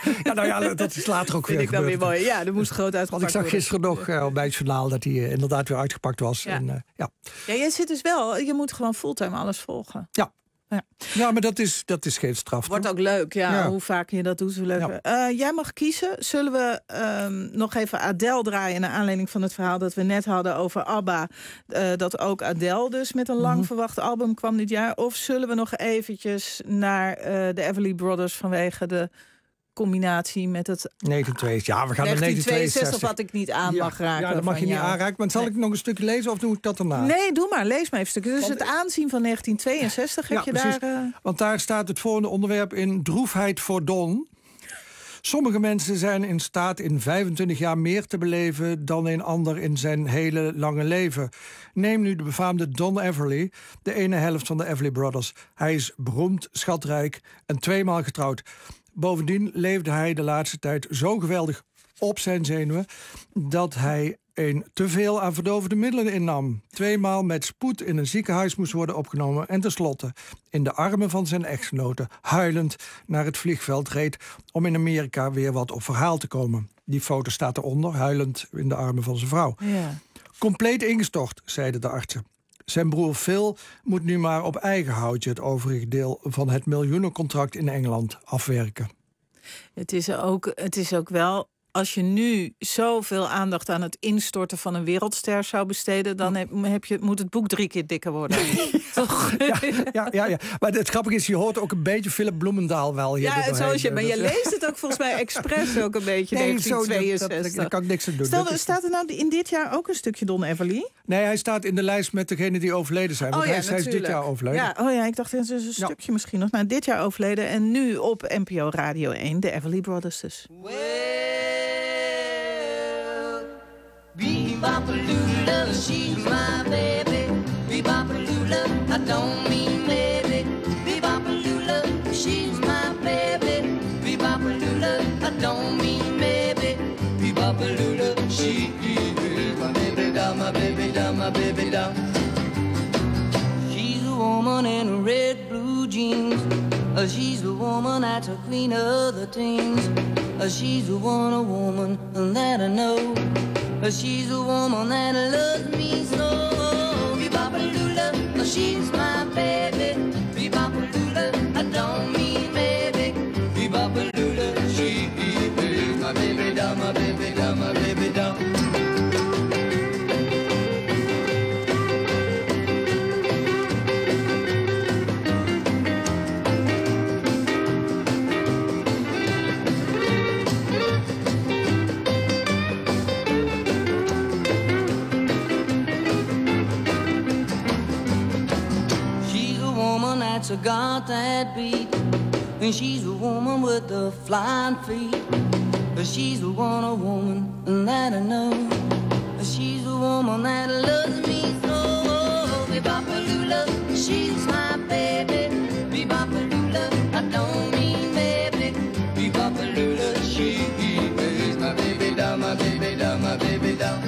Dat is later ook vind weer ik dan weer mooi. Ja, dat moest groot uitgepakt worden. Want ik zag gisteren nog bij het journaal dat hij inderdaad weer uitgepakt was. Ja. En, jij zit dus wel. Je moet gewoon fulltime alles volgen. Ja. Ja, maar dat is geen straf. Wordt ook leuk, hoe vaak je dat doet. Zo leuk. Ja. Jij mag kiezen. Zullen we nog even Adele draaien naar aanleiding van het verhaal dat we net hadden over ABBA. Dat ook Adele dus met een lang verwacht album kwam dit jaar. Of zullen we nog eventjes naar de Everly Brothers vanwege de combinatie met het 1962. Ja, we gaan naar 1962. Wat ik niet aan mag raken. Ja, dat mag je niet aanraken. Maar zal ik nog een stukje lezen of doe ik dat daarna? Nee, doe maar. Lees maar even een stukje. Dus het aanzien van 1962 heb je precies. daar... Want daar staat het volgende onderwerp in. Droefheid voor Don. Sommige mensen zijn in staat in 25 jaar meer te beleven dan een ander in zijn hele lange leven. Neem nu de befaamde Don Everly, de ene helft van de Everly Brothers. Hij is beroemd, schatrijk en 2 maal getrouwd. Bovendien leefde hij de laatste tijd zo geweldig op zijn zenuwen dat hij te veel aan verdovende middelen innam. 2 maal met spoed in een ziekenhuis moest worden opgenomen en tenslotte in de armen van zijn echtgenote huilend naar het vliegveld reed om in Amerika weer wat op verhaal te komen. Die foto staat eronder, huilend in de armen van zijn vrouw. Ja. Compleet ingestort, zeiden de artsen. Zijn broer Phil moet nu maar op eigen houtje het overige deel van het miljoenencontract in Engeland afwerken. Het is ook wel, als je nu zoveel aandacht aan het instorten van een wereldster zou besteden, dan moet het boek 3 keer dikker worden. Toch? Ja. Maar het grappige is, je hoort ook een beetje Philip Bloemendaal wel hier. Ja, maar je leest het ook volgens mij expres ook een beetje, 1962. Daar kan ik niks aan doen. Staat er nou in dit jaar ook een stukje Don Everly? Nee, hij staat in de lijst met degenen die overleden zijn. Want hij is dit jaar overleden. Ik dacht, het is een stukje misschien nog. Nou, dit jaar overleden en nu op NPO Radio 1, de Everly Brothers dus. Bebop-a-lula, she's my baby. Bebop-a-lula, I don't mean maybe. Bebop-a-lula, she's my baby. Bebop-a-lula, I don't mean maybe. Bebop-a-lula, she's my baby doll, my baby doll, my baby doll. She's a woman in red blue jeans. She's a woman that's a queen of the teens. She's a woman that I know. She's a woman that loves me so. Bebop-a-lula, she's my baby. Bebop-a-lula, I don't mean that beat. And she's a woman with the flying feet. She's the woman that I know. She's the woman that loves me so. Be-bop-a-lula, she's my baby. Be-bop-a-lula, I don't mean baby. Be-bop-a-lula, she is my baby doll, my baby doll, my baby doll.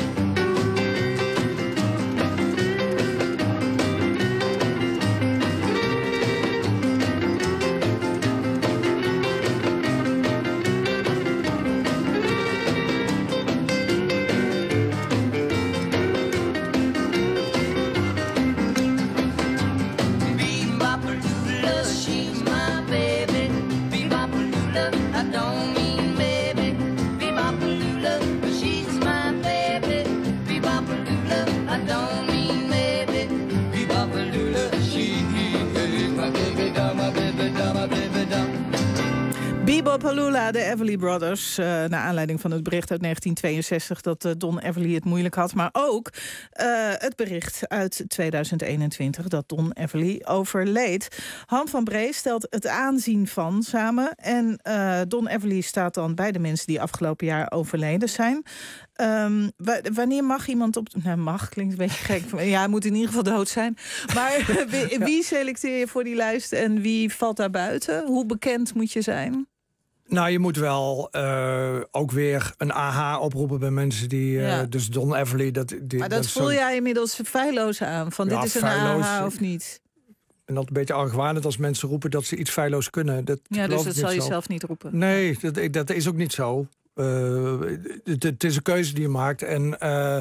Be-bop-a-lula, de Everly Brothers. Naar aanleiding van het bericht uit 1962 dat Don Everly het moeilijk had. Maar ook het bericht uit 2021 dat Don Everly overleed. Han van Bree stelt het aanzien van samen. En Don Everly staat dan bij de mensen die afgelopen jaar overleden zijn. Wanneer mag iemand op... Nou, mag, klinkt een beetje gek. Ja, hij moet in ieder geval dood zijn. Maar wie selecteer je voor die lijst en wie valt daar buiten? Hoe bekend moet je zijn? Nou, je moet wel ook weer een AH oproepen bij mensen die... Dus Don Everly... Maar dat voel jij inmiddels feilloos aan. Van dit is een AH of niet? En dat een beetje argwanend als mensen roepen dat ze iets feilloos kunnen. Dus dat zal je zelf niet roepen? Nee, dat is ook niet zo. Het is een keuze die je maakt. En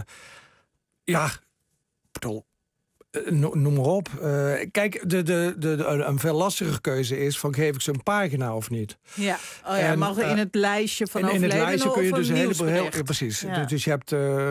noem maar op. Kijk, een veel lastigere keuze is van geef ik ze een pagina of niet. Ja, mag in het lijstje van overledenen. In het lijstje kun je dus heel precies. Ja. Dus je hebt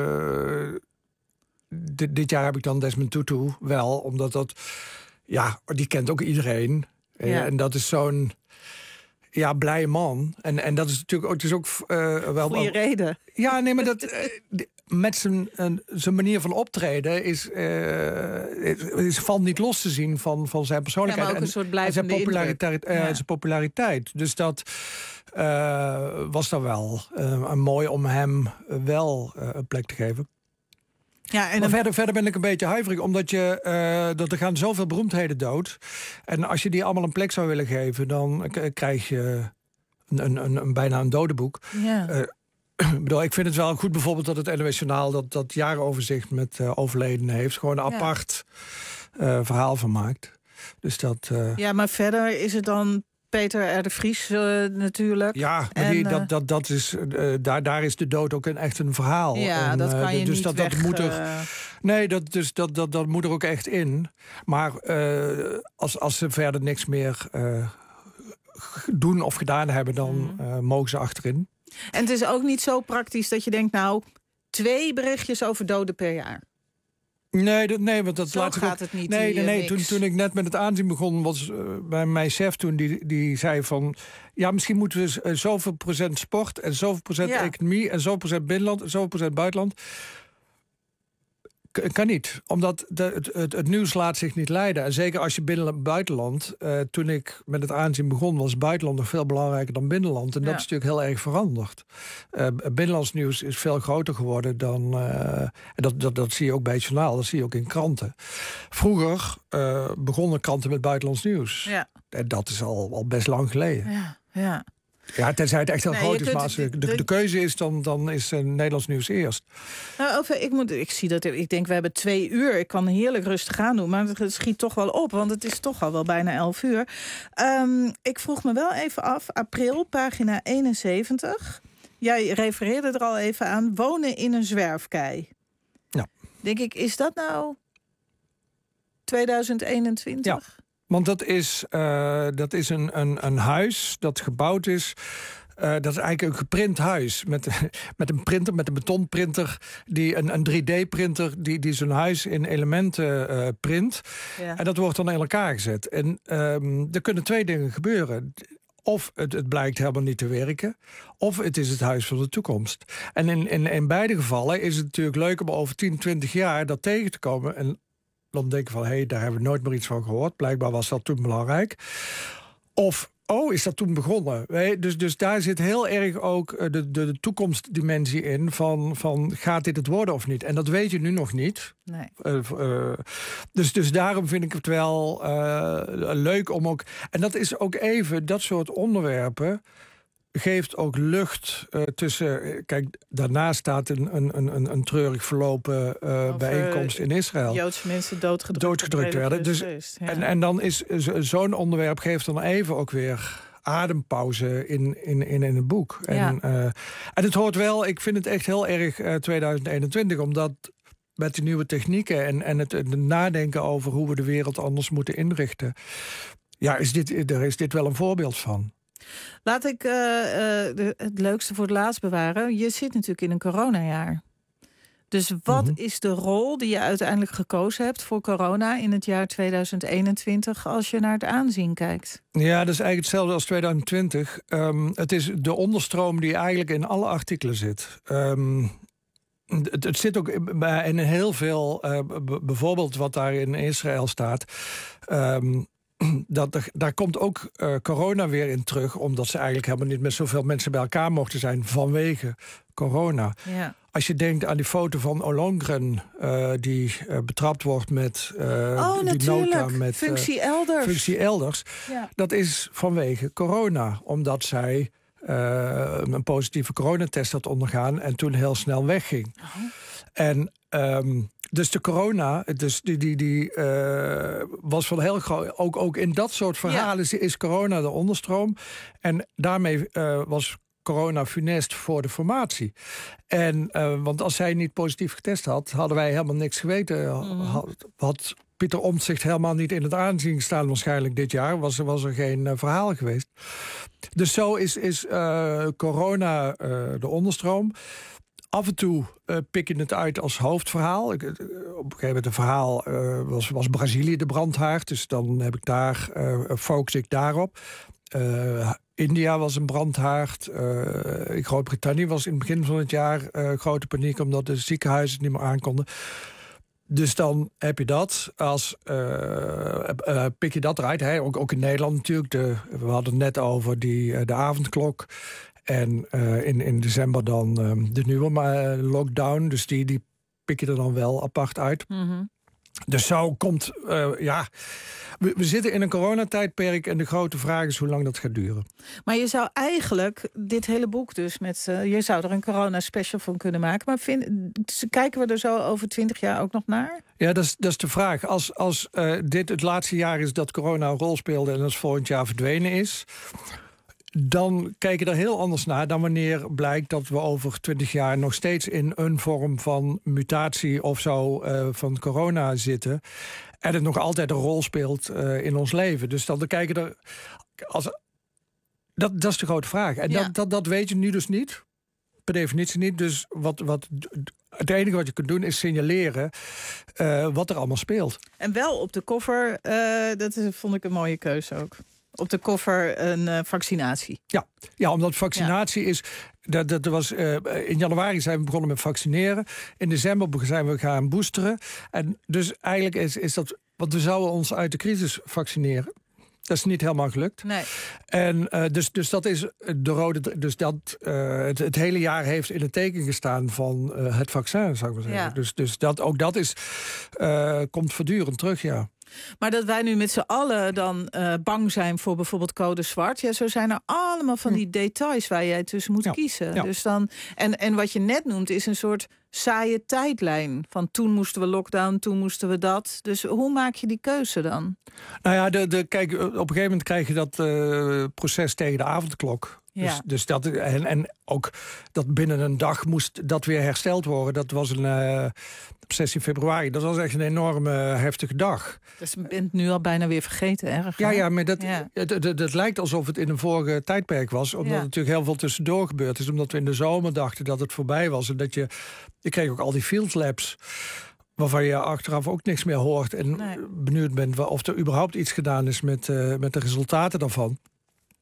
dit jaar heb ik dan Desmond Tutu wel, omdat dat die kent ook iedereen. Ja. En dat is zo'n blije man. En dat is natuurlijk ook, het is ook wel... Goeie reden. Ja, nee, maar dat... met zijn manier van optreden valt niet los te zien van zijn persoonlijkheid. Ja, maar ook een soort blijvende zijn populariteit. Dus dat was dan wel mooi om hem wel een plek te geven. Ja, en maar verder ben ik een beetje huiverig, omdat dat er gaan zoveel beroemdheden dood. En als je die allemaal een plek zou willen geven, dan krijg je bijna een dodenboek. Ja. Ik vind het wel goed bijvoorbeeld dat het NOS Journaal dat jaaroverzicht met overledenen heeft. Gewoon een apart verhaal van maakt. Dus dat... Ja, maar verder is het dan Peter R. de Vries natuurlijk. Ja, maar dat is, daar is de dood ook echt een verhaal. Ja, en, dat kan je dus niet dat moet er. Nee, dat moet er ook echt in. Maar als ze verder niks meer doen of gedaan hebben, dan mogen ze achterin. En het is ook niet zo praktisch dat je denkt, 2 berichtjes over doden per jaar. Nee, want dat zo laat gaat ook, het niet. Nee. Toen ik net met het aanzien begon, was bij mijn chef toen die zei van, misschien moeten we zoveel procent sport en zoveel procent economie en zoveel procent binnenland en zoveel procent buitenland. Kan niet, omdat het nieuws laat zich niet leiden. En zeker als je buitenland... toen ik met het aanzien begon, was buitenland nog veel belangrijker dan binnenland. En dat is natuurlijk heel erg veranderd. Binnenlands nieuws is veel groter geworden dan... dat zie je ook bij het journaal, dat zie je ook in kranten. Vroeger begonnen kranten met buitenlands nieuws. Ja. En dat is al best lang geleden. Ja. Ja, tenzij het echt heel groot is. Maar als de keuze is, dan is Nederlands nieuws eerst. Ik denk, we hebben 2 uur. Ik kan heerlijk rustig aan doen, maar het schiet toch wel op. Want het is toch al wel bijna 11 uur. Ik vroeg me wel even af. April, pagina 71. Jij refereerde er al even aan. Wonen in een zwerfkei. Ja. Denk ik, is dat nou 2021? Ja. Want dat is een huis dat gebouwd is. Dat is eigenlijk een geprint huis. Met een printer, met een betonprinter. Een 3D-printer die zo'n huis in elementen print. Ja. En dat wordt dan in elkaar gezet. En er kunnen 2 dingen gebeuren. Of het blijkt helemaal niet te werken. Of het is het huis van de toekomst. En in beide gevallen is het natuurlijk leuk om over 10, 20 jaar dat tegen te komen. En dan denken van, daar hebben we nooit meer iets van gehoord. Blijkbaar was dat toen belangrijk. Of, is dat toen begonnen? Dus daar zit heel erg ook de toekomstdimensie in van gaat dit het worden of niet? En dat weet je nu nog niet. Nee. Dus daarom vind ik het wel leuk om ook... En dat is ook even, dat soort onderwerpen geeft ook lucht tussen... Kijk, daarna staat een treurig verlopen bijeenkomst in Israël. Joodse mensen doodgedrukt werden. Dus, en dan is zo'n onderwerp geeft dan even ook weer adempauze in het boek. Ja. En het hoort wel, ik vind het echt heel erg 2021, omdat met de nieuwe technieken en het nadenken over hoe we de wereld anders moeten inrichten, is dit wel een voorbeeld van. Laat ik het leukste voor het laatst bewaren. Je zit natuurlijk in een coronajaar. Dus wat is de rol die je uiteindelijk gekozen hebt voor corona in het jaar 2021 als je naar het aanzien kijkt? Ja, dat is eigenlijk hetzelfde als 2020. Het is de onderstroom die eigenlijk in alle artikelen zit. Het zit ook in heel veel, bijvoorbeeld wat daar in Israël staat. Daar komt ook corona weer in terug, omdat ze eigenlijk helemaal niet met zoveel mensen bij elkaar mochten zijn vanwege corona. Ja. Als je denkt aan die foto van Ollongren, die betrapt wordt met die nota met functie elders. Functie elders. Ja. Dat Dat is vanwege corona, omdat zij een positieve coronatest had ondergaan en toen heel snel wegging. Oh. En dus de corona, dus die was van heel groot. Ook in dat soort verhalen is corona de onderstroom. En daarmee was corona funest voor de formatie. En want als zij niet positief getest had, hadden wij helemaal niks geweten. Had Pieter Omtzigt helemaal niet in het aanzien gestaan waarschijnlijk dit jaar. Was er geen verhaal geweest. Dus zo is corona de onderstroom. Af en toe pik je het uit als hoofdverhaal. Op een gegeven moment een verhaal was Brazilië de brandhaard. Dus dan heb ik focus ik daarop. India was een brandhaard. In Groot-Brittannië was in het begin van het jaar grote paniek, omdat de ziekenhuizen het niet meer aankonden. Dus dan heb je dat als pik je dat eruit. Hè? Ook in Nederland natuurlijk. We hadden het net over de avondklok. En in december dan de nieuwe lockdown. Dus die pik je er dan wel apart uit. Mm-hmm. Dus zo komt, we zitten in een coronatijdperk en de grote vraag is hoe lang dat gaat duren. Maar je zou eigenlijk dit hele boek dus je zou er een corona-special van kunnen maken. Maar kijken we er zo over 20 jaar ook nog naar? Ja, dat is de vraag. Als dit het laatste jaar is dat corona een rol speelde en als volgend jaar verdwenen is, dan kijk je er heel anders naar dan wanneer blijkt dat we over 20 jaar nog steeds in een vorm van mutatie of zo van corona zitten. En het nog altijd een rol speelt in ons leven. Dus dan kijken er. Dat is de grote vraag. En dat weet je nu dus niet. Per definitie niet. Dus het enige wat je kunt doen is signaleren wat er allemaal speelt. En wel op de koffer, vond ik een mooie keuze ook. Op de koffer een vaccinatie. Ja, omdat vaccinatie is. Dat was, in januari zijn we begonnen met vaccineren. In december zijn we gaan boosteren. En dus eigenlijk is dat. Want we zouden ons uit de crisis vaccineren. Dat is niet helemaal gelukt. Nee. En dus dat is de rode. Dus dat het hele jaar heeft in het teken gestaan van het vaccin, zou ik maar zeggen. Ja. Dus dat is komt voortdurend terug, ja. Maar dat wij nu met z'n allen dan bang zijn voor bijvoorbeeld code zwart. Ja, zo zijn er allemaal van die details waar jij tussen moet kiezen. Ja. Dus dan, en wat je net noemt is een soort saaie tijdlijn. Van toen moesten we lockdown, toen moesten we dat. Dus hoe maak je die keuze dan? Nou ja, kijk, op een gegeven moment krijg je dat proces tegen de avondklok. Ja. Dus dat, en ook dat binnen een dag moest dat weer hersteld worden. Dat was op 16 februari. Dat was echt een enorme heftige dag. Dus je bent nu al bijna weer vergeten, erg. Ja, maar het lijkt alsof het in een vorige tijdperk was. Omdat er natuurlijk heel veel tussendoor gebeurd is. Omdat we in de zomer dachten dat het voorbij was. En dat je kreeg ook al die field labs, waarvan je achteraf ook niks meer hoort. En benieuwd bent of er überhaupt iets gedaan is met de resultaten daarvan.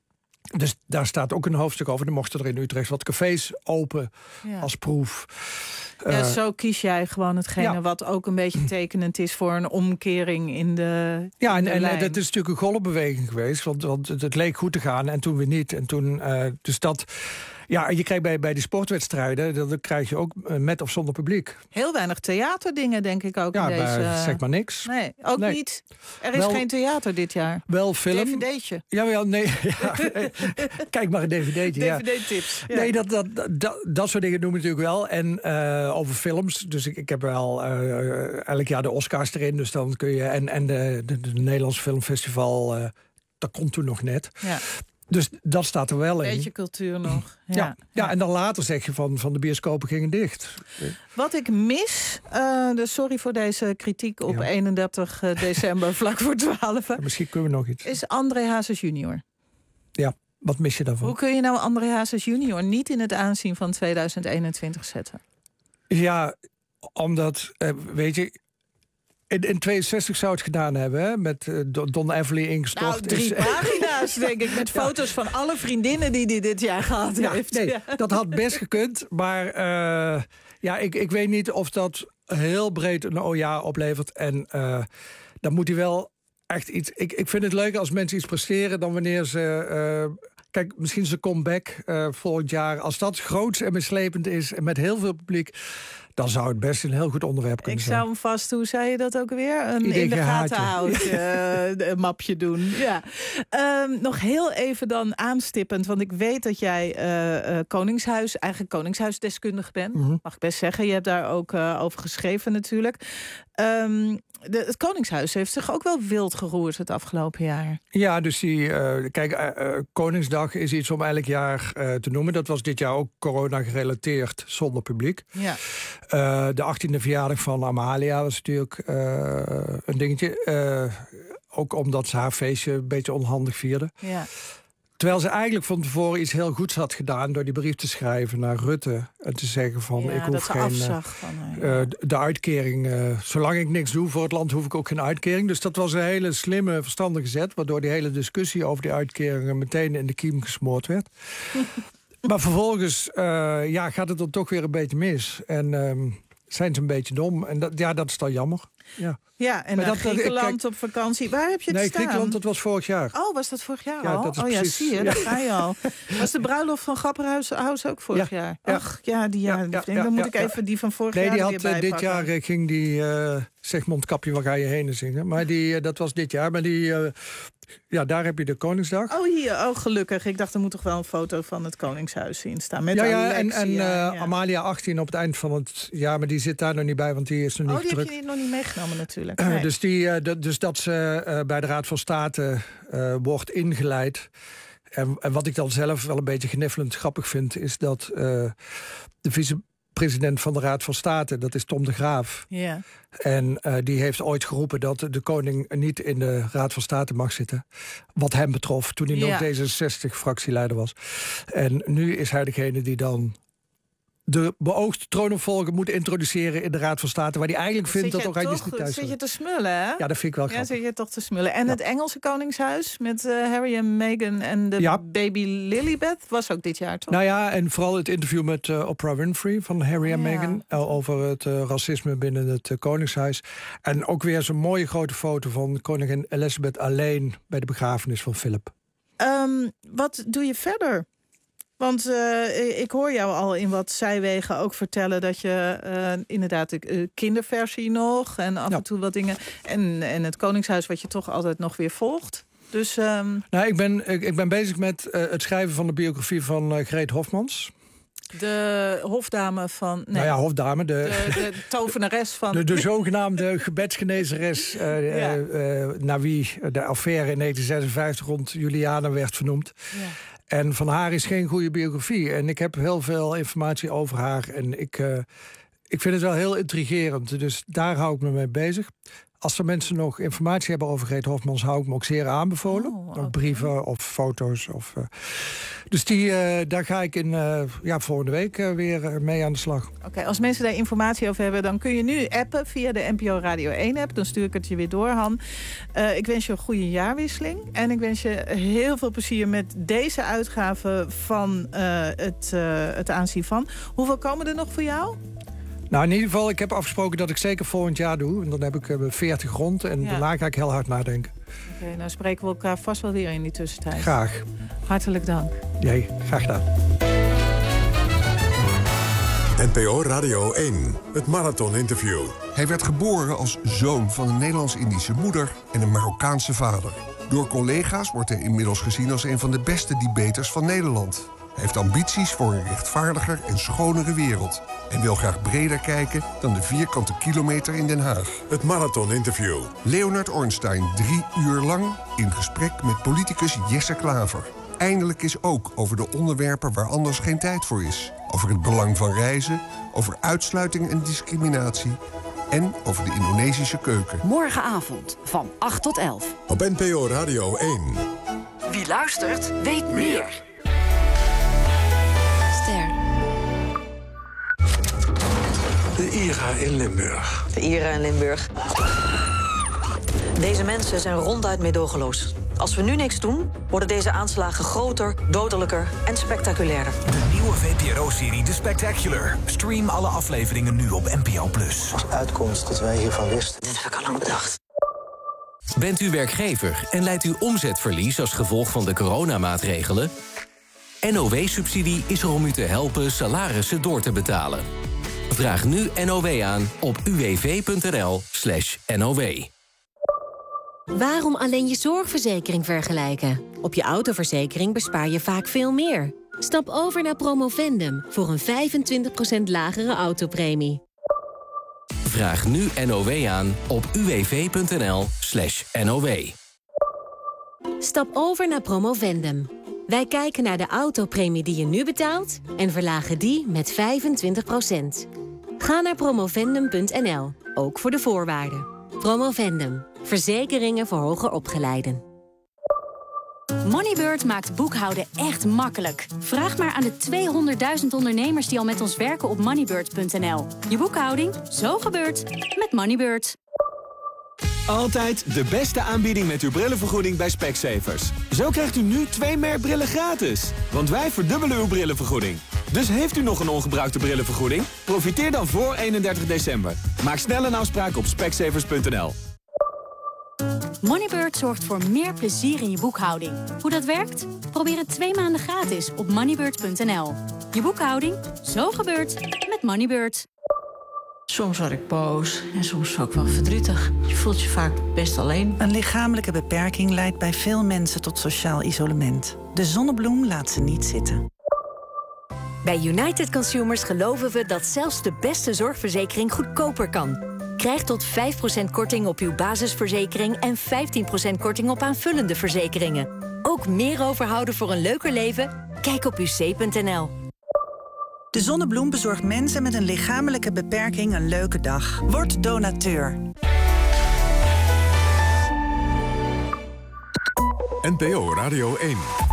Dus daar staat ook een hoofdstuk over. Dan mochten er in Utrecht wat cafés open als proef. Zo kies jij gewoon hetgene wat ook een beetje tekenend is voor een omkering in de en lijn. dat is natuurlijk een golfbeweging geweest. Want het leek goed te gaan en toen weer niet. En toen, dus dat... Ja, je krijgt bij die sportwedstrijden, dan krijg je ook met of zonder publiek. Heel weinig theaterdingen, denk ik ook in deze... Ja, zeg maar niks. Nee, ook niet. Er is geen theater dit jaar. Wel film. DVD'tje. Jawel, nee. Kijk maar een dvd'tje. DVD-tips. Ja. Nee, dat soort dingen doen we natuurlijk wel. En over films. Dus ik heb wel elk jaar de Oscars erin. Dus dan kun je... En de Nederlandse Filmfestival, dat komt toen nog net. Ja. Dus dat staat er wel in. Beetje cultuur nog. Ja, en dan later zeg je van de bioscopen gingen dicht. Wat ik mis, dus sorry voor deze kritiek op 31 december vlak voor 12. Misschien kunnen we nog iets. Is André Hazes junior. Ja, wat mis je daarvan? Hoe kun je nou André Hazes junior niet in het aanzien van 2021 zetten? Ja, omdat, weet je... In 62 zou het gedaan hebben, hè? Met Don Everly ingestort. Nou, 3 pagina's, denk ik, met foto's van alle vriendinnen die dit jaar gehad heeft. Nee, dat had best gekund. Maar ik weet niet of dat heel breed een OJA oplevert. En dan moet hij wel echt iets... Ik vind het leuk als mensen iets presteren dan wanneer ze... Kijk, misschien zijn comeback volgend jaar. Als dat groots en mislepend is en met heel veel publiek... dan zou het best een heel goed onderwerp kunnen zijn. Ik zou hem vast, hoe zei je dat ook weer? Een in de gaten houden mapje doen. Ja. Nog heel even dan aanstippend, want ik weet dat jij koningshuisdeskundige bent. Mag ik best zeggen. Je hebt daar ook over geschreven natuurlijk. Het Koningshuis heeft zich ook wel wild geroerd het afgelopen jaar. Ja, dus Koningsdag is iets om elk jaar te noemen. Dat was dit jaar ook corona gerelateerd zonder publiek. Ja. De 18e verjaardag van Amalia was natuurlijk een dingetje. Ook omdat ze haar feestje een beetje onhandig vierde. Ja. Terwijl ze eigenlijk van tevoren iets heel goeds had gedaan... door die brief te schrijven naar Rutte. En te zeggen van, ik hoef geen... de uitkering... zolang ik niks doe voor het land, hoef ik ook geen uitkering. Dus dat was een hele slimme, verstandige zet... waardoor die hele discussie over die uitkeringen... meteen in de kiem gesmoord werd. Maar vervolgens gaat het dan toch weer een beetje mis. En zijn ze een beetje dom. En dat is dan jammer. Ja, en naar Griekenland op vakantie. Waar heb je het staan? Griekenland, dat was vorig jaar. Oh, was dat vorig jaar al? Dat is precies, zie je, daar ga je al. Was de bruiloft van Grapperhaus ook vorig jaar? Ach, dan moet ik even die van vorig jaar weer bijpakken. Nee, dit jaar ging die zeg Mondkapje, waar ga je heen zingen. Maar dat was dit jaar. Maar daar heb je de Koningsdag. Oh, hier. Oh, gelukkig. Ik dacht, er moet toch wel een foto van het Koningshuis in staan. Met Amalia 18 op het eind van het jaar. Maar die zit daar nog niet bij, want die is nog niet druk. Die heb je nog niet meegenomen natuurlijk. Nee. Dus dat ze bij de Raad van State wordt ingeleid. En wat ik dan zelf wel een beetje gniffelend grappig vind... is dat de vicepresident van de Raad van State, dat is Tom de Graaf. Ja. En die heeft ooit geroepen dat de koning niet in de Raad van State mag zitten. Wat hem betrof, toen hij nog D66-fractieleider was. En nu is hij degene die dan... de beoogde troonopvolger moet introduceren in de Raad van State... waar hij eigenlijk vindt dat Oranje niet thuis zit je te smullen, hè? Ja, dat vind ik wel grappig. Ja, zit je toch te smullen. En het Engelse Koningshuis met Harry en Meghan en de baby Lilibet... was ook dit jaar, toch? Nou ja, en vooral het interview met Oprah Winfrey van Harry en Meghan... over het racisme binnen het Koningshuis. En ook weer zo'n mooie grote foto van koningin Elizabeth... alleen bij de begrafenis van Philip. Wat doe je verder? Want ik hoor jou al in wat zijwegen ook vertellen... dat je inderdaad de kinderversie nog en af en toe wat dingen... en het Koningshuis wat je toch altijd nog weer volgt. Dus, ik ben bezig met het schrijven van de biografie van Greet Hofmans. De hofdame van... Nee. Nou ja, hofdame. De tovenares van... De zogenaamde gebedsgenezeres... naar wie de affaire in 1956 rond Juliana werd vernoemd. Ja. En van haar is geen goede biografie. En ik heb heel veel informatie over haar. En ik vind het wel heel intrigerend. Dus daar hou ik me mee bezig. Als er mensen nog informatie hebben over Greet Hofmans, hou ik me ook zeer aanbevolen. Ook brieven of foto's. Dus daar ga ik volgende week weer mee aan de slag. Oké, als mensen daar informatie over hebben, dan kun je nu appen via de NPO Radio 1-app. Dan stuur ik het je weer door, Han. Ik wens je een goede jaarwisseling. En ik wens je heel veel plezier met deze uitgave van het aanzien van. Hoeveel komen er nog voor jou? Nou, in ieder geval, ik heb afgesproken dat ik zeker volgend jaar doe. En dan heb ik 40 rond en daarna ga ik heel hard nadenken. Oké, nou spreken we elkaar vast wel weer in die tussentijd. Graag. Hartelijk dank. Jij, graag gedaan. NPO Radio 1, het Marathon-interview. Hij werd geboren als zoon van een Nederlands-Indische moeder en een Marokkaanse vader. Door collega's wordt hij inmiddels gezien als een van de beste debaters van Nederland. Hij heeft ambities voor een rechtvaardiger en schonere wereld. En wil graag breder kijken dan de vierkante kilometer in Den Haag. Het Marathon-interview. Leonard Ornstein 3 uur lang in gesprek met politicus Jesse Klaver. Eindelijk is ook over de onderwerpen waar anders geen tijd voor is. Over het belang van reizen, over uitsluiting en discriminatie en over de Indonesische keuken. Morgenavond van 8 tot 11. Op NPO Radio 1. Wie luistert, weet meer. Ster. De IRA in Limburg. De IRA in Limburg. Deze mensen zijn ronduit meedogenloos. Als we nu niks doen, worden deze aanslagen groter, dodelijker en spectaculairder. De nieuwe VPRO-serie The Spectacular. Stream alle afleveringen nu op NPO+. Als uitkomst dat wij hiervan wisten. Dit heb ik al lang bedacht. Bent u werkgever en leidt u omzetverlies als gevolg van de coronamaatregelen? NOW-subsidie is er om u te helpen salarissen door te betalen. Vraag nu NOW aan op uwv.nl/NOW. Waarom alleen je zorgverzekering vergelijken? Op je autoverzekering bespaar je vaak veel meer. Stap over naar Promovendum voor een 25% lagere autopremie. Vraag nu NOW aan op uwv.nl/NOW. Stap over naar Promovendum. Wij kijken naar de autopremie die je nu betaalt en verlagen die met 25%. Ga naar promovendum.nl, ook voor de voorwaarden. Promovendum. Verzekeringen voor hoger opgeleiden. Moneybird maakt boekhouden echt makkelijk. Vraag maar aan de 200.000 ondernemers die al met ons werken op moneybird.nl. Je boekhouding, zo gebeurt met Moneybird. Altijd de beste aanbieding met uw brillenvergoeding bij Specsavers. Zo krijgt u nu 2 merkbrillen gratis. Want wij verdubbelen uw brillenvergoeding. Dus heeft u nog een ongebruikte brillenvergoeding? Profiteer dan voor 31 december. Maak snel een afspraak op specsavers.nl. Moneybird zorgt voor meer plezier in je boekhouding. Hoe dat werkt? Probeer het 2 maanden gratis op moneybird.nl. Je boekhouding, zo gebeurt met Moneybird. Soms word ik boos en soms ook wel verdrietig. Je voelt je vaak best alleen. Een lichamelijke beperking leidt bij veel mensen tot sociaal isolement. De Zonnebloem laat ze niet zitten. Bij United Consumers geloven we dat zelfs de beste zorgverzekering goedkoper kan. Krijg tot 5% korting op uw basisverzekering en 15% korting op aanvullende verzekeringen. Ook meer overhouden voor een leuker leven? Kijk op uc.nl. De Zonnebloem bezorgt mensen met een lichamelijke beperking een leuke dag. Word donateur. NPO Radio 1.